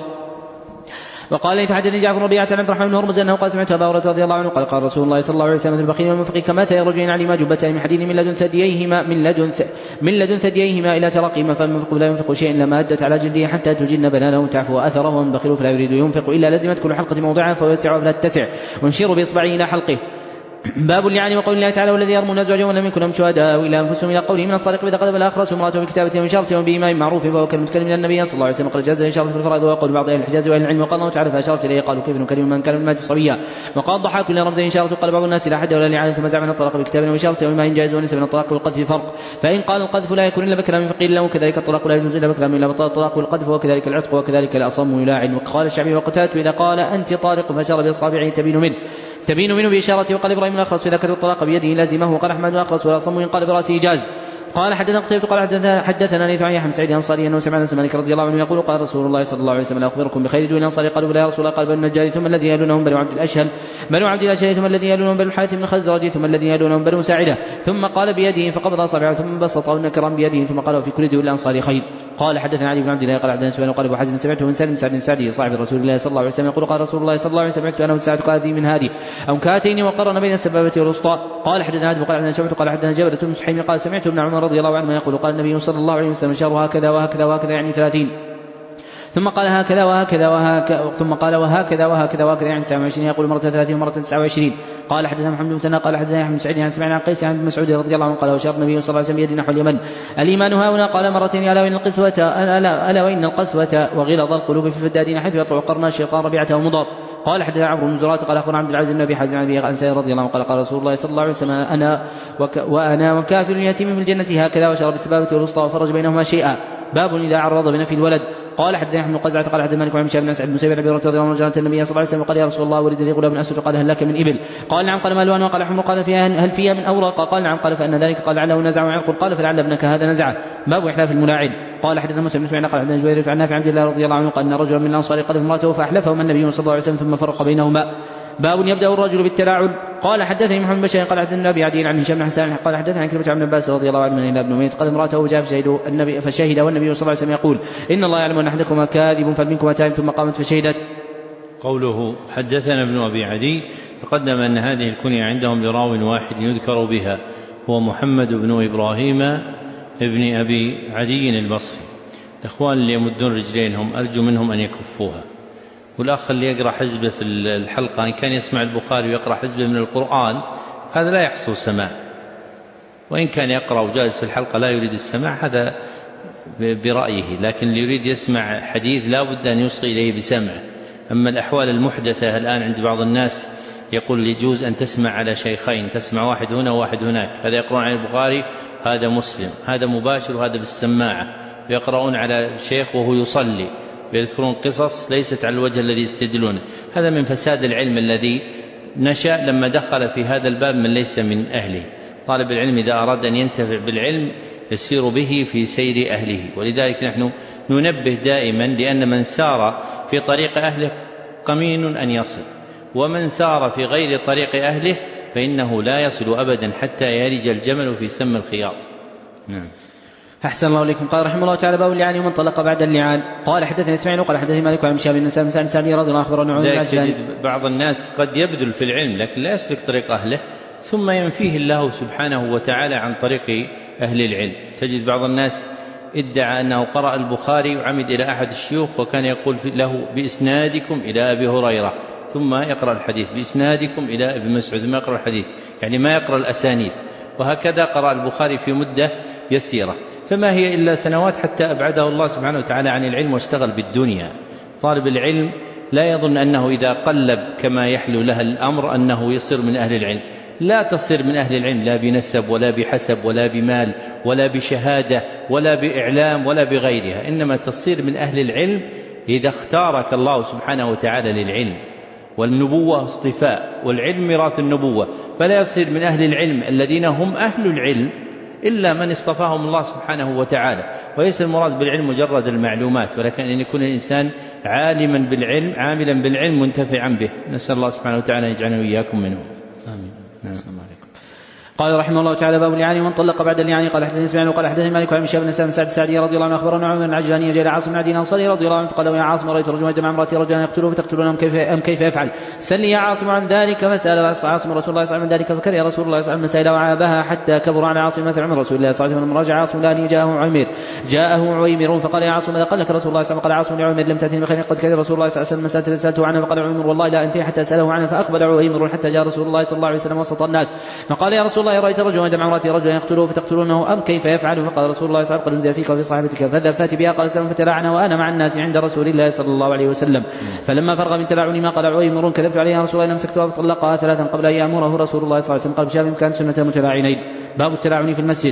وقال لي فحدثني جعفر بن ربيعة عن عبد الرحمن بن هرمز انه قال سمعت ابا هريرة رضي الله عنه قال قال رسول الله صلى الله عليه وسلم البخيل والمنفق كماتا يرجعن عليهما جبتان من حديد من لدن ثدييهما من لدن من لدن ثدييهما الى ترقيهما، فالمنفق لا ينفق شيئا لما ادت على جلده حتى تجن بنانه تعفو اثره، والبخيل فلا يريد ينفق الا لزمت كل حلقة موضعها فيوسع فلا تتسع، ويشير باصبعه الى حلقه. باب اللعان وقول الله تعالى والذي يرمون ازواجهم ولم يكن لهم شهداء الا انفسهم الى قوله من الصادق اذا قذف الاخرس امراته بكتابه من شرط وبإيمان معروف فهو كالمتكلم من النبي صلى الله عليه وسلم قد جاز الاشاره في الفرائض ويقول بعض اهل الحجاز واهل العلم وقال الله تعالى فاشارت اليه قالوا كيف نكلم من كان من المات صبيا، وقال ضحاك كل رمز اشاره قال بعض الناس لا حد ولا لعان ثم زعم ان الطلاق بكتاب واشاره وما ان جائز وليس من الطلاق والقذف فرق، فان قال القذف لا يكون الا بكرا فقيل له كذلك الطلاق لا يجوز الا بكرا الا بطل الطلاق والقذف وكذلك العتق وكذلك الاصم يلاعن. وقال الشعبي وقتات اذا قال انت طارق فاشار باصابعه تبين منه تبين منه بإشارته، وقال إبراهيم الأخرس إذا كتب الطلاق بيده لازمه، وقال أحمد الأخرس ولا صم قال برأسه جاز. قال حدثنا قتيبة قال حدثنا حدثنا ليث عن يحيى بن سعيد الأنصاري أنه سمع أنس مالك رضي الله عنه يقول قال رسول الله صلى الله عليه وسلم أخبركم بخير دون الأنصار قالوا بلى يا رسول الله قال بنو النجار ثم الذي يلونهم بنو عبد الأشهل بنو عبد الأشهل ثم الذي يلونهم بنو الحارث بن الخزرج ثم الذي يلونهم بنو ساعدة، ثم قال بيده فقبض أصابعه ثم بسطه نكرا بيده ثم قال في كل دول الأنصار خير. قال حدثنا علي بن عبد الله قال حدثنا سفيان قال ابو حازم سمعته من سالم سعد سعدي صاحب رسول الله صلى الله عليه وسلم يقول قال رسول الله صلى الله عليه وسلم سمعت انا والساعه قاذي من هذه او كاتين وقرن بين السبابه والوسطى. قال حدثنا ادم قال حدثنا شعبة قال حدثنا جابر بن سحيم قال سمعت ابن عمر رضي الله عنه يقول قال النبي صلى الله عليه وسلم شهر هكذا وهكذا وهكذا يعني ثلاثين، ثم قال هكذا وهكذا وهكذا ثم قال وهكذا وهكذا وهكذا يعني تسعة وعشرين يقول مرة ثلاثين ومرة تسعة وعشرين. قال حدثنا محمد بن ثنا قال حدثنا يحيى بن سعيد عن سمعنا عن قيس عن مسعود رضي الله عنه قال وشار النبي صلى الله عليه وسلم بيد نحو اليمن الايمان هاهنا قال مرتين الا وان القسوة الا الا وان القسوة وغلظ القلوب في الفدادين حيث يطلع قرن الشيطان ربيعته ومضاد. قال حدثنا عمرو بن زرارة قال اخبرنا عبد العزيز بن ابي حازم عن ابي انس رضي الله عنه قال قال رسول الله صلى الله عليه وسلم انا وك وانا وكافر اليتيم في الجنة هكذا وشرب السبابة والوسطى وفرج بينهما شيئا. باب اذا عرض بنفي الولد. قال حدثنا ابن قزعة قال حدثنا مالك وعن هشام بن سعد بن سعيد بن رضي الله عنه رجل النبي صلى الله عليه وسلم قال يا رسول الله ولد لي غلام اسود قال هل لك من ابل؟ قال نعم. قال ما الوان؟ قال حمر. قال فيها هل فيها من اوراق؟ قال نعم. قال فان ذلك قال لعله نزع عرق قال فلعل ابنك هذا نزعه. باب احلاف الملاعن. قال حدثنا مسلم بن سعيد قال حدثنا جويرية عن نافع عن عبد الله رضي الله عنه قال ان رجلا من الانصار قذف امراته فاحلفهما النبي صلى الله عليه وسلم ثم فرق بينهما. باب يبدا الرجل بالتلاعن. قال حدثني محمد بن بشير قال حدثنا ابي عدي عن هشام بن حسان قال حدثنا عن كلمة عن عباس رضي الله عنه من ابن اميه قال امراته وجاء فشهد النبي فشهد والنبي صلى الله عليه وسلم يقول ان الله يعلم ان احدكما كاذب فمنكما تائب ثم قامت فشهدت. قوله حدثنا ابن ابي عدي تقدم ان هذه الكنية عندهم لراو واحد يذكر بها هو محمد بن ابراهيم ابن ابي عدي البصري. الاخوان اللي يمدون رجلينهم ارجو منهم ان يكفوها. والأخ اللي يقرأ حزبه في الحلقة إن كان يسمع البخاري ويقرأ حزبه من القرآن هذا لا يحصل سماع، وإن كان يقرأ وجالس في الحلقة لا يريد السماع هذا برأيه، لكن اللي يريد يسمع حديث لا بد أن يصغي إليه بسمعه. أما الأحوال المحدثة الآن عند بعض الناس يقول يجوز أن تسمع على شيخين، تسمع واحد هنا وواحد هناك، هذا يقرأون عن البخاري هذا مسلم، هذا مباشر وهذا بالسماعة، ويقرأون على شيخ وهو يصلي، يذكرون قصص ليست على الوجه الذي يستدلونه. هذا من فساد العلم الذي نشأ لما دخل في هذا الباب من ليس من أهله. طالب العلم إذا أراد أن ينتفع بالعلم يسير به في سير أهله، ولذلك نحن ننبه دائما لأن من سار في طريق أهله قمين أن يصل، ومن سار في غير طريق أهله فإنه لا يصل أبدا حتى يلج الجمل في سم الخياط. نعم. أحسن الله إليكم. قال رحمه الله تعالى باب اللعان ومن طلق بعد اللعان. قال حدثني اسماعيل قال حدثني مالك عن شهاب بن سالم سعد سعدي رضي الله عنه أخبرنا عنه. تجد بعض الناس قد يبذل في العلم لكن لا يسلك طريق أهله ثم ينفيه الله سبحانه وتعالى عن طريق أهل العلم. تجد بعض الناس ادعى أنه قرأ البخاري وعمد إلى أحد الشيوخ وكان يقول له بإسنادكم إلى أبي هريرة، ثم يقرأ الحديث بإسنادكم إلى ابن مسعود، ثم يقرأ الحديث، يعني ما يقرأ الأسانيد. وهكذا قرأ البخاري في مدة يسيرة، فما هي إلا سنوات حتى أبعده الله سبحانه وتعالى عن العلم واشتغل بالدنيا. طالب العلم لا يظن أنه إذا قلب كما يحلو له الأمر أنه يصير من أهل العلم، لا تصير من أهل العلم، لا بنسب ولا بحسب ولا بمال ولا بشهادة ولا بإعلام ولا بغيرها، إنما تصير من أهل العلم إذا اختارك الله سبحانه وتعالى للعلم. والنبوة اصطفاء، والعلم ميراث النبوة، فلا يصير من أهل العلم الذين هم أهل العلم إلا من اصطفاهم الله سبحانه وتعالى. وليس المراد بالعلم مجرد المعلومات، ولكن أن يكون الإنسان عالما بالعلم، عاملا بالعلم، منتفعا به. نسأل الله سبحانه وتعالى أن يجعلنا وإياكم منهم. آمين. السلام عليكم. قال رحمه الله تعالى: باب اللعان ومن طلق بعد اللعان. قال حدثني سفيان وقال حدثني مالك عن شاب بن سعد السعدي رضي الله عنه اخبرنا عمر بن العجلاني جاء عاصم بن عدي الانصاري رضي الله عنه فقال: يا عاصم رايت رجلا يجمع امرأتي رجلا يقتله فتقتلونه ام كيف ام كيف يفعل؟ سلني يا عاصم عن ذلك. فسال عاصم رسول الله صلى الله عليه وسلم عن ذلك فكره رسول الله صلى الله عليه وسلم مسائل وعابها حتى كبر على عاصم مثل عمر رسول الله صلى الله عليه وسلم. رجع عاصم لاني جاءه عمير جاءه عويمر فقال: يا عاصم ماذا قال لك رسول الله صلى الله عليه وسلم؟ قال عاصم لعمير: لم تأتني بخير قد كذب رسول الله صلى الله عليه وسلم مسألة سألته عنها. فقال عمير: والله لا أنتهي حتى أسأله عنها. فأقبل عويمر حتى جاء رسول الله صلى الله عليه وسلم وسط الناس فقال: يا رسول الله رايت رجلا يجمع امرأتي رجلا يقتله فتقتلونه ام كيف يفعل؟ فقال رسول الله صلى الله عليه وسلم: قد انزل فيك وفي صاحبتك فاذهب فات بها. قال سلم فتلاعن وانا مع الناس عند رسول الله صلى الله عليه وسلم. فلما فرغ من تلاعني ما قال عويمر: كذبت عليها رسول الله لمسكتها فطلقها ثلاثا قبل ان يامره رسول الله صلى الله عليه وسلم. قال شاب كان سنة متلاعنين. باب التلاعن في المسجد.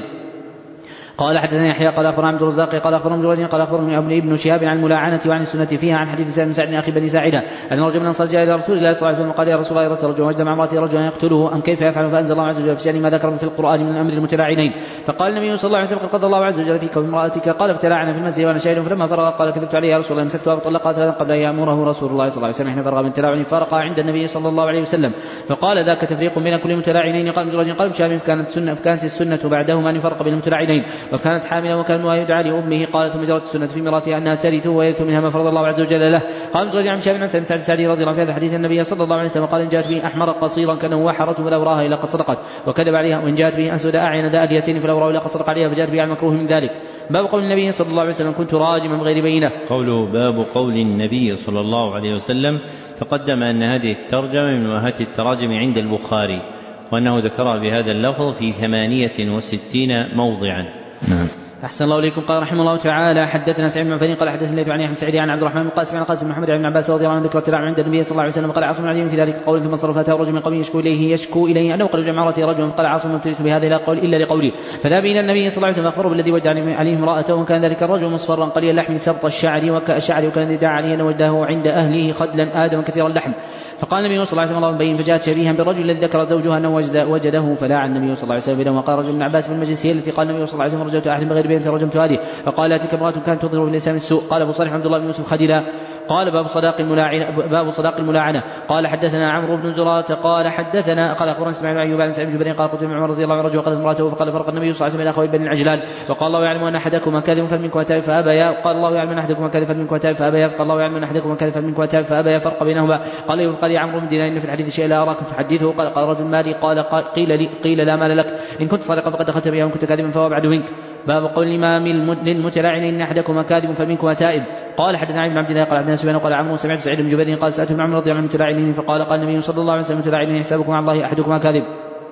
قال حدثنا يحيى قال اخبرنا عبد الرزاق قال اخبرنا جريج قال اخبرني ابن شهاب عن الملاعنه وعن السنه فيها عن حديث سالم بن سعد اخي بني ساعده ان رجلا من الانصار جاء الى رسول الله صلى الله عليه وسلم قال: يا رسول الله رأيت رجلا وجد مع امراته رجلا يقتله ام كيف يفعل؟ فانزل الله عز وجل في شأن ما ذكر في القران من امر المتلاعنين. فقال النبي صلى الله عليه وسلم: قد قضى الله عز وجل فيك وامراتك. قال: فتلاعن في المسجد وانا شاهد. فلما فرغ قال: كذبت عليه يا رسول الله مسكتها فطلقها ثلاثا قبل ان يامره رسول الله صلى الله عليه وسلم. حين فرغ من التلاعن فرق عند النبي صلى الله عليه وسلم فقال: ذاك تفريق بين كل متلاعنين. قال جريج قال ابن شهاب: كانت السنه فكانت السنه بعدهما ان يفرق بين المتلاعنين، وكانت حاملا وكان يدعى لأمه. قال: ثم جرت السنة في ميراثها أنها ترث ويرث منها ما فرض الله عز وجل له. قال جريج عن شاب بن سعد السعدي رضي الله عنه في هذا حديث النبي صلى الله عليه وسلم قال: إن جاءت به أحمر قصيرا كأنه وحرت فلو راها إلا قد صدقت وكذب عليها، وإن جاءت به أسود أعين ذا أليتين فلو راها إلا قد صدق عليها فجاءت به على المكروه من ذلك. باب قول النبي صلى الله عليه وسلم: كنت راجما بغير بينه. قوله باب قول النبي صلى الله عليه وسلم. تقدم أن هذه الترجمة من أمهات التراجم عند البخاري، وأنه ذكرها بهذا اللفظ في ثمانية وستين موضعا. نعم. أحسن الله إليكم. قال رحمه الله تعالى: حدثنا سعيد بن عفان قال حدثنا الليث عن يحيى بن سعيد عن عبد الرحمن بن قاسم عن قاسم بن محمد بن عباس رضي الله عنه ذكر التلاعن عند النبي صلى الله عليه وسلم. قال عاصم العليم في ذلك قول ثم صرف اتاه رجل من قومه يشكو اليه يشكو اليه انه قد جمع امراته رجلا. قال عاصم: ابتليت بهذا لا قول الا لقولي. فذهب الى النبي صلى الله عليه وسلم فاخبره بالذي وجد عليه امراته، وكان ذلك الرجل مصفرا قليل اللحم سبط الشعر وكالشعر، وكان يدعى عليه ان وجده عند اهله خدلا ادم كثير اللحم. فقال النبي صلى الله عليه وسلم: اللهم بين. فجاءت شبيها بالرجل الذي ذكر زوجها انه وجده فلاع النبي صلى الله عليه وسلم بينهم. وقال رجل من عباس بن المجلس: هي التي قال النبي صلى الله عليه وسلم: رجوت احد بغير بين فرجمت هذه. فقال: اتيك امراه كانت تظهر في الاسلام السوء. قال ابو صالح عبد الله بن يوسف خدلا. قال: باب صداق الملاعنة. باب صداق الملاعنة. قال حدثنا عمرو بن زرارة قال حدثنا قال اخبرنا اسماعيل بن ايوب عن سعيد بن جبير قال: قلت عمر رضي الله عنه: رجل قتل امراته فقال: فرق النبي صلى الله عليه وسلم الى اخوي بني العجلان فقال: الله يعلم ان احدكما كاذب فمنكم تائب فابيا. قال: الله يعلم ان احدكما كاذب فمنكم تائب فابيا. قال: الله يعلم ان احدكما كاذب فمنكم تائب فابيا. فرق بينهما. قال: قال يا عمرو بن دينار: ان في الحديث شيء لا اراكم تحدثه. قال: قال رجل: مالي. قال: قيل لي قيل لا مال لك، ان كنت صادقا فقد دخلت بها، وان كنت كاذبا فهو ابعد منك. باب قول الامام للمتلاعن: ان احدكما كاذب فمنكم تائب. قال حدثنا عن عبد الله قال حدثنا سفيان قال عمرو سمعت سعيد بن جبير قال: سألت ابن عمرو رضي الله عنه المتلاعنين فقال: قال النبي صلى الله عليه وسلم: المتلاعنين حسابكم على الله احدكما كاذب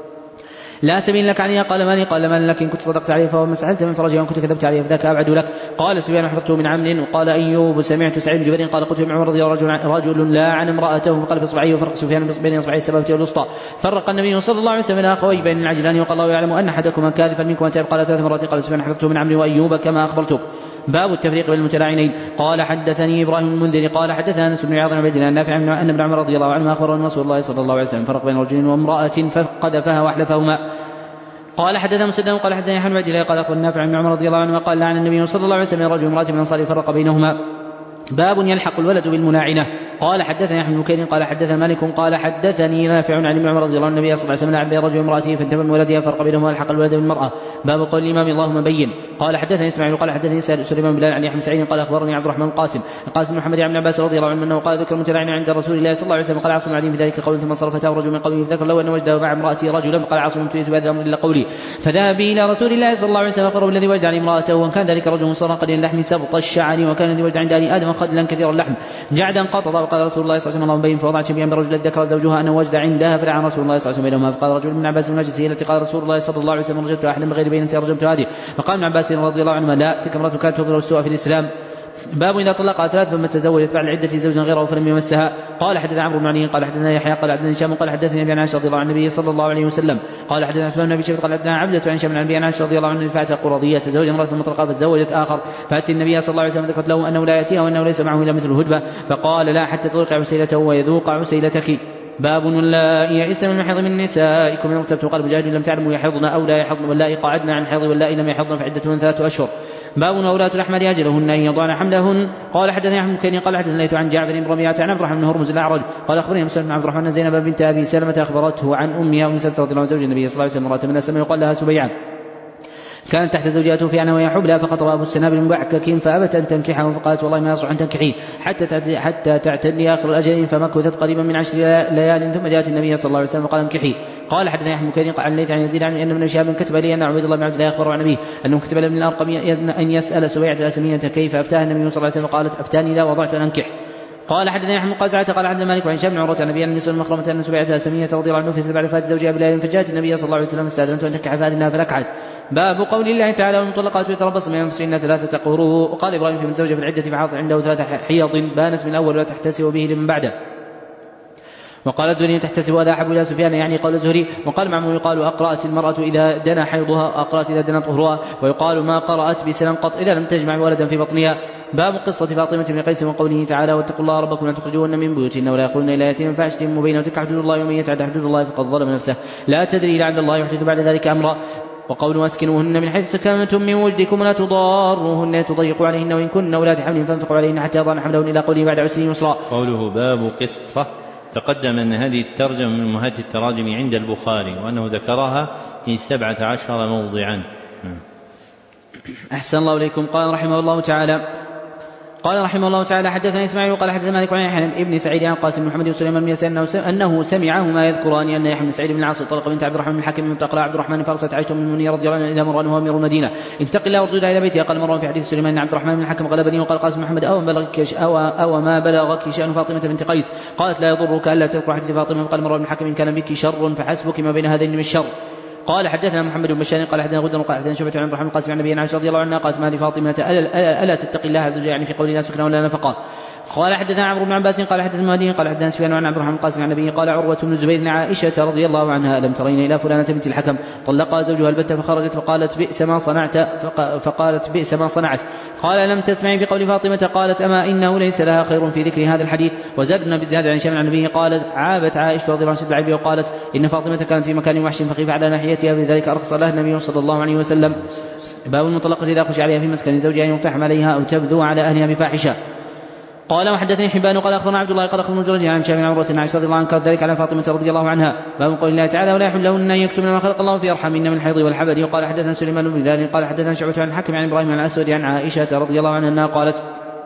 لا سبيل لك عليها. قال: مالي. قال: مال لك، إن كنت صدقت عليه فهو ما سألت من فرجه، وإن كنت كذبت عليه فذاك أبعد لك. قال سفيان: حفظته من عمرو. وقال أيوب: سمعت سعيد بن جبير قال: قلت ابن عمر رضي الله عنه: رجل لا عن امرأته فقال بإصبعه، وفرق سفيان بين إصبعه السبابة والوسطى. فرق النبي صلى الله عليه وسلم إلى أخوي بين العجلان، وقال: الله يعلم أن أحدكما كاذب منكم تائب. قال ثلاث مرات. قال سفيان: حفظته من عمرو وأيوب كما أخبرتك. باب التفريق بين المتلاعنين. قال حدثني ابراهيم المنذر قال حدثنا انس بن عياض بن عبد الله النافع ان ابن عمر رضي الله عنه اخبره ان رسول الله صلى الله عليه وسلم فرق بين رجل وامراه فقذفها واحلفهما. قال حدثنا مسدد قال حدثني يحيى بن عبد الله قال اخبرنا نافع بن عمر رضي الله عنه قال: لعن النبي صلى الله عليه وسلم رجل وامراه من الانصار فرق بينهما. باب يلحق الولد بالملاعنة. قال حدثني أحمد بن بكير قال حدثنا مالك قال حدثني نافع عن ابن عمر رضي الله عنه النبي صلى الله عليه وسلم لعن بين رجل وامرأته فانتبه من ولدها فرق بينهما والحق الولد بالمرأة. باب قول الإمام اللهم بين. قال حدثني إسماعيل قال حدثني سليمان بن عن يحيى سعيد قال أخبرني عبد الرحمن القاسم القاسم محمد بن عباس رضي الله عنه أنه قال ذكر المتلاعن عند رسول الله صلى الله عليه وسلم قال عاصم العديم في ذلك قول ثم صرف فتاه رجل من قومه فذكر له أن وجده مع امرأته رجلا قال عاصم تريد بهذا الأمر إلا قولي فذهب به إلى رسول الله صلى الله عليه وسلم فقرب الذي وجد عن امرأته وان كان ذلك رجل صار قليل اللحم سبط الشعر وكان الذي وجد عند آدم خدلا كثير اللحم جعدا قطط. وقال رسول الله صلى الله عليه وسلم اللهم بين فوضع شبيا برجل ذكر زوجها أنه وجد عندها فلعن رسول الله صلى الله عليه وسلم بينهما. فقال رجل من عباس النجسي التي قال رسول الله صلى الله عليه وسلم رجلت أحلم بغير بينة رجمت هذه. فقال ابن عباس رضي الله عنهما لا تلك امرأة كانت تظهر السوء في الإسلام. باب إذا طلقها ثلاث ثم تزوجت بعد العدة زوجا غيره فلم يمسها. قال حدثنا عمرو بن علي قال حدثنا يحيى قال حدثنا هشام قال حدثني ابي عائشة رضي الله عن النبي صلى الله عليه وسلم قال حدثنا عثمان بن ابي شيبة قال حدثنا عبدة عن هشام عن ابي عائشة رضي الله عنه فاتت قرظية تزوج امرأة مطلقة فتزوجت آخر فأتى النبي صلى الله عليه وسلم ذكرت له أنه لا يأتيها وأنه ليس معه إلا مثل الهدبة فقال لا حتى تطلق عسيلته ويذوق عسيلتك. باب واللائي يئسن من المحيض من نسائكم من ارتبتم قال مجاهد لم تعلموا يحضن أو لا يحضن واللائي قعدن عن حيض واللائي لم يحضن فعدتهن ثلاثة أشهر. باب وولاة الأحمال أجلهن أن يضعن حملهن. قال حدثني أحمد بن كيني قال حدثني ليث عن جعفر بن ربيعة عن عبد الرحمن بن هرمز الأعرج قال أخبرني مسلم بن عبد الرحمن زينب بنت أبي سلمة أخبرته عن أمها أم سلمة رضي الله عنها زوج النبي صلى الله عليه وسلم امرأة من السماء يقال لها سبيعة كانت تحت زوجها توفي عنها وهي حبلى فخطب أبو السنابل المبعكك فأبت أن تنكحه فقالت والله ما يصلح أن تنكحيه حتى حتى تعتدي آخر الأجل فمكثت قريبا من عشر ليال ثم جاءت النبي صلى الله عليه وسلم وقال انكحيه. قال حدثني أحمد بن كيني عن ليث عن يزيد عن أن ابن شهاب كتب لي أن عبيد الله بن عبد الله أخبره عن أبيه أنه كتب لابن الأرقم أن يسأل سبيعة الأسلمية كيف أفتاها النبي صلى الله عليه وسلم قالت أفتاني إذا وضعت أن أنكح. قال حدثني أحمد قال سعد قال عبد الملك وعن هشام بن عروة عن النبي أن النساء المخرمة أن سبيعة الأسلمية رضي الله عنه في بعد وفاة زوجها بليل فجاءت النبي صلى الله عليه وسلم استأذنت أن تنكح فأذنها فنكحت. باب قول الله تعالى والمطلقات يتربصن بأنفسهن ثلاثة قروء. وقال إبراهيم في من زوجه في العدة فحاض عنده ثلاثة حيض بانت من الأول ولا تحتسب به لمن بعده. وقال الزهري تحتسب هذا أحب إلى سفيان يعني قول الزهري. وقال معمر يقال أقرأت المرأة إذا دنا حيضها أقرأت إذا دنا طهرها ويقال ما قرأت بسنة قط إذا لم تجمع ولدا في بطنها. باب قصة فاطمة بن قيس وقوله تعالى واتقوا الله ربكم لا تخرجوهن من بيوتهن ولا يخرجن إلا يأتين فاحشة مبينة وتلك حدود الله ومن يتعد حدود الله فقد ظلم نفسه لا تدري لعل الله يحدث بعد ذلك أمرا. وقول اسكنوهن من حيث سكنتم من وجدكم ولا تضاروهن تضيقوا عليهن وإن كن أولات حمل فانفقوا عليهن حتى يضعن حملهن إلى قوله بعد عسر يسرا. قوله باب قصة تقدم أن هذه الترجمة من أمهات التراجم عند البخاري وأنه ذكرها في سبعة عشر موضعا. أحسن الله إليكم. قال رحمه الله تعالى قال رحمه الله تعالى حدثنا إسماعيل قال حدثنا مالك عن يحيى بن سعيد عن قاسم بن محمد وسليمان بن يسار أنه سمعهما يذكران أن يحيى بن سعيد بن العاص طلق بنت عبد الرحمن بن الحكم من تقرأ عبد الرحمن فارسلت عائشة من المنير رضي الله عنها إلى مروان وهو أمير المدينة انتقل الله وردود إلى بيته. قال مروان في حديث سليمان عبد الرحمن بن الحكم غلبني. وقال قاسم محمد أو بلغك أو, أو ما بلغك شأن فاطمة بنت قيس قالت لا يضرك ألا تذكر حديث فاطمة. قال مروان بن الحكم إن كان بك شر فحسبك ما بين هذين من الشر. قال حدثنا محمد بن بشار قال حدثنا غدر قال حدثنا شعبة عن عبد الرحمن القاسم عن النبي عائشة رضي الله عنها قالت ما لفاطمة ألا, ألا تتقي الله عز وجل يعني في قول لا سكن ولا نفقا. قال حدثنا عمرو بن عباس قال حدثنا مهدي قال حدثنا سفيان عن عبد الرحمن القاسم عن النبي قال عروة بن الزبير بن عائشة رضي الله عنها ألم ترين إلى فلانة بنت الحكم طلقها زوجها البتة فخرجت فقالت بئس ما صنعت فقالت بئس ما صنعت. قال لم تسمعي بقول فاطمة قالت أما إنه ليس لها خير في ذكر هذا الحديث. وزادنا بزيادة عن هشام عن النبي قالت عابت عائشة رضي الله عنها العيب وقالت إن فاطمة كانت في مكان وحش فخيف على ناحيتها بذلك أرخص لها النبي صلى الله عليه وسلم. باب المطلقة إذا خشي عليها في مسكن زوجها أن يقتحم عليها أو تبذو على أهلها بفاحشة. قال وحدثني حبان قال أخبرنا عبد الله قال أخبرنا جريج عن هشام بن عروة عن عائشة رضي الله عنها قالت ذلك على فاطمة رضي الله عنها. باب قول الله تعالى ولا يحل لهن أن يكتمن ما خلق الله في أرحامهن من الحيض والحبل. وقال حدثنا سليمان بن بلال قال حدثنا شعبة عن الحكم عن إبراهيم عن الأسود عن عائشة رضي الله عنها أنها قالت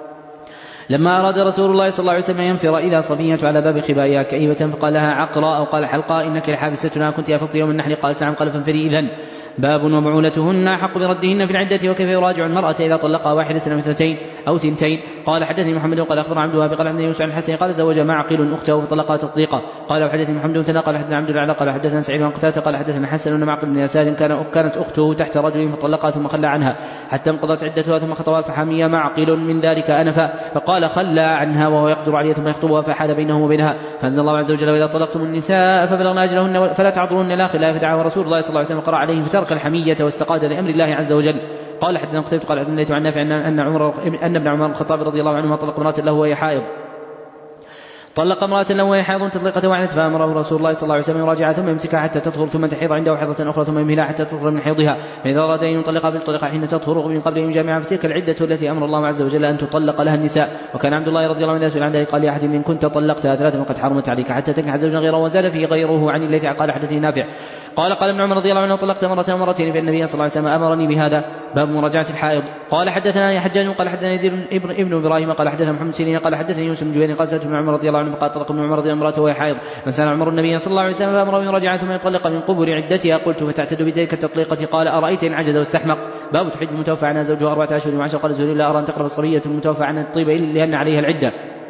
لما أراد رسول الله صلى الله عليه وسلم ينفر إذا صبية على باب خبائها كئيبة فقال لها عقرا أو قال حلقا إنك لحابستنا كنت أفضت يوم النحل قالت نعم قال فانفري إذن. باب وبعولتهن أحق بردهن في العدة وكيف يراجع المرأة إذا طلقها واحدة أو اثنتين أو ثنتين. قال حدثني محمد قال أخبر عبد الوهاب قال حدثني يوسف عن الحسن قال زوج معقل أخته فطلقها تطليقا. قال وحدثني محمد بن قال حدثنا عبد الأعلى قال حدثنا سعيد بن قتادة قال حدثنا حسن أن معقل بن يسار كان كانت أخته تحت رجل فطلقها ثم خلى عنها حتى انقضت عدتها ثم خطبها فحمي معقل من ذلك أنفا فقال خلى عنها وهو يقدر عليها ثم يخطبها فحال بينه وبينها. فأنزل الله عز وجل وإذا طلقتم النساء فبلغن أجلهن فلا تعذروهن إلى آخر الآية فدعا رسول الله صلى الله عليه وسلم قرأ عليه فترك الحمية واستقاد لأمر الله عز وجل. قال حدثنا قتيبة قال حدثنا عن نافع أن أن عمر أن ابن عمر الخطاب رضي الله عنه طلق امرأة له وهي حائض طلق امرأة له وهي حائض تطلقة واحدة فأمره رسول الله صلى الله عليه وسلم يراجعها ثم يمسكها حتى تطهر ثم تحيض عنده حيضة أخرى ثم يمهلها حتى تطهر من حيضها فإذا أراد أن يطلقها فليطلقها حين تطهر من قبل أن يجامعها فتلك العدة التي أمر الله عز وجل أن تطلق لها النساء. وكان عبد الله رضي الله عنه يسأل عن ذلك قال لأحد من كنت طلقتها ثلاثة وقد حرمت عليك حتى تنكح زوجا غيره وزاد فيه غيره عن الذي قال حدثني نافع قال قال ابن عمر رضي الله عنه طلقت مرة ومرتين فالنبي صلى الله عليه وسلم أمرني بهذا. باب مراجعة الحائض. قال حدثنا يا حجاج قال حدثنا يزيد ابن ابن ابراهيم قال حدثنا محمد سيرين قال حدثني يوسف بن جبير قال سألت ابن عمر رضي الله عنه فقال طلق ابن عمر رضي الله عنه وهي حائض فسأل عمر النبي صلى الله عليه وسلم فأمره يراجعها ثم يطلق من قبل عدتها قلت فتعتد بذلك التطليقة قال أرأيت إن عجز واستحمق. باب تحج المتوفى عنها زوجها أربعة أشهر وعشرة قال زوجي لا أرى أن تقرب الصبية المتوفى عنها الطيب لأن عليها العدة.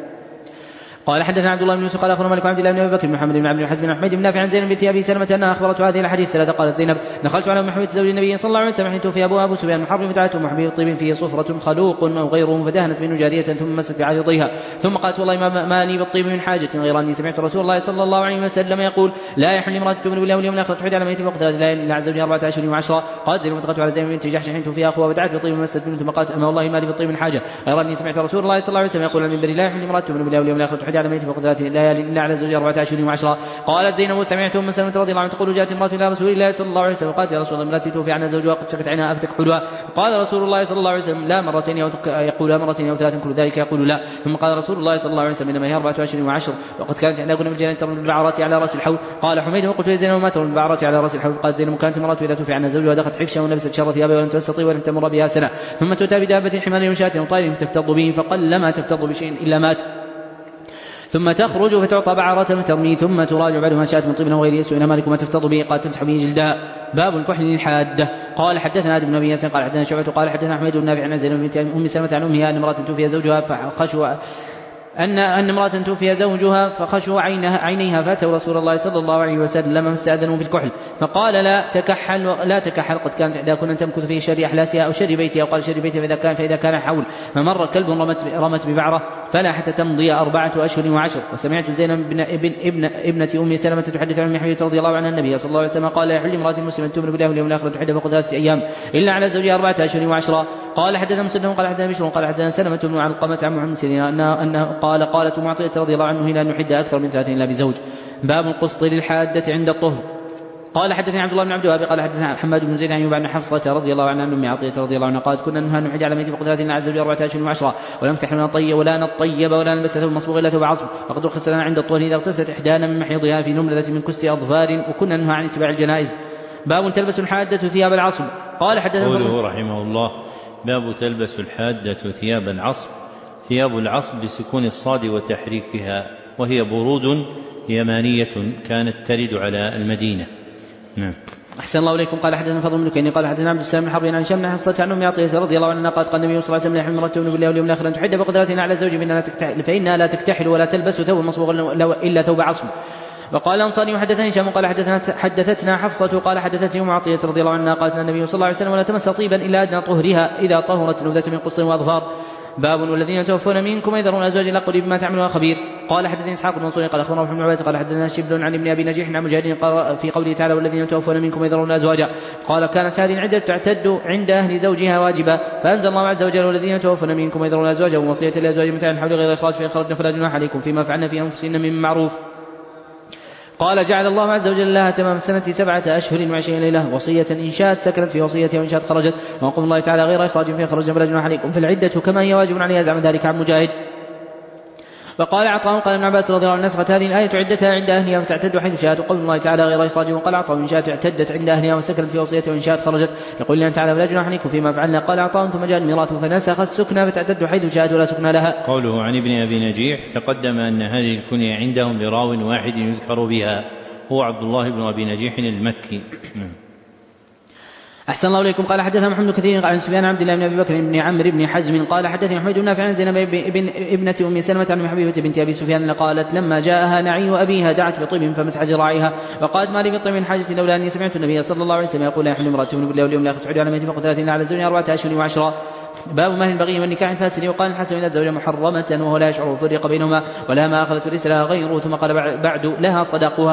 قال حدثنا عبد الله بن يوسف قال اخبرنا مالك عبد الله بن ابي بكر محمد بن عبد الحزم بن احمد بن نافع عن زينب بنت ابي سلمة انها اخبرته هذه الحديث ثلاثه. قالت زينب دخلت على محمد زوج النبي صلى الله عليه وسلم حين توفي ابوها ابو سفيان بن حرب فتعته محبي طيب فيه صفرة خلوق او غيره فدهنت منه جارية ثم مست بعرضيها ثم قالت والله ما, ما لي بالطيب من حاجة غير اني سمعت رسول الله صلى الله عليه وسلم يقول لا يحل امرأة تؤمن بالله واليوم الاخر تحج على ميت فقتلت لا الا على زوجها اربعة اشهر وعشرة. قالت زينب دخلت على زينب بنت جحش حين توفي اخوها ودعت بطيب مست منه ثم قالت اما والله ما لي بالطيب من حاجة غير اني سمعت رسول الله صلى الله عليه وسلم يقول على المنبر لا يحل امرأة تؤمن بالله واليوم الاخر تحج على ميت فقتلت لا الا على زوجها أربعة أشهر وعشرة. قالت زينب سمعت أم سلمة رضي الله عنها تقول جاءت امرأة إلى رسول الله صلى الله عليه وسلم قالت يا رسول الله التي توفي عنها زوجها قد شكت عنها أفتك حلوها. قال رسول الله صلى الله عليه وسلم لا مرتين يقول لا مرتين أو ثلاث كل ذلك يقول لا. ثم قال رسول الله صلى الله عليه وسلم إنما هي أربعة أشهر وعشر وقد كانت عندكم بالجنة ترمي بالبعرات على رأس الحول. قال حميد وقلت لزينب ما ترمي بالبعرات على رأس الحول. قالت زينب كانت امرأة إذا توفي عنها زوجها دخلت حفشا ولبست شر ثيابها ولم تستطيع ولم تمر بها سنة ثم تؤتى بدابة حمار وشاة وطير فتفتض به فقلما تفتض بشيء إلا مات ثم تخرج فتعطى بعرة فترمي ثم تراجع بعد ما شاءت من طيب وغير يسوء إلى مالك ما تفتض به قال تمسح به جلداء. باب الكحل للحادة. قال حدثنا آدم بن أبي ياسين قال حدثنا شعبة قال حدثنا أحمد بن نافع عن زينب بنت أم سلمة عن أمها أن امرأة توفي زوجها فخشوا أن أن امرأة توفي زوجها فخشوا عينها عينيها فأتوا رسول الله صلى الله عليه وسلم فاستأذنوا في الكحل فقال لا تكحل لا تكحل قد كانت إحداكن أن تمكث في شر أحلاسها أو شر بيتها أو قال شر بيتها فإذا كان فإذا كان حول فمر كلب رمت رمت ببعرة فلا حتى تمضي أربعة أشهر وعشر. وسمعت زينب بن ابن ابن ابنة أم سلمة تحدث عن حبيبة رضي الله عنها النبي صلى الله عليه وسلم قال لا يحل امرأة مسلمة تؤمن بالله واليوم الآخر تحد فوق ثلاثة أيام إلا على زوجها أربعة أشهر وعشرة. قال حدثنا مسلم قال حدثنا بشر قال حدثنا سلمة بن علقمة عن محمد سيرين أنه, أنه قال قالت معطية رضي الله عنه هنا أن نحد أكثر من ثلاثين إلا بزوج. باب القسط للحادة عند الطهر. قال حدثني عبد الله بن عبد الوهاب قال حدثنا محمد بن زيد عن أيوب عن حفصة رضي الله عنها من معطية رضي الله عنها قالت كنا نهى نحج على ميت فقد ثلاثين على زوجها أربعة أشهر وعشرة ولم تحل نطيب ولا نطيب ولا نلبس ثوب مصبوغ إلا ثوب عصب وقد رخص لنا عند الطهر إذا اغتسلت إحدانا من محيضها في نملة من كست أظفار وكنا نهى عن اتباع الجنائز. باب تلبس الحادة ثياب العصب. قال حدثنا قوله رحمه الله باب تلبس الحادة ثياب العصب. ثياب العصب بسكون الصاد وتحريكها وهي برود يمانية كانت ترد على المدينة. نعم. أحسن الله إليكم. قال حدثنا فضل بن كيني قال حدثنا عبد السلام بن حرب عن هشام بن حفصة عن أم عطية رضي الله عنها قالت قال النبي صلى الله عليه وسلم يحمل امرأة تؤمن بالله واليوم الآخر أن تحد بقدرتها على زوج فإنها لا تكتحل ولا تلبس ثوب مصبوغ إلا ثوب عصب. وقال أنصاري وحدثني هشام قال حدثنا حدثتنا حفصة قال حدثتني أم عطية رضي الله عنها قالت النبي صلى الله عليه وسلم ولا تمس طيبا إلا أدنى طهرها إذا طهرت نبذة من قصر وأظفار. باب والذين توفون منكم يذرون أزواج لا قريب بما تعملون خبير. قال حدثني إسحاق بن منصور قال أخبرنا بن عباس قال حدثنا شبل عن ابن أبي نجيح عن مجاهد في قوله تعالى والذين توفون منكم يذرون أزواجا قال كانت هذه العدة تعتد عند أهل زوجها واجبا فأنزل الله عز وجل والذين توفون منكم يذرون أزواجا ووصية لأزواج متاع الحول غير إخراج فإن خرجنا فلا جناح عليكم فيما فعلنا في أنفسهن من معروف. قال جعل الله عز وجل لها تمام السنة سبعة أشهر وعشرين ليلة وصية إن شاءت سكنت في وصيتها وإن شاءت خرجت وقول الله تعالى غير إخراج فإن خرجنا فلا جناح عليكم في العدة كما هي واجب عليها زعم ذلك عن مجاهد. وقال عطاء قال ابن عباس رضي الله عنه نسخت هذه الآية عدتها عند أهلها فتعتد حيث شاءت وقول الله تعالى غير إخراج وقال عطاء إن شاءت اعتدت عند أهلها وسكنت في وصيتها وإن شاءت خرجت يقول الله تعالى فلا جناح عليكم فيما فعلنا. قال عطاء ثم جاء الميراث فنسخ السكنى فتعتد حيث شاءت ولا سكنى لها. قوله عن ابن أبي نجيح تقدم أن هذه الكنية عندهم براو واحد يذكر بها هو عبد الله بن أبي نجيح المكي. أحسن الله إليكم. قال حدثنا محمد كثير قال عن سفيان عبد الله بن أبي بكر بن عمرو بن حزم قال حدثني محمد بن نافع عن زينب ابن ابنة أم سلمة عن حبيبة بنت أبي سفيان قالت لما جاءها نعي أبيها دعت بطيب فمسح ذراعها وقالت ما لي بطيب من حاجة لولا أني سمعت النبي صلى الله عليه وسلم يقول لا يحل امرأة تؤمن بالله واليوم الآخر تحج على ميت فوق ثلاثين على زوجها أربعة أشهر وعشرة. باب مهر البغي والنكاح الفاسد. وقال الحسن إذا الزوجة محرمة وهو لا يشعر فرق بينهما ولا ما أخذت وليس لها غيره ثم قال بعد لها صداقها.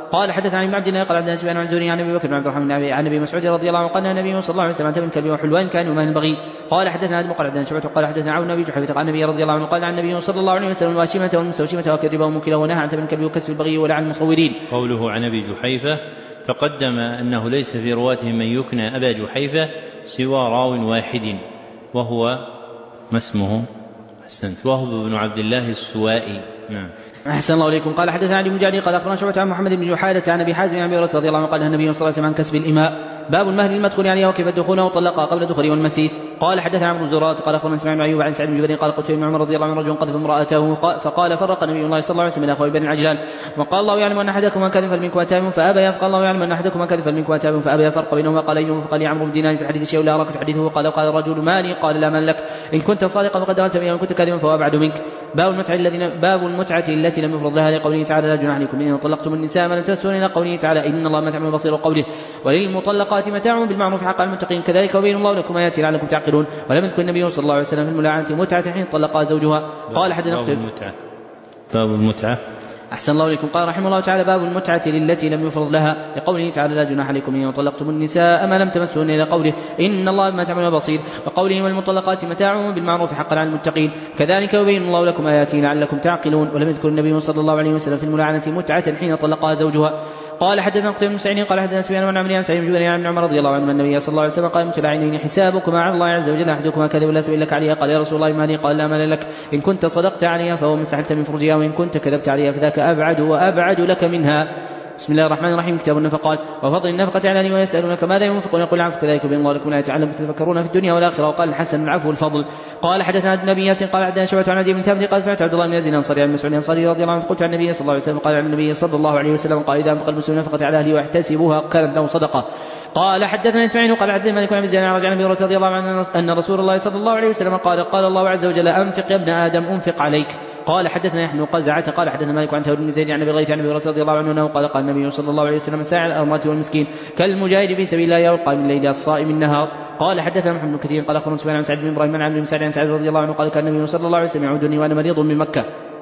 قال حدثنا ابن عبد الله قال عبد الله عن زوري عن ابي بكر بن عبد الرحمن عن ابي مسعود رضي الله عنه قال النبي صلى الله عليه وسلم من كلب وحلوان كان وما البغي. قال حدثنا ادم قال حدثنا شعبة قال حدثنا عون بن جحيفة عن النبي رضي الله عنه قال عن النبي صلى الله عليه وسلم الواشمة والمستوشمة وكذب ومكله ونهى عن تمن كلب وكسب البغي ولعن المصورين. قوله عن ابي جحيفة تقدم انه ليس في رواته من يكنى ابا جحيفة سوى راو واحد وهو ما اسمه أحسنت وهو بن عبد الله السوائي. نعم. أحسن الله إليكم. قال حدثنا علي بن جعفر قال أخبرنا شعبة عن محمد بن جحادة عن أبي حازم عن أبي هريرة رضي الله عنه قال النبي صلى الله عليه وسلم عن كسب الإماء باب المهر المدخول عليها وكيف الدخول وطلقها قبل دخوله والمسيس. قال حدثنا عمرو بن زرارة قال أخبرنا اسماعيل بن أيوب عن سعيد بن جبير قال قلت لابن عمر رضي الله عنه رجل قذف امرأته فقال فرق النبي الله صلى الله عليه وسلم إلى أخوي بني العجلان وقال الله يعلم أن أحدكما كذب منكم وتاب فأبى فقال الله يعلم أن أحدكما كذب منكم وتاب فأبى فرق بينهما قال أيهما فقال لي عمرو بن دينار في الحديث شيء لا أراك تحدثه قال قال الرجل مالي قال لا من لك إن كنت صادقا فقد دخلت بي وإن كنت كاذبا فهو أبعد منك. باب المتعة الذين باب المتعة التي لم يفرض لها لقوله تعالى لا جناح عليكم إن طلقتم النساء ما لم تمسون إلى قوله تعالى إن الله متع بصير وقوله وللمطلقات متاع بالمعروف حق على المتقين كذلك وبين الله لكم آياته لعلكم تعقلون. ولم يذكر النبي صلى الله عليه وسلم في الملاعنة متعة حين طلقها زوجها. قال حدثنا باب المتعة باب المتعة أحسن الله إليكم. قال رحمه الله تعالى باب المتعة للتي لم يفرض لها لقوله تعالى لا جناح عليكم إن طلقتم النساء ما لم تمسون إلى قوله إن الله بما تعملون بصير وقوله والمطلقات متاع بالمعروف حقا على المتقين كذلك وبين الله لكم آياته لعلكم تعقلون. ولم يذكر النبي صلى الله عليه وسلم في الملاعنة متعة حين طلقها زوجها. قال حدثنا قتيبة بن سعيد قال حدثنا سفيان بن عمرو عن سعيد بن جبير عن عمر رضي الله عنه النبي صلى الله عليه وسلم قال متلاعنين حسابكما على الله عز وجل احدكما كذب لا سبيل لك عليها قال يا رسول الله ما لي قال لا مال لك ان كنت صدقت عليها فهو ما استحلت من فرجها وان كنت كذبت عليها فذاك ابعد وابعد لك منها. بسم الله الرحمن الرحيم. كتاب النفقات وفضل النفقة على أهله ويسألونك ماذا ينفقون يقول العفو كذلك بين الله لكم لا يتعلم تتفكرون في الدنيا والآخرة. وقال الحسن العفو الفضل. قال حدثنا النبي ياسين قال حدثنا شعبة عن عدي بن ثابت قال سمعت عبد الله بن يزيد الأنصاري عن مسعود الأنصاري رضي الله عنه قلت عن النبي صلى الله عليه وسلم قال عن النبي صلى الله عليه وسلم قال إذا أنفق المسلم نفقة على أهله واحتسبوها كانت له صدقة. قال حدثنا إسماعيل قال حدثنا مالك بن زياد عن أبي هريرة رضي الله عنه أن رسول الله صلى الله عليه وسلم قال قال الله عز وجل أنفق يا ابن آدم أنفق عليك. قال حدثنا يحيى بن قزعة قال حدثنا مالك عن ثور بن زيد عن ابي الغيث عن ابي هريرة رضي الله عنه انه قال قال النبي صلى الله عليه وسلم ساعد الارملة والمسكين كالمجاهد في سبيل الله والقائم الليل الصائم النهار. قال حدثنا محمد بن كثير قال اخبرنا سفيان عن سعد بن ابراهيم عن عبد بن سعد عن سعد رضي الله عنه قال كان النبي صلى الله عليه وسلم يعودني وانا مريض من مكة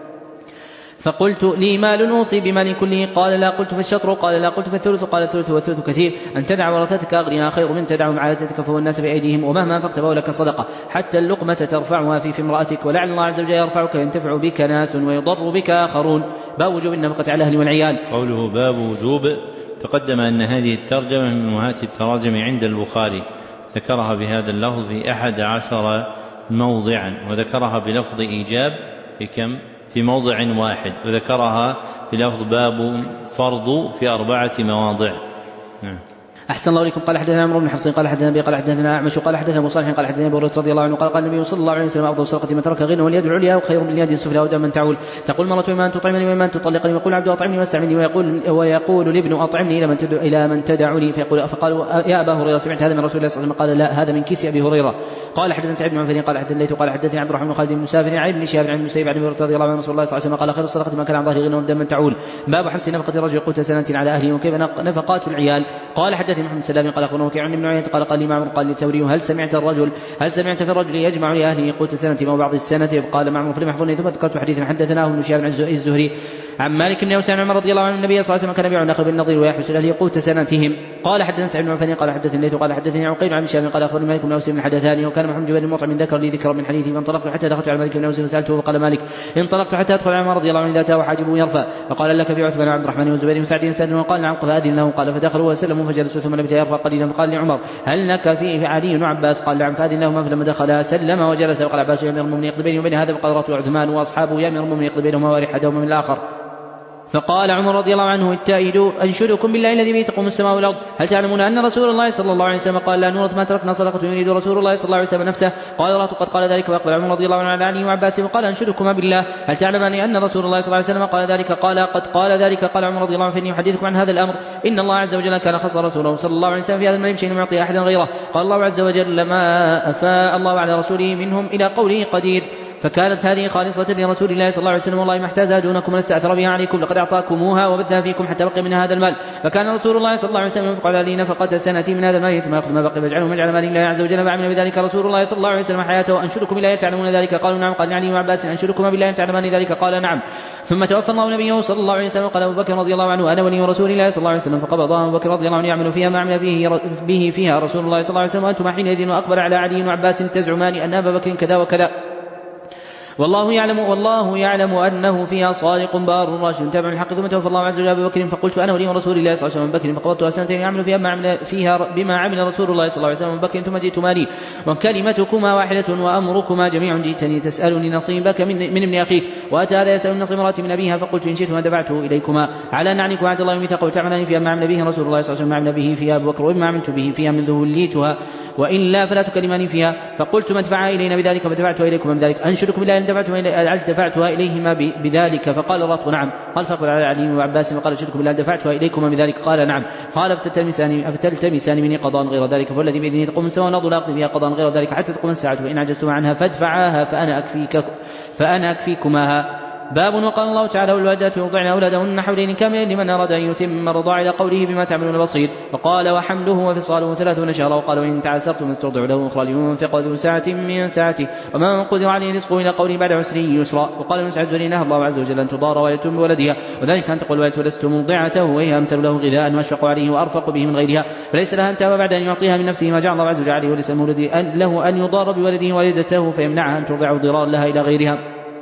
فقلت لي مال أوصي بمال كله قال لا قلت فالشطر قال لا قلت فالثلث قال الثلث والثلث كثير أن تدع ورثتك أغنياء خير من تدع معالتك فهو الناس بأيديهم ومهما أنفقت فهو لك صدقة حتى اللقمة ترفعها في امرأتك ولعل الله عز وجل يرفعك ينتفع بك ناس ويضر بك آخرون. باب وجوب النفقة على الأهل والعيال. قوله باب وجوب تقدم أن هذه الترجمة من أمهات التراجم عند البخاري ذكرها بهذا اللفظ في أحد عشر موضعا وذكرها بلفظ إيجاب في كم في موضع واحد وذكرها بلفظ باب فرض في أربعة مواضع. نعم. أحسن الله إليكم. قال حدثنا عمرو بن حفص قال حدثنا أبي قال حدثنا أعمش قال حدثنا أبو صالح قال حدثنا أبو هريرة رضي الله عنه قال قال النبي صلى الله عليه وسلم أفضل صدقة من ترك غنى واليد العليا وخير من اليد السفلى ودم من تعول. تقول مرة إما أن تطعمني وإما أن تطلقني ويقول عبد أطعمني واستعملني ويقول ويقول الابن أطعمني إلى من تدعو إلى من تدعني فيقول فقالوا يا أبا هريرة سمعت هذا من رسول الله صلى الله عليه وسلم قال لا هذا من كيس أبي هريرة. قال حدثنا سعيد بن عفان قال حدثنا الليث قال حدثني عبد الرحمن بن خالد بن مسافر عن ابن شهاب عن المسيب عن ابي هريرة رضي الله عنه رسول الله صلى الله عليه وسلم قال خير الصدقة ما كان عن ظهر غنى ودم من تعول. باب حبس نفقة الرجل قوت سنة على أهله وكيف نفقات العيال. قال حدثني محمد سلام قال أخبرنا وكيع عن ابن عيينة قال قال لي معمر قال لثوري هل سمعت الرجل هل سمعت في الرجل يجمع لأهله قوت سنة أو بعض السنة. قال معمر فلم يحضرني ثم ذكرت حديثا حدثناه ابن شهاب عن الزهري عن مالك بن أوس عن عمر رضي الله عنه النبي صلى الله عليه وسلم كان يبيع النخل بالنظير ويحبس الأهل قوت سنتهم. قال حدثنا سعيد بن عفان قال حدثني الليث قال حدثني عقيل عن شهاب قال أخبرني مالك بن أوس من حدثاني وكان محمد جبل المطعم من ذكر لي ذكرا من حديثي فانطلقت حتى دخلت على مالك بن أوس فسألته فقال مالك انطلقت حتى أدخل على عمر رضي الله عنه إذا أتاه حاجبه يرفع فقال لك في عثمان وعبد الرحمن وزبير وسعد يسألون وقال نعم فأذن له قال فدخلوا وسلموا فجلسوا ثم لبث يرفع قليلا فقال لعمر هل لك فيه علي وعباس قال نعم فأذن لهما فلما دخل سلم وجلس وقال عباس يا أمير المؤمنين يقضي بيني وبين هذا فقال رأته عثمان وأصحابه يا أمير المؤمنين يقضي بينهما وارحدهما من الآخر. فقال عمر رضي الله عنه التائد أنشدكم بالله الذي به تقوم السماء والأرض هل تعلمون أن رسول الله صلى الله عليه وسلم قال لا نورث ما تركنا صدقة يريد رسول الله صلى الله عليه وسلم نفسه. قال رأت قد قال ذلك وأقبل عمر رضي الله عنه على علي وعباس وقال أنشدكما بالله هل تعلمان أن رسول الله صلى الله عليه وسلم قال ذلك قال قد قال ذلك. قال عمر رضي الله عنه فإني أحدثكم عن هذا الأمر إن الله عز وجل كان خص رسوله صلى الله عليه وسلم في هذا المال شيء يعطي أحدا غيره. قال الله عز وجل ما أفاء الله على رسوله منهم إلى قوله قدير. فكانت هذه خالصة لرسول الله صلى الله عليه وسلم والله ما احتازها دونكم ولاستأثر بها عليكم لقد أعطاكموها وبثها فيكم حتى بقي من هذا المال. فكان رسول الله صلى الله عليه وسلم ينفق على لي نفقة سنة من هذا المال ثم يأخذ ما بقي فيجعله مجعل مال الله عز وجل. فعمل بذلك رسول الله صلى الله عليه وسلم حياته. أنشدكم بالله تعلمون ذلك؟ قالوا نعم. قال علي وعباس أنشدكم بالله تعلمان ذلك؟ قال نعم. ثم توفى الله نبيه صلى الله عليه وسلم. قال أبو بكر رضي الله عنه أنا ولي رسول الله صلى الله عليه وسلم. فقبضها أبو بكر رضي الله عنه يعمل فيها ما عمل به, به فيها رسول الله صلى الله عليه وسلم. وأنتم حينئذ وأكبر على علي وعباس تزعمان أن أبا بكر كذا وكذا والله يعلم والله يعلم أنه فيها صادق بار راشد تابع الحق. ثم توفى الله عز وجل أبي بكر. فقلت أنا ولي رسول الله صلى الله عليه وسلم بكر. فقبضتها سنتين يعمل فيها, عمل فيها بما عمل رسول الله صلى الله عليه وسلم بكر. ثم جئت مالي وكلمتكما واحدة وأمركما جميع. جئتني تسألني نصيبك من, من ابن أخيك وأتى هذا يسأل نصيب امرأة من أبيها. فقلت إن شئتما دفعته إليكما على نعنك وعد الله ميثاقه وتعملني فيها ما عمل به رسول الله صلى الله عليه وسلم ما عمل به فيها أبو بكر وما عملت به فيها من ذوليتها وإلا فلا تكلماني فيها. فقلت ما ادفعها إلينا بذلك فدفعتها إليكم بذلك. أنشدكم بالله أن دفعتها دفعتها إليهما بذلك؟ فقال الرطب نعم. قال فقل على علي وعباس. فقال أنشدكم بالله دفعتها إليكما بذلك؟ قال نعم. قال فتلتمسان مني قضاء غير ذلك فالذي بإذنه تقوم سواء نضل لا أقضي بها قضاء غير ذلك حتى تقوم الساعة فإن عجزتما عنها فادفعاها فأنا أكفيك فأنا أكفيكماها. باب وقال الله تعالى والوالدات يرضعن أولادهن حولين كاملين لمن أراد أن يتم الرضاع إلى قوله بما تعملون بصير. وقال وحمله وفصاله ثلاثون شهرا. وقال وإن تعسرتم استرضع له أخرى لينفق ذو ساعة من ساعته ومن قدر عليه رزقه إلى قوله بعد عسره يسرا. وقال ابن مسعود نهى الله عز وجل أن تضار والدة بولدها وذلك أن تقول والدة ولست مرضعته وهي أمثل له غذاء وأشفق عليه وأرفق به من غيرها فليس لها أن تأبى بعد أن يعطيها من نفسه ما جعل الله عز وجل عليه وليس له أن يضار بولده والدته فيمنعها أن ترضعه ضرارا لها إلى غيرها.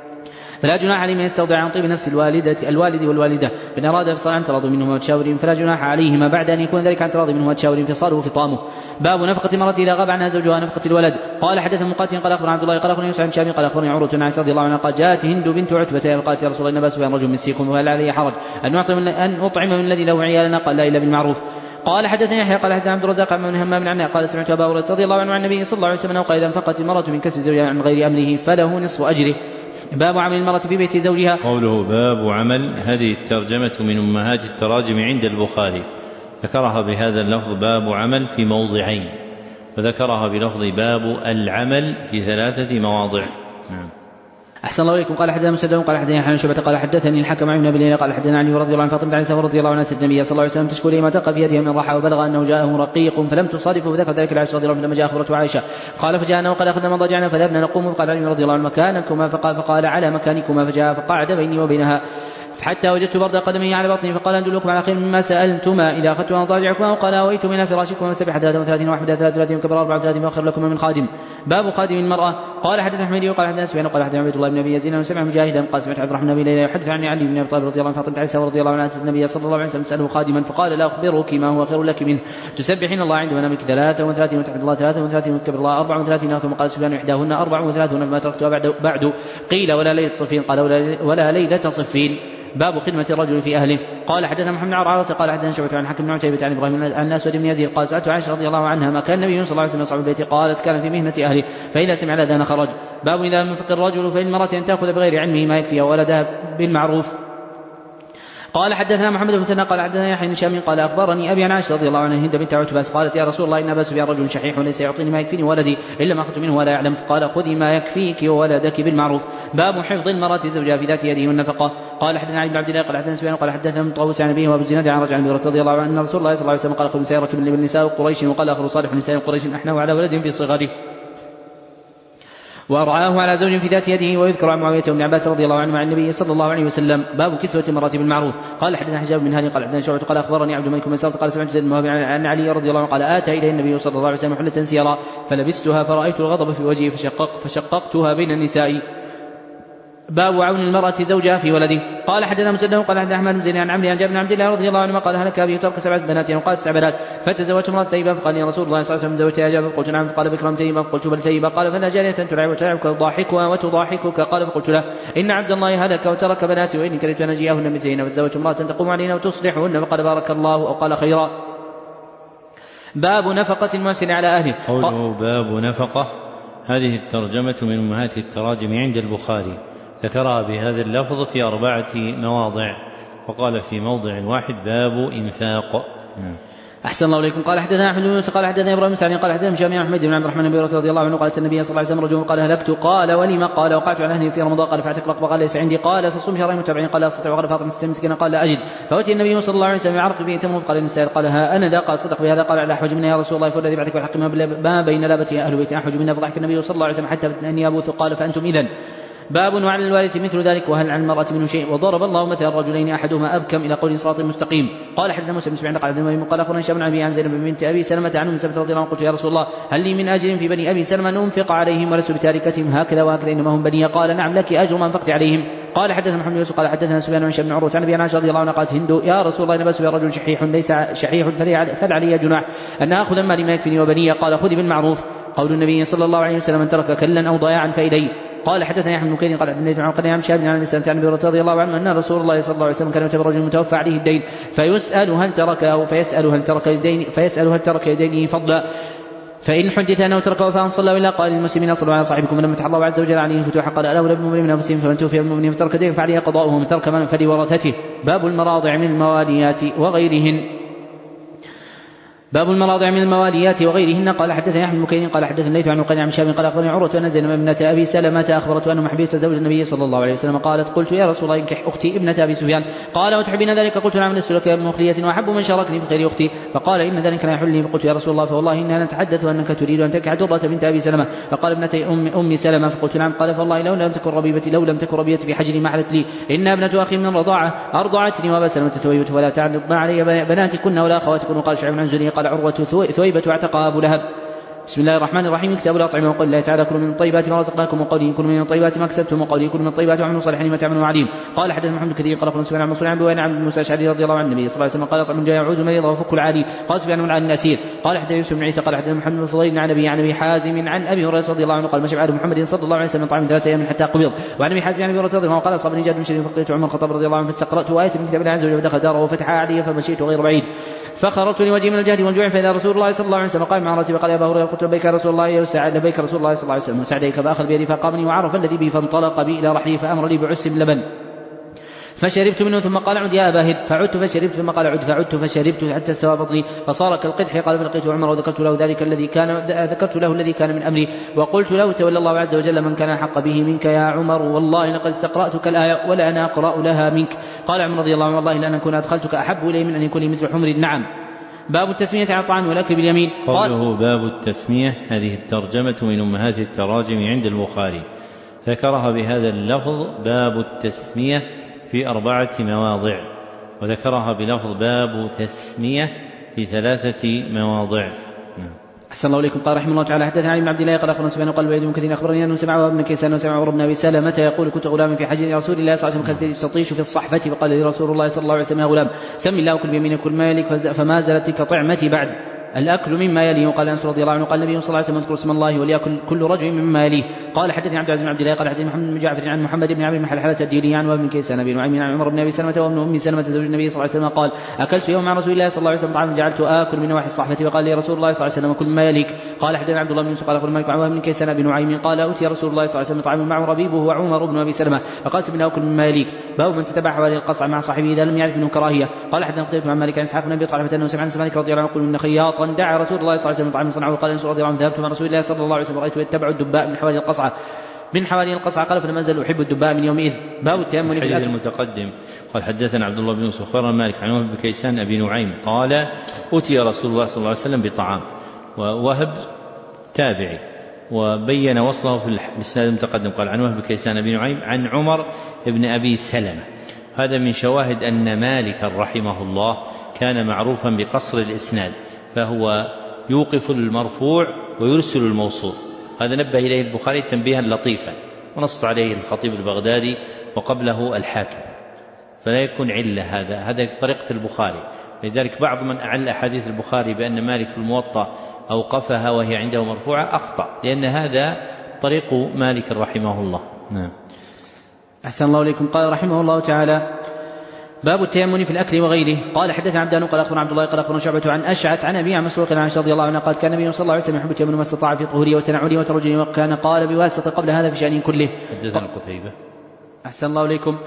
فلا جناح عليه من يسترضع عن طيب نفس الوالدة الوالد والوالدة فإن أراد فصال عن تراض منهما وتشاور فلا جناح عليهما بعد أن يكون ذلك عن تراض منهما وتشاور فصاله فطامه. باب نفقة المرأة إذا غاب عنها زوجها نفقة الولد. قال حدث مقاتل قال أخبر عبد الله قال أخبرني يوسف عن شامي قال أخبرني عروة عن عائشة رضي الله عنها قال جاءت هند بنت عتبة فقالت يا رسول الله إن بأس بأن رجل مسيكم وهل علي حرج أن أطعم من الذي له عيالنا؟ قال لا إلا بالمعروف. قال حدثني يحيى قال حدثنا عبد الرزاق عن همام عنه قال سمعت أبا هريرة رضي الله عنه عن النبي صلى الله عليه وسلم قال إذا انفقت المرأة من كسب زوجها عن غير أمره فله نصف أجره. باب عمل المرأة في بيت زوجها. قوله باب عمل هذه الترجمة من أمهات التراجم عند البخاري ذكرها بهذا اللفظ باب عمل في موضعين وذكرها بلفظ باب العمل في ثلاثة مواضع. نعم. أحسن الله إليكم. قال حدثنا مسدد قال حدثني حنان شعبة قال حدثني الحكم عن ابن ليلى قال حدثنا علي رضي الله عنه فاطمة عن سفر رضي الله عنها النبي صلى الله عليه وسلم تشكو لي ما تلقى في يدها من راحة وبلغ أنه جاءه رقيق فلم تصادفه وذكر ذلك العائشة رضي الله عنها لما جاء أخبرته عائشة قال فجاءنا وقال أخذنا مضاجعنا فذهبنا نقوم فقال علي رضي الله عنه مكانكما فقال فقال على مكانكما فجاء فقعد بيني وبينها حتى وجدت برد قدمي على بطني فقال أدلكم على خير مما سألتما إذا أخذتما مضاجعكما وقال أويتم إلى فراشكما وسبح ثلاثة وثلاثين وأحمد ثلاثة وثلاثين وكبر أربعة وثلاثين وأخر لكم من خادم. باب خادم المرأة. قال حدثنا حميدي وقال حدثنا سفيان وقال حدثنا عبد الله بن أبي يزيد وسمع مجاهدا قال سمعت عبد الرحمن بن ليلى يحدث عن علي بن أبي طالب رضي الله عنه فاطمة عائشة رضي الله عنها النبي صلى الله عليه وسلم سأله خادما فقال لا أخبرك ما هو خير لك منه تسبحين الله عند منامك ثلاثة وثلاثين وتحمد الله ثلاثة وثلاثين وتكبر الله أربعة وثلاثين ثم قال سفيان إحداهن أربع وثلاثون فما تركتها بعد, بعد قيل ولا ليلة صفين قال ولا, ولا ليلة صفين. باب خدمة الرجل في أهله. قال حدثنا محمد بن عرعرة قال حدثنا شعبة عن حكم بن عتيبة عن إبراهيم عن الأسود بن يزيد قال سألت عائشة رضي الله عنها ما كان النبي صلى الله عليه وسلم يصعد البيت قالت كان في مهنة أهله فإذا سمع الأذان خرج. باب إذا انفق الرجل فإن المرأة أن تأخذ بغير علمه ما يكفي ولدها بالمعروف. قال حدثنا محمد بن ثنى قال حدثنا يحيى بن هشام قال اخبرني ابي عن عائشه رضي الله عنها هند بنت عتبة قالت يا رسول الله ان ابا سفيان رجل شحيح وليس يعطيني ما يكفيني ولدي الا ما اخذت منه ولا يعلم فقال خذي ما يكفيك وولدك بالمعروف. باب حفظ المراه زوجها في ذات يده والنفقه. قال حدثنا علي بن عبد الله قال حدثنا سفيان قال حدثنا من طاووس عن ابيه وابو الزناد عن رجل عن رضي الله عنه ان رسول الله صلى الله عليه وسلم قال خذ سيرك من النساء قريش وقال اخر صالح نساء قريش احناه على ولد في صغره وأرعاه على زوج في ذات يده. ويذكر عن معاوية بن عباس رضي الله عنه عن النبي صلى الله عليه وسلم. باب كسوة المرأة بالمعروف. قال حدثنا حجاب بن هاني قال حدثنا شعبة قال أخبرني عبد الملك بن مسعود قال سمعت زيد بن وهب عن علي رضي الله عنه قال آتى إليه النبي صلى الله عليه وسلم حلة سيرا فلبستها فرأيت الغضب في وجهي فشقق فشققتها بين النساء. باب عون المرأة زوجها في ولده. قال حدثنا مسدد قال حدثنا أحمد بن زيد عن عمرو عن جابر بن عبد الله رضي الله عنه قال هلك أبي ترك سبعة بنات وقال تسع بنات فتزوجت امرأة ثيبة فقال يا رسول الله صلى الله عليه وسلم زوجتها جابر قلت نعم فقال بكرا ثيبة فقلت بل ثيبة قال فلا جارية تلعب وتلعبك وتضاحكها وتضاحكك قال فقلت له إن عبد الله هلك وترك بناتي وإني كرهت أن أجيئهن مثلهن فتزوجت امرأة تقوم علينا وتصلحهن فقال بارك الله أو قال خيرا. باب نفقة المحسن على أهله. قوله باب نفقة هذه الترجمة من أمهات التراجم عند البخاري ذكرها بهذا اللفظ في أربعة مواضع وقال في موضع واحد باب إنفاق أحسن الله إليكم. قال حدثنا أحمد بن يوسف قال حدثنا إبراهيم سعيد قال حدثنا هشام بن أحمد بن عبد الرحمن بن هريرة رضي الله عنه قال النبي صلى الله عليه وسلم رجل قال هلكت قال ولما قال وقعت على أهلي في رمضان قال فاعتق رقبة قال ليس عندي قال فصوم شهرين متابعين قال لا أستطيع قال فاطمة ستة مسكين قال لا أجد فأتي النبي صلى الله عليه وسلم بعرق فيه تمر قال النسائر قال ها أنا ذا قال صدق بهذا قال على أحوج منا يا رسول الله فالذي بعثك بالحق ما بين لابتي أهل بيتي أحوج منا فضحك النبي صلى الله عليه وسلم حتى أني أبوث قال فأنتم إذن باب وعلى الوارث مثل ذلك وهل على المرأة منه شيء وضرب الله مثل الرجلين أحدهما أبكم إلى قول صراط مستقيم. قال حدثنا موسى بن اسماعيل قال حدثنا قال أخبرنا هشام بن أبي عن زينب بنت أبي سلمة عن أم سلمة رضي الله عنها قلت يا رسول الله هل لي من أجر في بني أبي سلمة ننفق عليهم ولست بتاركتهم هكذا وهكذا إنما هم بني قال نعم لك أجر ما أنفقت عليهم. قال حدثنا محمد يوسف قال حدثنا سفيان بن بن عروة عن أبي عائشة رضي الله عنها قالت هند يا رسول الله إن بس رجل شحيح ليس شحيح فلعلي جناح أن آخذ المال ما يكفيني وبني قال خذ بالمعروف. قول النبي صلى الله عليه وسلم من ترك كلا أو ضياعا فإليه. قال حدثنا يحيى بن بكير قال حدثنا عن قال عن شاب عن مسلمة عن ابي هريرة رضي الله عنه ان رسول الله صلى الله عليه وسلم كان يتبع رجل متوفى عليه الدين فيسأل هل تركه فيسأل هل ترك الدين فيسأل هل ترك دينه فضلا فإن حدث أنه ترك وفاء صلى إلا قال للمسلمين صلوا على صاحبكم ولما فتح الله عز وجل عليه فتوح قال ألا ولا بمؤمن من أنفسهم فمن توفي بمؤمن فترك دين فعليه قضاؤه من ترك من فلورثته. باب المراضع من المواليات وغيرهن. باب المراضع من المواليات وغيرهن. قال حدثنا يحيى بن بكير قال حدثنا الليث عن عقيل عن شاب قال اخبرني عروة ان زينب ابنة ابي سلمة اخبرته ان حبيبة زوج النبي صلى الله عليه وسلم قالت قلت يا رسول الله انكح اختي ابنة ابي سفيان قال وتحبين ذلك قلت نعم لست لك من مخلية واحب من شاركني في خير اختي فقال ان ذلك لا يحل لي فقلت يا رسول الله فوالله اننا نتحدث انك تريد ان تنكح درة بنت ابي سلمة فقال ابنتي ام ام سلمة فقلت نعم قال فالله لو لم تكن ربيبتي لو لم تكن ربيبتي في حجري ما حلت لي ان ابنة اخي من رضاعة ارضعتني وابا سلمة ثويبة فلا تعرضن علي بناتكن ولا اخواتكن. وقال شعيب عن زني قال عروة ثويبة اعتقها ابو لهب. بسم الله الرحمن الرحيم. كتاب الأطعمة وقول الله تعالى كلوا من طيبات ما رزقناكم وقوله كلوا من طيبات ما كسبتم وقوله كلوا من طيبات وعملوا صالحا لما تعملون عليم. قال حدثنا محمد كثير قال قال سفيان عن منصور عن ابي عن موسى الاشعري رضي الله عنه النبي صلى الله عليه وسلم قال طعم جاء يعود مريضا وفك العالي قال سفيان عن الاسير. قال حدثنا يوسف بن عيسى قال حدثنا محمد بن فضيل عن ابي عن ابي حازم عن ابي هريره رضي الله عنه قال مشى بعد محمد صلى الله عليه وسلم طعام ثلاثه ايام حتى قبض. وعن ابي حازم عن ابي هريره رضي الله عنه قال اصابني جاد شديد فقلت عمر الخطاب رضي الله عنه فاستقرات ايه من كتاب الله عز وجل فدخل داره وفتح علي فمشيت غير بعيد فخرجت لوجهي من الجهد والجوع فاذا رسول الله صلى الله عليه وسلم قال مع راسي وقال يا ابا هريره قلت لبيك رسول الله وسعد لبيك رسول الله صلى الله عليه وسلم وسعديك فاخذ بيدي فقامني وعرف الذي بي فانطلق بي الى رحلي فامر لي بعس لبن فشربت منه ثم قال عد يا أبا هذ فعدت فشربت ثم قال عد فعدت فشربت حتى استوى بطني فصار كالقدح. قال فلقيت عمر وذكرت له ذلك الذي كان ذكرت له الذي كان من أمري وقلت له تولى الله عز وجل من كان أحق به منك يا عمر والله لقد استقرأتك الآية ولا أنا أقرأ لها منك. قال عمر رضي الله عنه والله لأن أكون أدخلتك أحب إلي من أن يكون لي مثل حمر النعم. باب التسمية على الطعام والأكل باليمين. قوله باب التسمية هذه الترجمة من أمهات التراجم عند البخاري ذكرها بهذا اللفظ باب التسمية في أربعة مواضع وذكرها بلفظ باب تسمية في ثلاثة مواضع. أحسن الله إليكم. قال رحمه الله تعالى حدثنا علي بن عبد الله قال أخبرنا سفيان قال الوليد بن كثير أخبرني أنه سمع ابن كيسان وسمع عمر بن أبي سلمة يقول كنت غلام في حجر رسول الله صلى الله عليه وسلم كانت تطيش في الصحفة فقال لي رسول الله صلى الله عليه وسلم يا غلام سم الله كل بيمينك كل ما يليك فما زالت تلك طعمتي بعد الأكل مما يليه. وقال أنس رضي الله عنه قال النبي صلى الله عليه وسلم اذكر اسم الله وليأكل كل رجل مما يليه. قال حدثني عبد العزيز بن عبد الله قال حدثني محمد بن جعفر عن محمد بن عبد بن حلحلة الديلي عن وابن كيسان أبي نعيم عن عمر بن أبي سلمة وابن أم سلمة زوج النبي صلى الله عليه وسلم قال أكلت يوم مع رسول الله صلى الله عليه وسلم طعاما جعلت آكل من نواحي الصحفة وقال لي رسول الله صلى الله عليه وسلم كل ما يليك. قال حدثنا عبد الله بن يوسف قال أخبرنا مالك عن وابن كيسان أبي نعيم قال أوتي رسول الله صلى الله عليه وسلم طعاما معه ربيبه وعمر بن أبي سلمة فقال سبنا أكل مما يليك. باب من تتبع حوالي القصع مع صاحبه إذا لم يعرف منه كراهية. قال حدثنا قتيبة عن مالك عن إسحاق بن أبي طلحة أنه سمع مالك رضي الله عنه يقول إن خياطا دعا رسول الله صلى الله عليه وسلم طعاما صنعه. قال انس رضي الله عنه ذهبت مع رسول الله صلى الله عليه وسلم رايته يتبع الدباء من حوالي القصعه من حوالي القصعه قال فلما انزل احب الدباء من يومئذ. باب التيمم في الاكل. المتقدم قال حدثنا عبد الله بن يوسف اخبرنا مالك عن وهب بن كيسان ابي نعيم قال اتي رسول الله صلى الله عليه وسلم بطعام ووهب تابعي وبين وصله في الاسناد المتقدم قال عن وهب بن كيسان ابي نعيم عن عمر بن ابي سلمة. هذا من شواهد ان مالك رحمه الله كان معروفا بقصر الاسناد فهو يوقف المرفوع ويرسل الموصول. هذا نبه إليه البخاري تنبيها لطيفا ونص عليه الخطيب البغدادي وقبله الحاكم فلا يكون علة. هذا هذا طريقة البخاري. لذلك بعض من أعل أحاديث البخاري بأن مالك في الموطأ أوقفها وهي عنده مرفوعة أخطأ لأن هذا طريق مالك رحمه الله. نعم. أحسن الله إليكم. قال رحمه الله تعالى باب التيمم في الأكل وغيره. قال حدثنا عبدان قال أخبرنا عبد الله قال أخبرنا شعبة عن أشعث عن أبي عن مسروق عن عائشة رضي الله عنها قال كان النبي صلى الله عليه وسلم يحب التيمم ما استطاع في طهوره وتنعله وترجله وكان قال بواسطة قبل هذا في شأنه كله. حدثنا قتيبة. أحسن الله إليكم.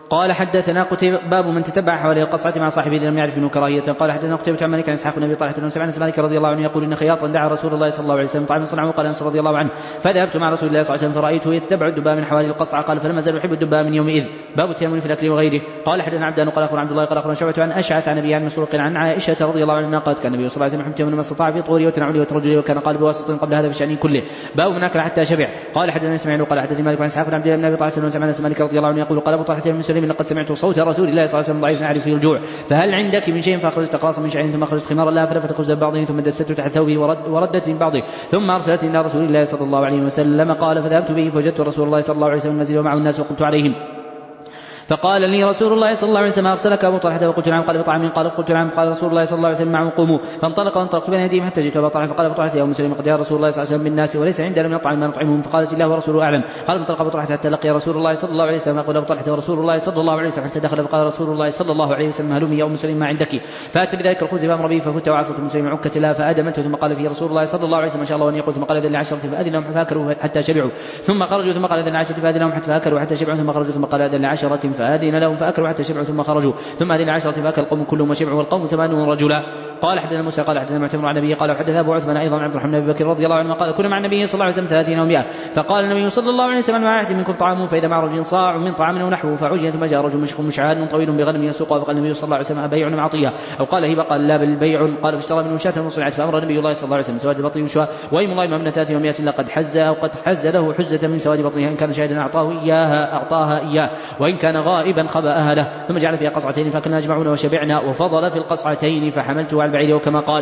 قال حدثنا قتيبة باب من تتبع حوالي القصعة مع صاحبه لم يعرف منه كراهية. قال حدثنا قتيبة عن مالك عن اسحاق بن ابي طلحة بن سمعان مالك رضي الله عنه يقول ان خياطا دعا رسول الله صلى الله عليه وسلم طعاما صنعه قال انس رضي الله عنه فذهبت مع رسول الله صلى الله عليه وسلم فرأيته يتبع الدباء من حوالي القصعة قال فلما زال يحب الدباء من يومئذ. باب التيمم في الاكل وغيره. قال حدثنا عبدان قال اخبرنا عبد الله قال اخبرنا شعبة عن اشعث عن ابي عن مسروق عن عائشة رضي الله عنها قالت كان النبي صلى الله عليه وسلم يحب ما استطاع في طهوره وتنعله وترجله وكان قال بواسط قبل هذا في شأنه كله. باب من اكل حتى شبع. قال حدثنا اسماعيل قال حدثني مالك عن اسحاق بن عبد الله بن ابي طلحة بن سمعان مالك رضي الله عنه يقول قال ابو طلحة بن مسلم لقد سمعت صوت رسول الله صلى الله عليه وسلم ضعيف نعرف فيه الجوع فهل عندك من شيء فاخرجت قاصا من شعير ثم اخرجت خمارا لها فلفت خبز بعضه ثم دسته تحت ثوبه ورد وردت من بعضه ثم ارسلت الى رسول الله صلى الله عليه وسلم قال فذهبت به فوجدت رسول الله صلى الله عليه وسلم المنزل ومعه الناس وقلت عليهم فقال لي رسول الله صلى الله عليه وسلم أرسلك أبو طلحة وقلت نعم قال بطعام قال قلت نعم قال رسول الله صلى الله عليه وسلم معه قوموا فانطلق وانطلقت بين يديهم حتى جئت أبو طلحة فقال أبو طلحة يا أم مسلم قد جاء رسول الله صلى الله عليه وسلم بالناس وليس عندنا من الطعام ما نطعمهم فقالت الله ورسوله أعلم. قال انطلق أبو طلحة حتى لقي رسول الله صلى الله عليه وسلم فقال أبو طلحة ورسول الله صلى الله عليه وسلم حتى دخل فقال رسول الله صلى الله عليه وسلم هلمي يا أم مسلم ما عندك فأتى بذلك الخبز فأمر به ففت وعصت مسلم عكة لها فأدمته ثم قال فيه رسول الله صلى الله عليه وسلم ما شاء الله أن يقول ثم قال ذل عشرة فأذنهم فأكلوا حتى شبعوا ثم خرجوا ثم قال ذل عشرة فأذنهم حتى فأكلوا حتى شبعوا ثم خرجوا ثم قال ذل عشرة فأذن لهم فأكلوا حتى شبعوا ثم خرجوا ثم هذه العشرة فأكل القوم كلهم وشبعوا والقوم ثمانون رجلا. قال حدثنا موسى قال حدثنا معتمر عن النبي قال حدث أبو عثمان أيضا عبد الرحمن بن أبي بكر رضي الله عنه قال كنا مع النبي صلى الله عليه وسلم ثلاثين ومائة فقال النبي صلى الله عليه وسلم مع أحد منكم طعام فإذا مع رجل صاع من طعام أو نحوه فعجن ثم جاء رجل مشق مشعان طويل بغنم يسوقه فقال النبي صلى الله عليه وسلم أبيع أم عطية أو قال هبة قال لا بل بيع قال فاشترى منه شاة وصنعت فأمر النبي الله صلى الله عليه وسلم سواد بطن وشواء وأيم الله من ثلاث ومائة لقد حز أو قد حز له حزة من سواد بطنها إن كان شاهدا أعطاه إياها أعطاها إياه وإن كان غائبا خبأها له ثم جعل فيها قصعتين فأكلنا أجمعون وشبعنا وفضل في القصعتين فحملته على البعير وكما قال.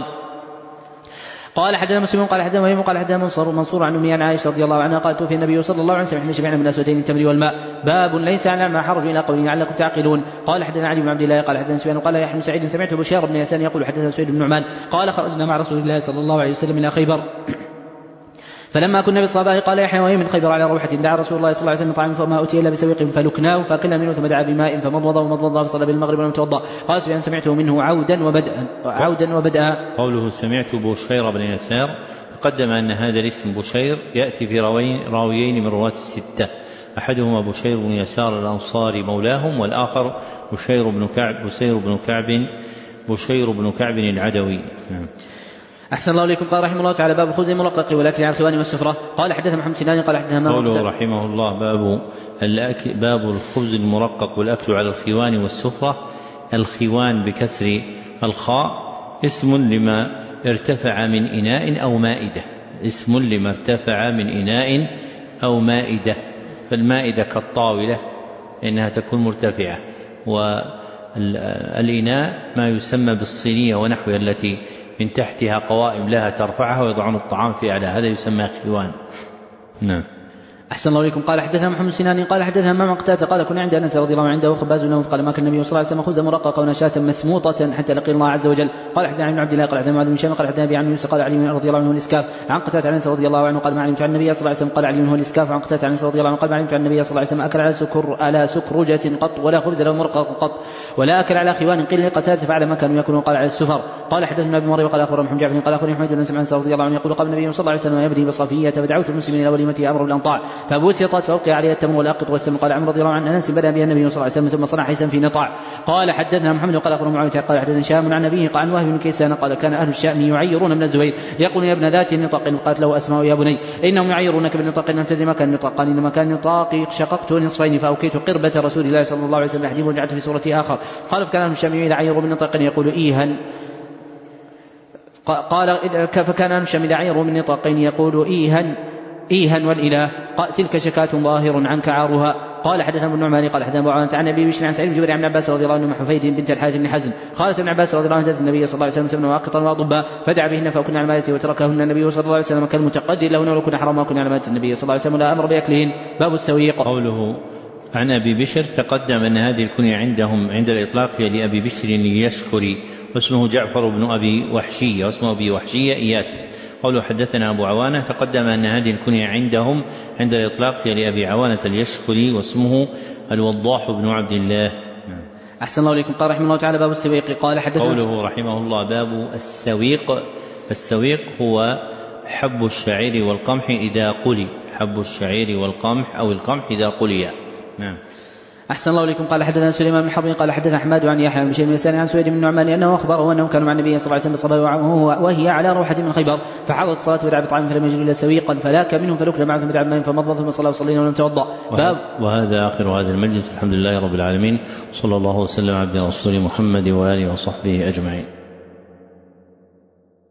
قال حدثنا مسلم قال حدثنا وهيب قال حدثنا منصور منصور عن أمي عن عائشة رضي الله عنها قالت توفي النبي صلى الله عليه وسلم شبعنا من أسودين التمر والماء. باب ليس على ما حرج إلى قوله لعلكم تعقلون. قال حدثنا علي بن عبد الله قال حدثنا سفيان قال يحيى بن سعيد سمعت بشير بن يسان يقول حدثنا سعيد بن نعمان قال خرجنا مع رسول الله صلى الله عليه وسلم إلى خيبر فلما كنا بالصباح قال يحيى وهي من خيبر على روحة دعا رسول الله صلى الله عليه وسلم طعام فما أتي إلا بسويق فلكناه فأكلنا منه ثم دعا بماء فمضمض ومضمض فصلى بالمغرب ولم يتوضأ. قال سفيان سمعته منه عودا وبدأ عودا وبدأ. قوله سمعت بشير بن يسار تقدم أن هذا الاسم بشير يأتي في راويين من رواة الستة أحدهما بشير بن يسار الأنصاري مولاهم والآخر بشير بن كعب بشير بن كعب بشير بن كعب العدوي. أحسن الله إليكم. قال رحمه الله تعالى باب خبز المرقق والأكل على الخوان والسفرة. قال حدثنا محمد سنان قال حدثنا قوله رحمه الله باب الأكل باب الخبز المرقق والأكل على الخوان والسفرة. الخوان بكسر الخاء اسم لما ارتفع من إناء أو مائدة اسم لما ارتفع من إناء أو مائدة فالمائدة كالطاولة إنها تكون مرتفعة والإناء ما يسمى بالصينية ونحوها التي من تحتها قوائم لها ترفعها ويضعون الطعام في أعلى هذا يسمى خوان. نعم. أحسن الله إليكم. قال حدثنا محمد سنان قال حدثنا امام قتادة قال كنا عند أنس رضي الله عنه وخباز له قال ما كان النبي صلى الله عليه وسلم خبزا مرققا ونشاة مسموطة حتى لقي الله عز وجل. قال حدثنا عن عبد الله قال حدثنا معاذ بن هشام قال حدثنا أبي عن يوسف قال علي رضي الله عنه الإسكاف عن قتادة عن أنس رضي الله عنه قال ما علمت عن النبي صلى الله عليه وسلم قال علي هو الإسكاف عن قتادة عن أنس رضي الله عنه قال ما علمت عن النبي صلى الله عليه وسلم أكل على سكر على سكرجة قط ولا خبز له مرقق قط ولا أكل على خوان قيل لقتادة فعل ما كانوا يأكلون قال على السفر. قال حدثنا ابن مريم قال أخبرنا محمد جعفر قال أخبرني محمد بن سمعان رضي الله عنه يقول قال النبي صلى الله عليه وسلم يبني بصفية فدعوت المسلمين إلى وليمته أمر بالأنطاع فبسطت فوقع عليها التمر والأقط والسم. قال عمرو رضي الله عنه أنس بدأ بها النبي صلى الله عليه وسلم ثم صنع حيسا في نطاع. قال حدثنا محمد قال أخبرنا معاوية قال حدثنا هشام عن أبيه قال عن وهب بن كيسان قال كان أهل الشام يعيرون ابن الزبير يقول يا ابن ذات النطاق قالت له أسماء يا بني إنهم يعيرونك بالنطاق إن تدري ما كان النطاق قال إنما كان النطاق شققت نصفين فأوكيت قربة رسول الله صلى الله عليه وسلم أحدهم وجعلت في صورة آخر. قال فكان أهل الشام يعيرون بالنطاق يقول إيها قال فكان أهل الشام يعيرون بالنطاقين يقول إيها إيها والإله تلك شكاة ظاهر عنك عارها. قال حدثنا ابن نعمان قال حدثنا ابو عوانة عن ابي بشر عن سعيد بن جبير عن عباس رضي الله عنه حفيد بنت الحارث بن حزم قالت ابن عباس رضي الله عنه النبي صلى الله عليه وسلم سمنا واقطا واضبا فدعا بهن فاكلن على مائدته وتركهن النبي صلى الله عليه وسلم كالمتقدر لهن ولو كنا حرام وكنا على مائدة النبي صلى الله عليه وسلم لا امر باكلهن. باب السويق. قوله عن ابي بشر تقدم ان هذه الكنية عندهم عند الاطلاق هي لابي بشر يشكري واسمه جعفر بن ابي وحشية واسمه ابي وحشية اياس. قوله حدثنا أبو عوانة تقدم أن هذه الكنية عندهم عند الإطلاق هي لأبي عوانة اليشكري واسمه الوضاح بن عبد الله. أحسن الله إليكم. قال رحمه الله تعالى باب السويق. قال حدثنا قوله رحمه الله باب السويق. السويق هو حب الشعير والقمح إذا قلي حب الشعير والقمح أو القمح إذا قلي. نعم. أحسن الله إليكم. قال حدثنا سليمان بن حرب قال حدثنا حماد عن يحيى بن بشير بن يسار عن سويد بن النعمان أنه أخبره أنهم كانوا مع النبي صلى الله عليه وسلم بالصلاة وهي على روحة من خيبر فحضرت الصلاة ودعا بطعام فلم يجد إلا سويقا فلاك منهم فلكل معه ثم دعا بماء فمضى ثم صلى وصلينا ولم توضأ. باب وهذا آخر هذا المجلس. الحمد لله رب العالمين، صلى الله وسلم على عبده ورسوله محمد وآله وصحبه أجمعين.